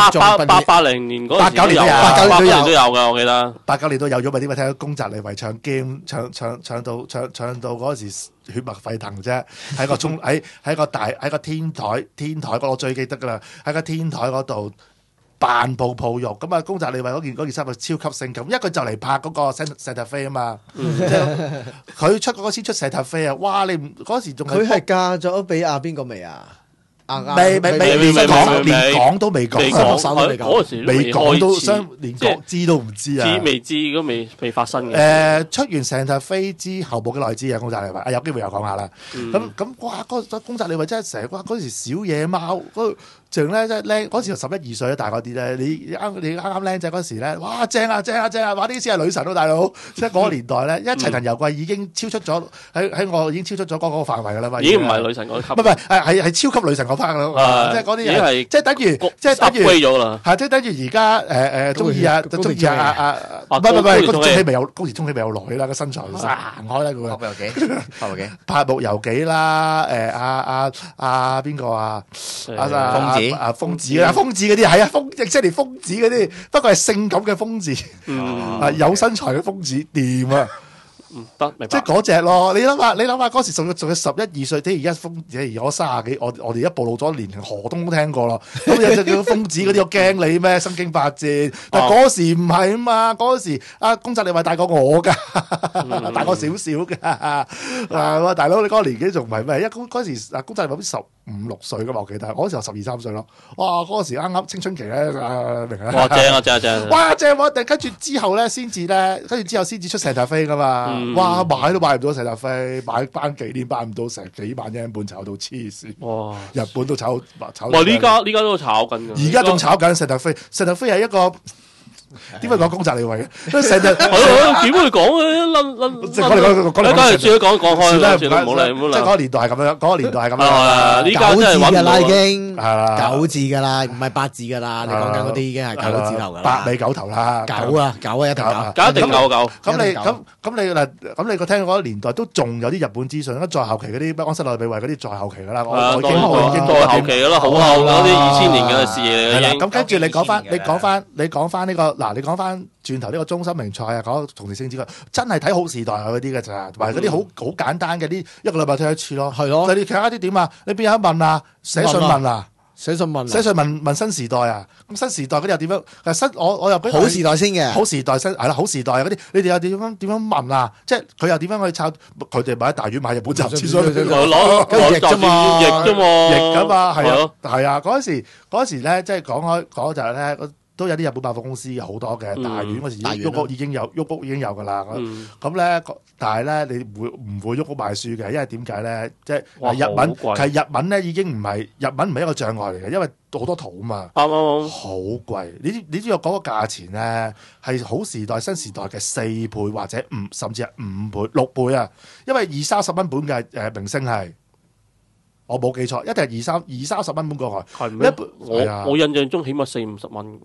80年嗰陣時 89 年都有噶，我記得。 89年都有咗咪？點解聽到宮澤理惠唱 game 唱到嗰時血脈沸騰啫？喺個喺個天台嗰度我最記得噶啦，喺個天台嗰度。扮泡浴咁啊！宮澤理惠嗰件衫係超級性感，因為佢就嚟拍嗰個石頭飛啊嘛，佢出嗰個先出石頭飛啊！哇！你嗰時仲佢係嫁咗俾邊個未啊？ 未連講都未講， 嗰時未講都連講知都唔知啊！ 未知如果未發生嘅。 出完石頭飛之後冇幾耐知啊！宮澤理惠有機會又講下啦。咁哇！嗰宮澤理惠真係成日嗰時小野貓仲咧即係僆嗰時就11、12歲啦，大嗰啲咧，你啱僆仔嗰時咧，哇正啊！哇呢啲先係女神咯，大佬！即係嗰個年代咧，一齊藤油貴已經超出咗喺我已經超出咗嗰個範圍噶啦嘛， 已經唔係女神嗰級， 唔係係超級女神嗰 part 啦，即係嗰啲嘢，即係等於咗啦， 係即係等於而家中意唔係中氣未有高時中氣未有耐啦，個身材行開啦佢。拍木遊記啦，邊個瘋子嗰啲係啊，即係連瘋子嗰啲，不過係性感嘅瘋子，有身材嘅瘋子掂啊！ 得，明白。 即係嗰隻咯，你諗下嗰時仲有11、12歲，而家瘋子而我30幾，我哋而家暴露咗年齡，河東都聽過咯。咁有隻叫瘋子嗰啲，我驚你咩？身經百戰，但嗰時唔係啊嘛，嗰時宮澤理惠大過我噶，大過少少噶。大佬你嗰個年紀仲唔係咩？因為嗰時宮澤理惠15、16歲噶嘛，我記得嗰時候12、13歲咯。哇，嗰時啱啱青春期咧，明啊？ 哇，正！ 哇，正！跟住之後咧，先至出石頭飛噶嘛。哇！買都買唔到石頭飛，買班幾年買唔到成幾萬英鎊，炒到黐線。哇！日本都炒。 哇！呢家都炒緊㗎。 而家仲炒緊石頭飛，石頭飛係一個。點解講宮澤理惠嘅？成日點會講嘅？ 即係我哋講開啦，算啦，唔好理。 即係嗰個年代係咁樣，嗰個年代係咁樣。 呢家真係 9字㗎啦，已經係啦 ，9字㗎啦，唔係8字㗎啦。你講緊嗰啲已經係9字頭㗎啦。 8尾9頭啦 ，9啊，一定9， 一定9。 咁你個聽嗰個年代都仲有啲日本資訊，再後期嗰啲安室奈美惠嗰啲再後期㗎啦。 我已經再後期㗎啦，好後嗰啲2000年嘅事嚟嘅。 咁跟住你講翻呢個。嗱，你講翻轉頭呢個中森明菜啊，講同時性之外，真係睇好時代嗰啲嘅咋，同埋嗰啲好簡單嘅啲一個禮拜睇一次咯，係咯。但係你其他啲點啊？你邊有得問啊？寫信問啊？ 寫信問新時代啊？咁新時代嗰啲又點樣？我又俾好時代先嘅， 好時代係啦，好時代嗰啲，你哋又點樣問啊？即係佢又點樣去抄？佢哋買大丸買日本雜誌， 攞譯啫嘛， 譯㗎嘛，係啊，嗰時咧，即係講開嗰陣咧。都有啲日本百貨公司好多嘅，大丸嗰時喐屋已經有㗎啦。咁咧，但係咧，你唔會喐屋買書嘅，因為點解咧？即係日文，其實日文咧已經唔係一個障礙嚟嘅，因為好多圖啊嘛。啱。好貴，你知道嗰個價錢咧係好時代、新時代嘅4倍或者甚至係5倍、6倍啊！因為20-30蚊本嘅明星係。我冇記錯，一定係20-30蚊本過去。係咩？ 我印象中起碼40-50蚊。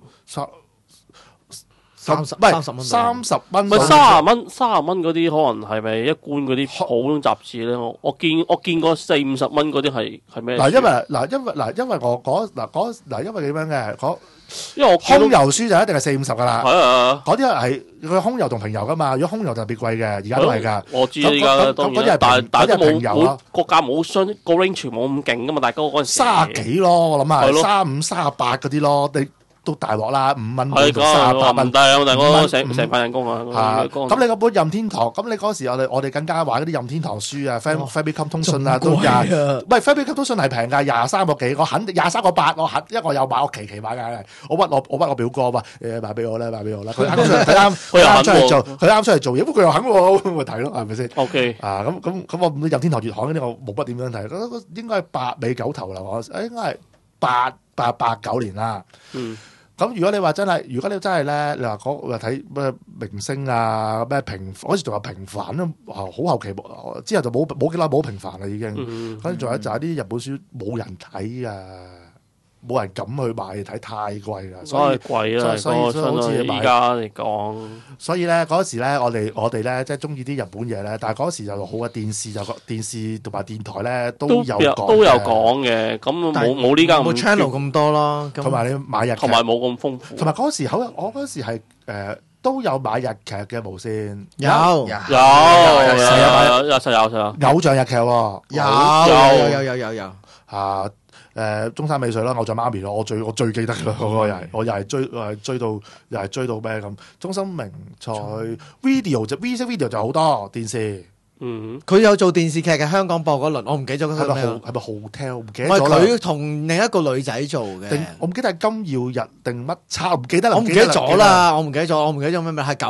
30蚊。30蚊。 30蚊嗰啲可能係咪一般嗰啲普通雜誌咧？我見過40-50蚊嗰啲係咩？ 因為我因為點樣嘅因為我空郵書就一定係40-50噶啦。嗰啲係佢空郵同平郵噶嘛。如果空郵特別貴嘅，而家都係㗎。 我知而家當然，但係都冇個價冇相個 range 冇咁勁噶嘛。大哥嗰陣時30幾咯，我諗係35、38嗰啲咯。 都大鑊啦，5蚊係到38蚊唔。得啊！但係我成五成份人工啊！ 咁你嗰本任天堂，咁你嗰時我哋更加玩嗰啲任天堂書啊，Famicom 通訊啊，都仲貴啊喂 Famicom 通訊係平㗎，23個幾，我肯定23個8，因為我有買，我期買㗎，我屈我表哥話買俾我啦，佢啱出嚟做，咁佢又肯喎，咪睇咯，係咪先 OK 啊？咁我任天堂粵行嗰啲我冇乜點樣睇，應該係8尾9頭啦，應該係89年啦。咁如果你話真係，如果你真係咧，你話睇咩明星啊，咩平，好似仲有平凡咯，好後期之後就冇幾耐冇平凡啦已經。跟住仲有就係啲日本書冇人睇啊，冇人敢去買睇，太貴啦， 所以貴啦， 所以好似依家嚟講， 所以咧嗰時咧，我哋咧即係中意啲日本嘢咧，但係嗰時就好嘅電視同埋電台咧都有講嘅，咁冇呢間冇 channel 咁多咯， 同埋你買日劇， 同埋冇咁豐富， 同埋嗰時我嗰時係都有買日劇嘅無線， 有偶像日劇喎， 有啊中山美穗啦，偶像媽咪咯，我最記得㗎嗰個我又係追到咩咁？中森明菜 video 就 video 就好多電視， 佢有做電視劇嘅，香港播嗰輪，我唔記得咗佢咩， 係咪 hotel 唔記得唔係咗啦？ 佢同另一個女仔做嘅， 我唔記得係金耀日定乜叉，唔記得啦， 我唔記得咗啦，我唔記得咗咩名，係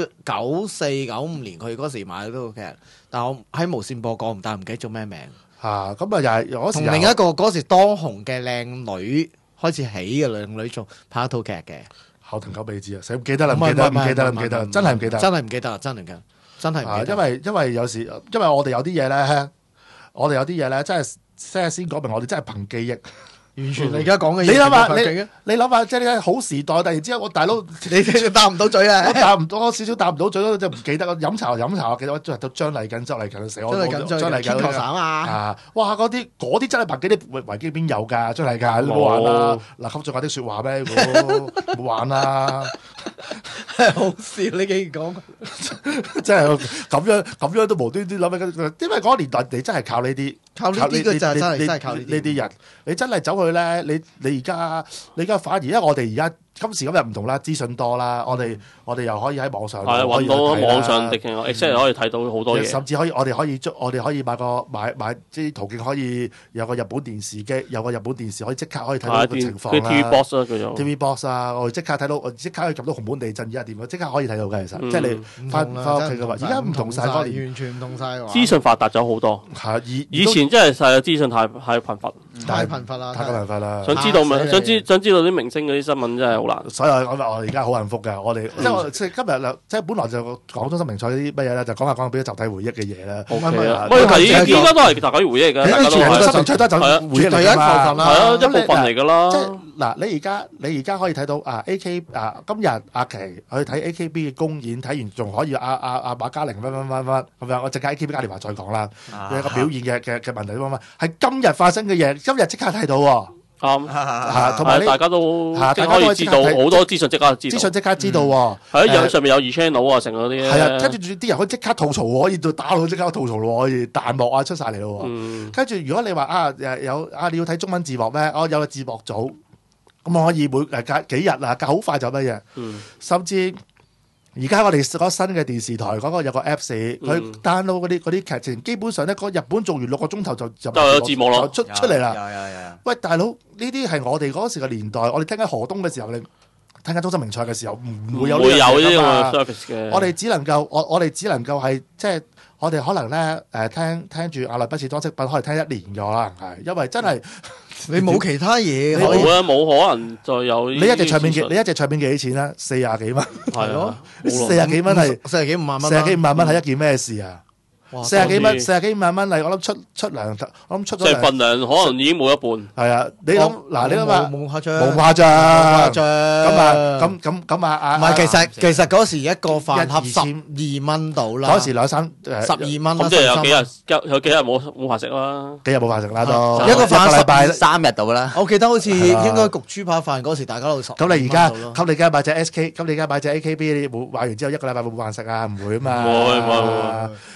94-95年佢嗰時買嗰套劇，但我喺無線播過，但係唔記得咗咩名。 咁啊又係同另一個嗰時當紅嘅靚女開始起嘅靚女做拍一套劇嘅， 後藤久美子啊，死唔記得啦，唔記得，真係唔記得， 真係唔記得，真係唔記得。 因為有時，因為我哋有啲嘢咧，真係先講明，我哋真係憑記憶。 完全你而家講嘅嘢， 你諗下，即係呢好時代，突然之間我大佬你答唔到嘴啊！ 我少少答唔到嘴咯，就唔記得飲茶，記得我都係到張麗緊，周麗緊死我，張麗緊頭省啊！ 哇！嗰啲真係憑記啲維基邊有㗎，張麗緊冇玩啦！嗱，給咗我啲説話咩？冇玩啦！ 好笑，你竟然講， 真係咁樣都無端端諗起，因為嗰個年代你真係靠呢啲， 靠呢啲嘅就真係靠呢啲人，你真係走去咧，你而家反而，因為我哋而家今時今日唔同啦，資訊多啦，我哋又可以喺網上揾到網上即係可以睇到好多嘢， 甚至我哋可以買即係途徑可以有個日本電視機，有個日本電視可以即刻可以睇到個情況啦。 TV box 啊，叫做 TV box 啊，我哋即刻睇到，我即刻可以撳到熊本地震而家點啊，即刻可以睇到嘅其實，即係你翻屋企嘅話，而家唔同晒， 完全唔同晒。 資訊發達咗好多，以前真係細資訊太貧乏， 太貧乏啦， 想知道啲明星嗰啲新聞真係好難。 所以我而家好幸福嘅，我哋即係今日即係本來就講中森明菜啲乜嘢咧，就講下俾啲集體回憶嘅嘢啦。 依家都係集體回憶嘅，大家都係。 中森明菜都係回憶嚟㗎嘛， 係啊，一部分嚟㗎啦。 即係嗱，你而家可以睇到AK 今日阿琪去睇 AKB 嘅公演，睇完仲可以馬嘉玲乜咁樣，我陣間 AKB 嘉年華再講啦，有一個表現嘅問題係今日發生嘅嘢，今日即刻睇到喎。 啱， 同埋大家都即係可以知道好多資訊，即刻知道喎。係上面有2channel啊，成嗰啲係啊，跟住啲人可以即刻吐槽，可以打到即刻吐槽咯，可以彈幕出晒嚟咯。跟住如果你話你要睇中文字幕咩？有個字幕組，咁我可以每隔幾日隔好快就乜嘢，甚至。而家我哋嗰新嘅電視台嗰個有個 Apps，佢 download 嗰啲劇情，基本上咧嗰日本做完6個鐘頭就有字幕咯， 出嚟啦。喂，大佬，呢啲係我哋嗰時嘅年代，我哋聽緊河東嘅時候，你聽緊中森明菜嘅時候，唔會有呢個 service 嘅。 我哋只能夠係即係我哋可能咧聽住阿內不是裝飾品，可以聽1年嘅可能係，因為真係。 你冇其他嘢， 冇可能再有。 你一隻唱片幾錢啊？40幾蚊， 係咯 ，40幾蚊係 40幾50萬蚊， 40幾50萬蚊係一件咩事啊？40幾蚊，40幾50萬蚊嚟，我諗出糧，我諗出咗即係份糧可能已經冇一半。 係啊，你諗嗱，你諗下， 冇誇張， 冇誇張，咁啊， 唔係其實嗰時一個飯盒12蚊到啦， 嗰時2、3 12蚊啦， 咁即係有幾日冇飯食啦， 幾日冇飯食啦都， 一個飯禮拜3日到啦。 我記得好似應該焗豬扒飯嗰時大家都10。 咁你而家買隻 SK，咁你而家買隻 AKB，你冇買完之後1個禮拜冇飯食啊？唔會啊嘛， 會送俾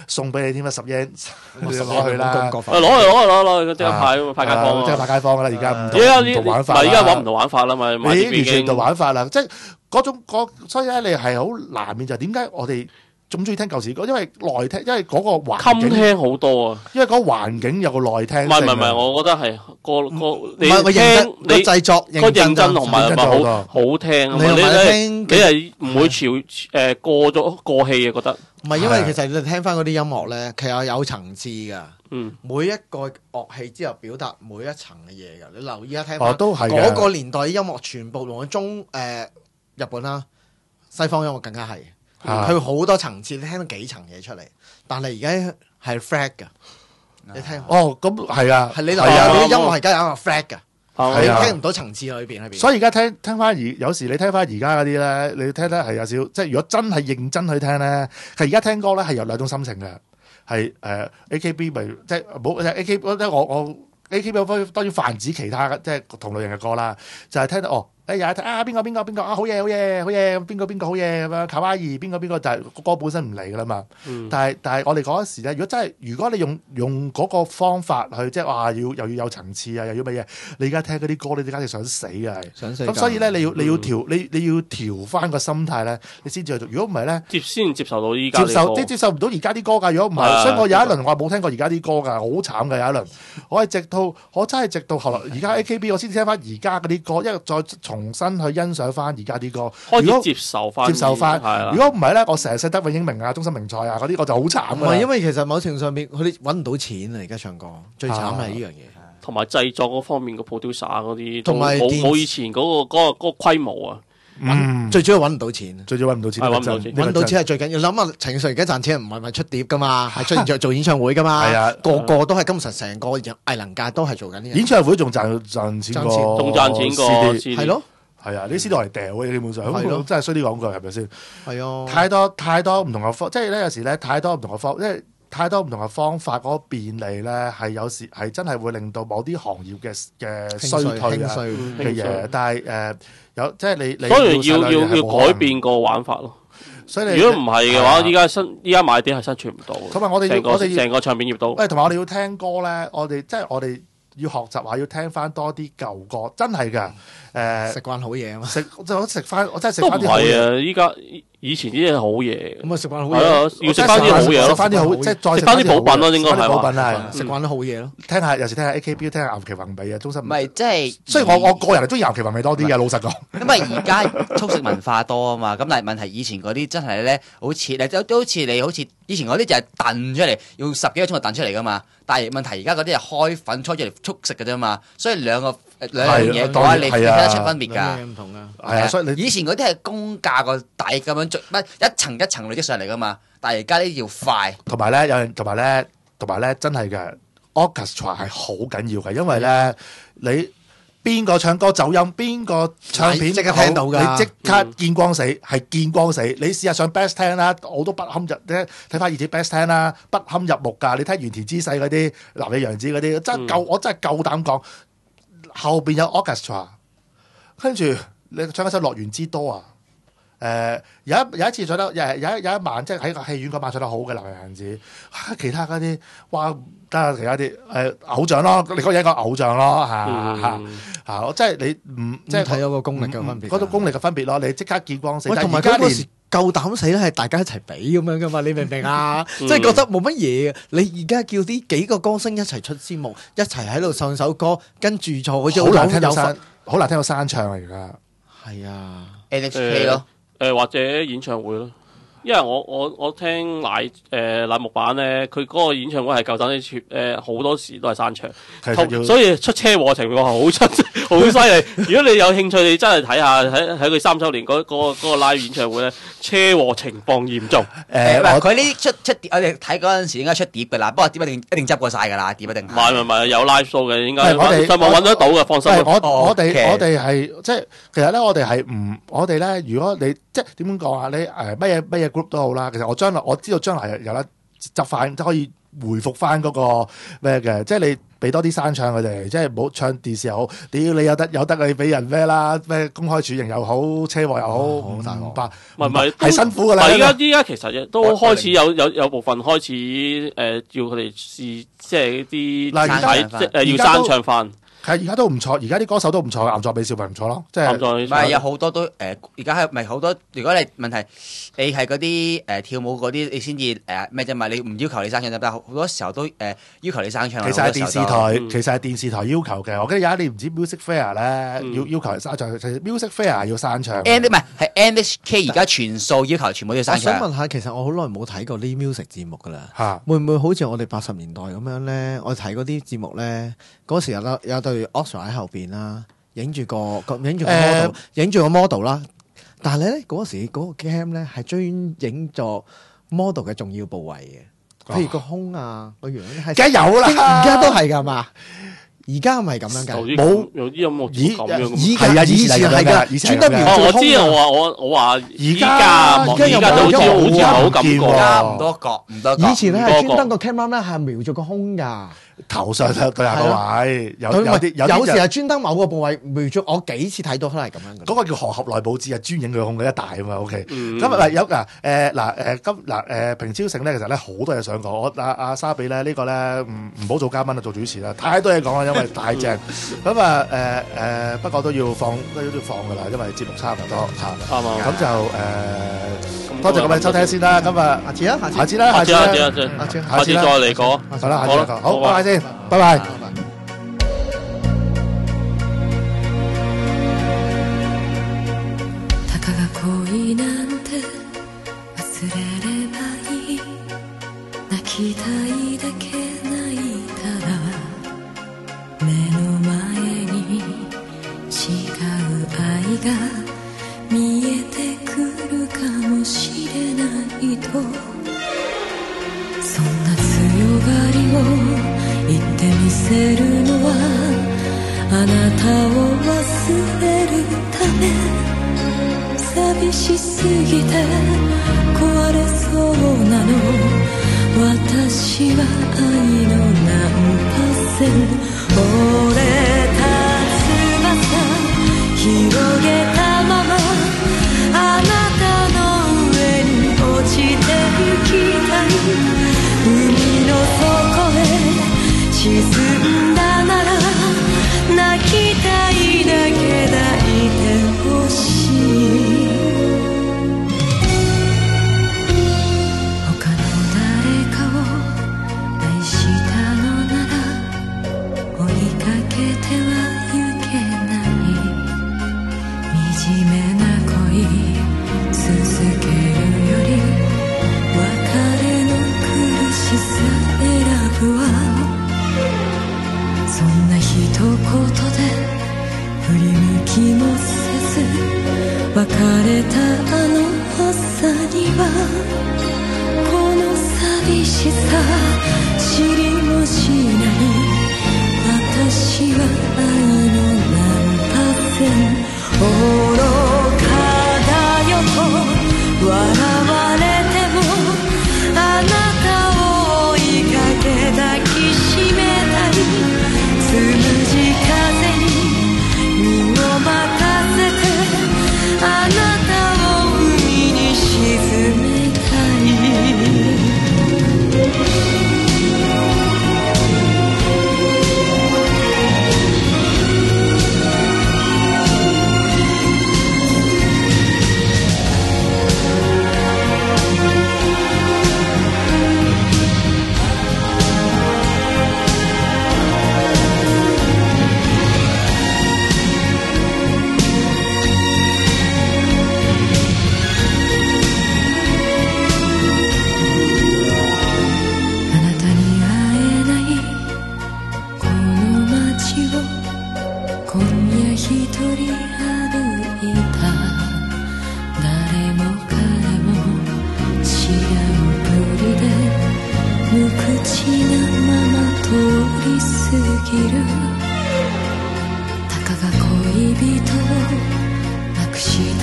俾你添啦，10 yen 攞去啦， 攞去，即刻派街坊， 即係派街坊啦。而家唔同玩法， 而家揾唔同玩法啦嘛， 你完全唔同玩法啦，即係所以咧你係好難免就係點解我哋咁中意聽舊時歌，因為內聽，因為嗰個環境襟聽好多啊， 因為嗰個環境有個內聽。唔係，我覺得係你聽你製作認真同埋好聽啊嘛，你係唔會過氣嘅覺得。 唔係，因為其實你聽翻嗰啲音樂咧，其實有層次㗎。每一個樂器之後表達每一層嘅嘢㗎。你留意下聽翻嗰個年代嘅音樂，全部用日本啦，西方音樂更加係。佢好多層次，你聽到幾層嘢出嚟，但係而家係 flat 㗎。你聽咁係啊， 係你留意下啲音樂係而家有個 flat 㗎，你聽唔到層次裏邊。 所以而家聽翻有時你聽翻而家嗰啲咧，你聽得係有少，即係如果真係認真去聽咧，其實而家聽歌咧係有兩種心情嘅，係AKB 咪即係冇 AKB，即係我 AKB 當然泛指其他即係同類型嘅歌啦，就係聽到又係睇邊個好嘢，邊個好嘢咁樣，卡哇伊邊個就係個歌本身唔嚟噶啦嘛。但係我哋嗰時咧，如果你用嗰個方法去即係話又要有層次啊，又要乜嘢？你而家聽嗰啲歌，你簡直想死嘅係。想死。咁所以咧，你要調翻個心態咧，你先至去做。如果唔係咧， 先接受到依家接受唔到而家啲歌㗎。如果唔係，所以我有一輪我冇聽過而家啲歌㗎，好慘㗎有一輪。我真係直到後來，而家 AKB 我先聽翻而家嗰啲歌，因為再重新去欣賞翻而家啲歌， 開始接受翻。 如果唔係咧，我成日識得永英明啊、中森明菜啊嗰啲，我就好慘。 唔係因為其實某程度上邊佢哋揾唔到錢啊，而家唱歌最慘係呢樣嘢。 同埋製作嗰方面嘅 producer 嗰啲， 同埋冇以前嗰個規模啊。 最主要揾唔到錢， 揾到錢係最緊要。諗下陳奕迅而家賺錢唔係咪出碟噶嘛，係出現做演唱會噶嘛。係啊，個個都係今時成個藝能界都係做緊呢樣。 演唱會仲賺錢過 CD， 係咯。 係啊，呢啲 CD 係掉嘅，基本上咁真係衰啲講句係咪先？ 係啊， 太多唔同嘅方，即係咧有時咧太多唔同嘅方，即係太多唔同嘅方法嗰個便利咧，係有時係真係會令到某啲行業嘅衰退啊嘅嘢。但係有即係你所以要改變個玩法咯。所以如果唔係嘅話，依家買啲係生存唔到。 同埋我哋成個唱片業都同埋我哋要聽歌咧，我哋要學習話要聽翻多啲舊歌，真係㗎。 食慣好嘢啊嘛， 我食翻啲好嘢。 都唔係啊！依家以前啲嘢好嘢， 咁啊食慣好嘢， 要食翻啲好嘢咯， 食翻啲好，即係再食翻啲補品咯，應該係補品啊， 食慣啲好嘢咯。 有時聽下 AKB，聽下岩崎宏美啊，中心。 唔係即係， 雖然我個人係中意岩崎宏美多啲嘅，老實講。 因為而家速食文化多啊嘛，咁但係問題以前嗰啲真係咧，好似以前嗰啲就係燉出嚟，要10幾個鐘就燉出嚟噶嘛。但係問題而家嗰啲係開粉搓出嚟速食嘅啫嘛，所以兩樣嘢嘅話，你睇得出分別㗎。 唔同啊， 係啊，所以以前嗰啲係公價個底咁樣做，一層一層累積上嚟噶嘛。但係而家呢要快， 同埋咧，真係嘅 orchestra 係好緊要嘅，因為咧你邊個唱歌走音，邊個唱片即刻聽到㗎， 你即刻見光死，係見光死。你試下上 Best 聽啦，我都不堪入睇翻以前 Best 聽啦，不堪入目㗎。你睇原田知世嗰啲、南野陽子嗰啲，我真係夠膽講，後邊有 orchestra， 跟住你唱一首《樂園之多》啊。有一次唱得有一晚，即係喺個戲院嗰晚唱得好嘅南野陽子，其他嗰啲哇，得下其他啲偶像咯，你講嘢一個偶像咯嚇，即係你唔即係睇到個功力嘅分別， 嗰種功力嘅分別咯，你即刻見光死。 同埋嗰時夠膽死咧，係大家一齊比咁樣噶嘛，你明唔明啊？即係覺得冇乜嘢。你而家叫啲幾個歌星一齊出節目，一齊喺度唱首歌，跟住錯好似好難聽到山唱啊！而家係啊 NHK 咯。 或者演唱會咯，因為我聽乃木坂咧，佢嗰個演唱會係夠膽啲好多時都係山場，所以出車禍情況係好犀利。如果你有興趣，你真係睇下喺佢3週年嗰個 live 演唱會咧，車禍情況嚴重。 佢呢出碟，我哋睇嗰陣時應該出碟㗎啦，不過碟一定執過晒㗎啦，碟一定。唔係有 live show 嘅，應該上網揾得到嘅，放心。 我哋係即係其實咧，我哋咧，如果你即係點講啊？你乜嘢 group 都好啦。其實我知道將來有得執翻，即係可以回復翻嗰個咩嘅，即係你俾多啲山唱佢哋，即係唔好唱電視又好，屌你有得你俾人咩啦，咩公開處刑又好，車禍又好，唔白， 唔係係辛苦噶啦。 依家其實都開始有部分開始要佢哋試，即係啲要山唱翻。 係而家都唔錯，而家啲歌手都唔錯，岩作美少咪唔錯咯，即係唔係有好多都而家係咪好多？如果你問題你係嗰啲跳舞嗰啲，你先至咩啫嘛？你唔要求你生唱得，但係好多時候都要求你生唱。 其實係電視台要求嘅。我記得有一年唔知 Music Fair 咧，要求生唱，其實 Music Fair 要生唱。 唔係 NHK 而家全數要求全部都要生唱。 我想問下，其實我好耐冇睇過啲 music 節目噶啦，會唔會好似我哋80年代咁樣咧？我睇嗰啲節目咧，嗰時有對 Oscar 喺後邊啦，影住個 model 啦。但係咧嗰時嗰個 cam 咧係專影咗 model 嘅重要部位嘅，譬如個胸啊個樣咧係， 梗係有啦， 而家都係噶嘛。而家唔係咁樣㗎， 冇有啲音樂咁樣。 以前係㗎， 專登描我知我話而家都好似冇咁過， 唔多覺。 以前咧係專登個 camera 咧係瞄住個胸㗎。 頭上對下個位，有時係專登某個部位瞄住，我幾次睇到都係咁樣嘅。 嗰個叫河合內保志，係專影佢胸嘅一大啊嘛。OK，咁嗱有平超醒咧，其實咧好多嘢想講。我阿沙比咧呢個咧唔好做嘉賓啦，做主持啦，太多嘢講啦，因為太正。咁不過都要放㗎啦，因為節目差唔多嚇。啱啊。咁就多謝各位收聽先啦。咁下次啦，下次再嚟講。 好啦，下次講。好，拜拜先，拜拜。 たかが恋なんて忘れればいい、泣きたいだけ泣いたら目の前に違う愛が見えてくるかもしれないと、そんな強がりを言ってみせるのはあなたを忘れるため、寂しすぎて壊れそうなの、私は愛の何%折れた翼広げたままあなたの上に落ちてゆきたい、海の底へ沈んだなら泣きたいだけ抱いてほしい、他の誰かを愛したのなら追いかけてはゆけない、惨めな恋続けるより別れの苦しさ選ぶわ、そんな一言で振り向きもせず別れたあの朝にはこの寂しさ知りもしない、私は愛の何%愚かだよと笑われてもあなたを追いかけ抱きしめたい、つむじ風に身を任せてあなたを海に沈めたい、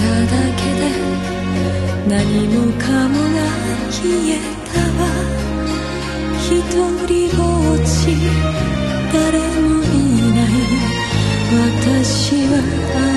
何もかもが消えたわ、 りぼっち誰もいない私は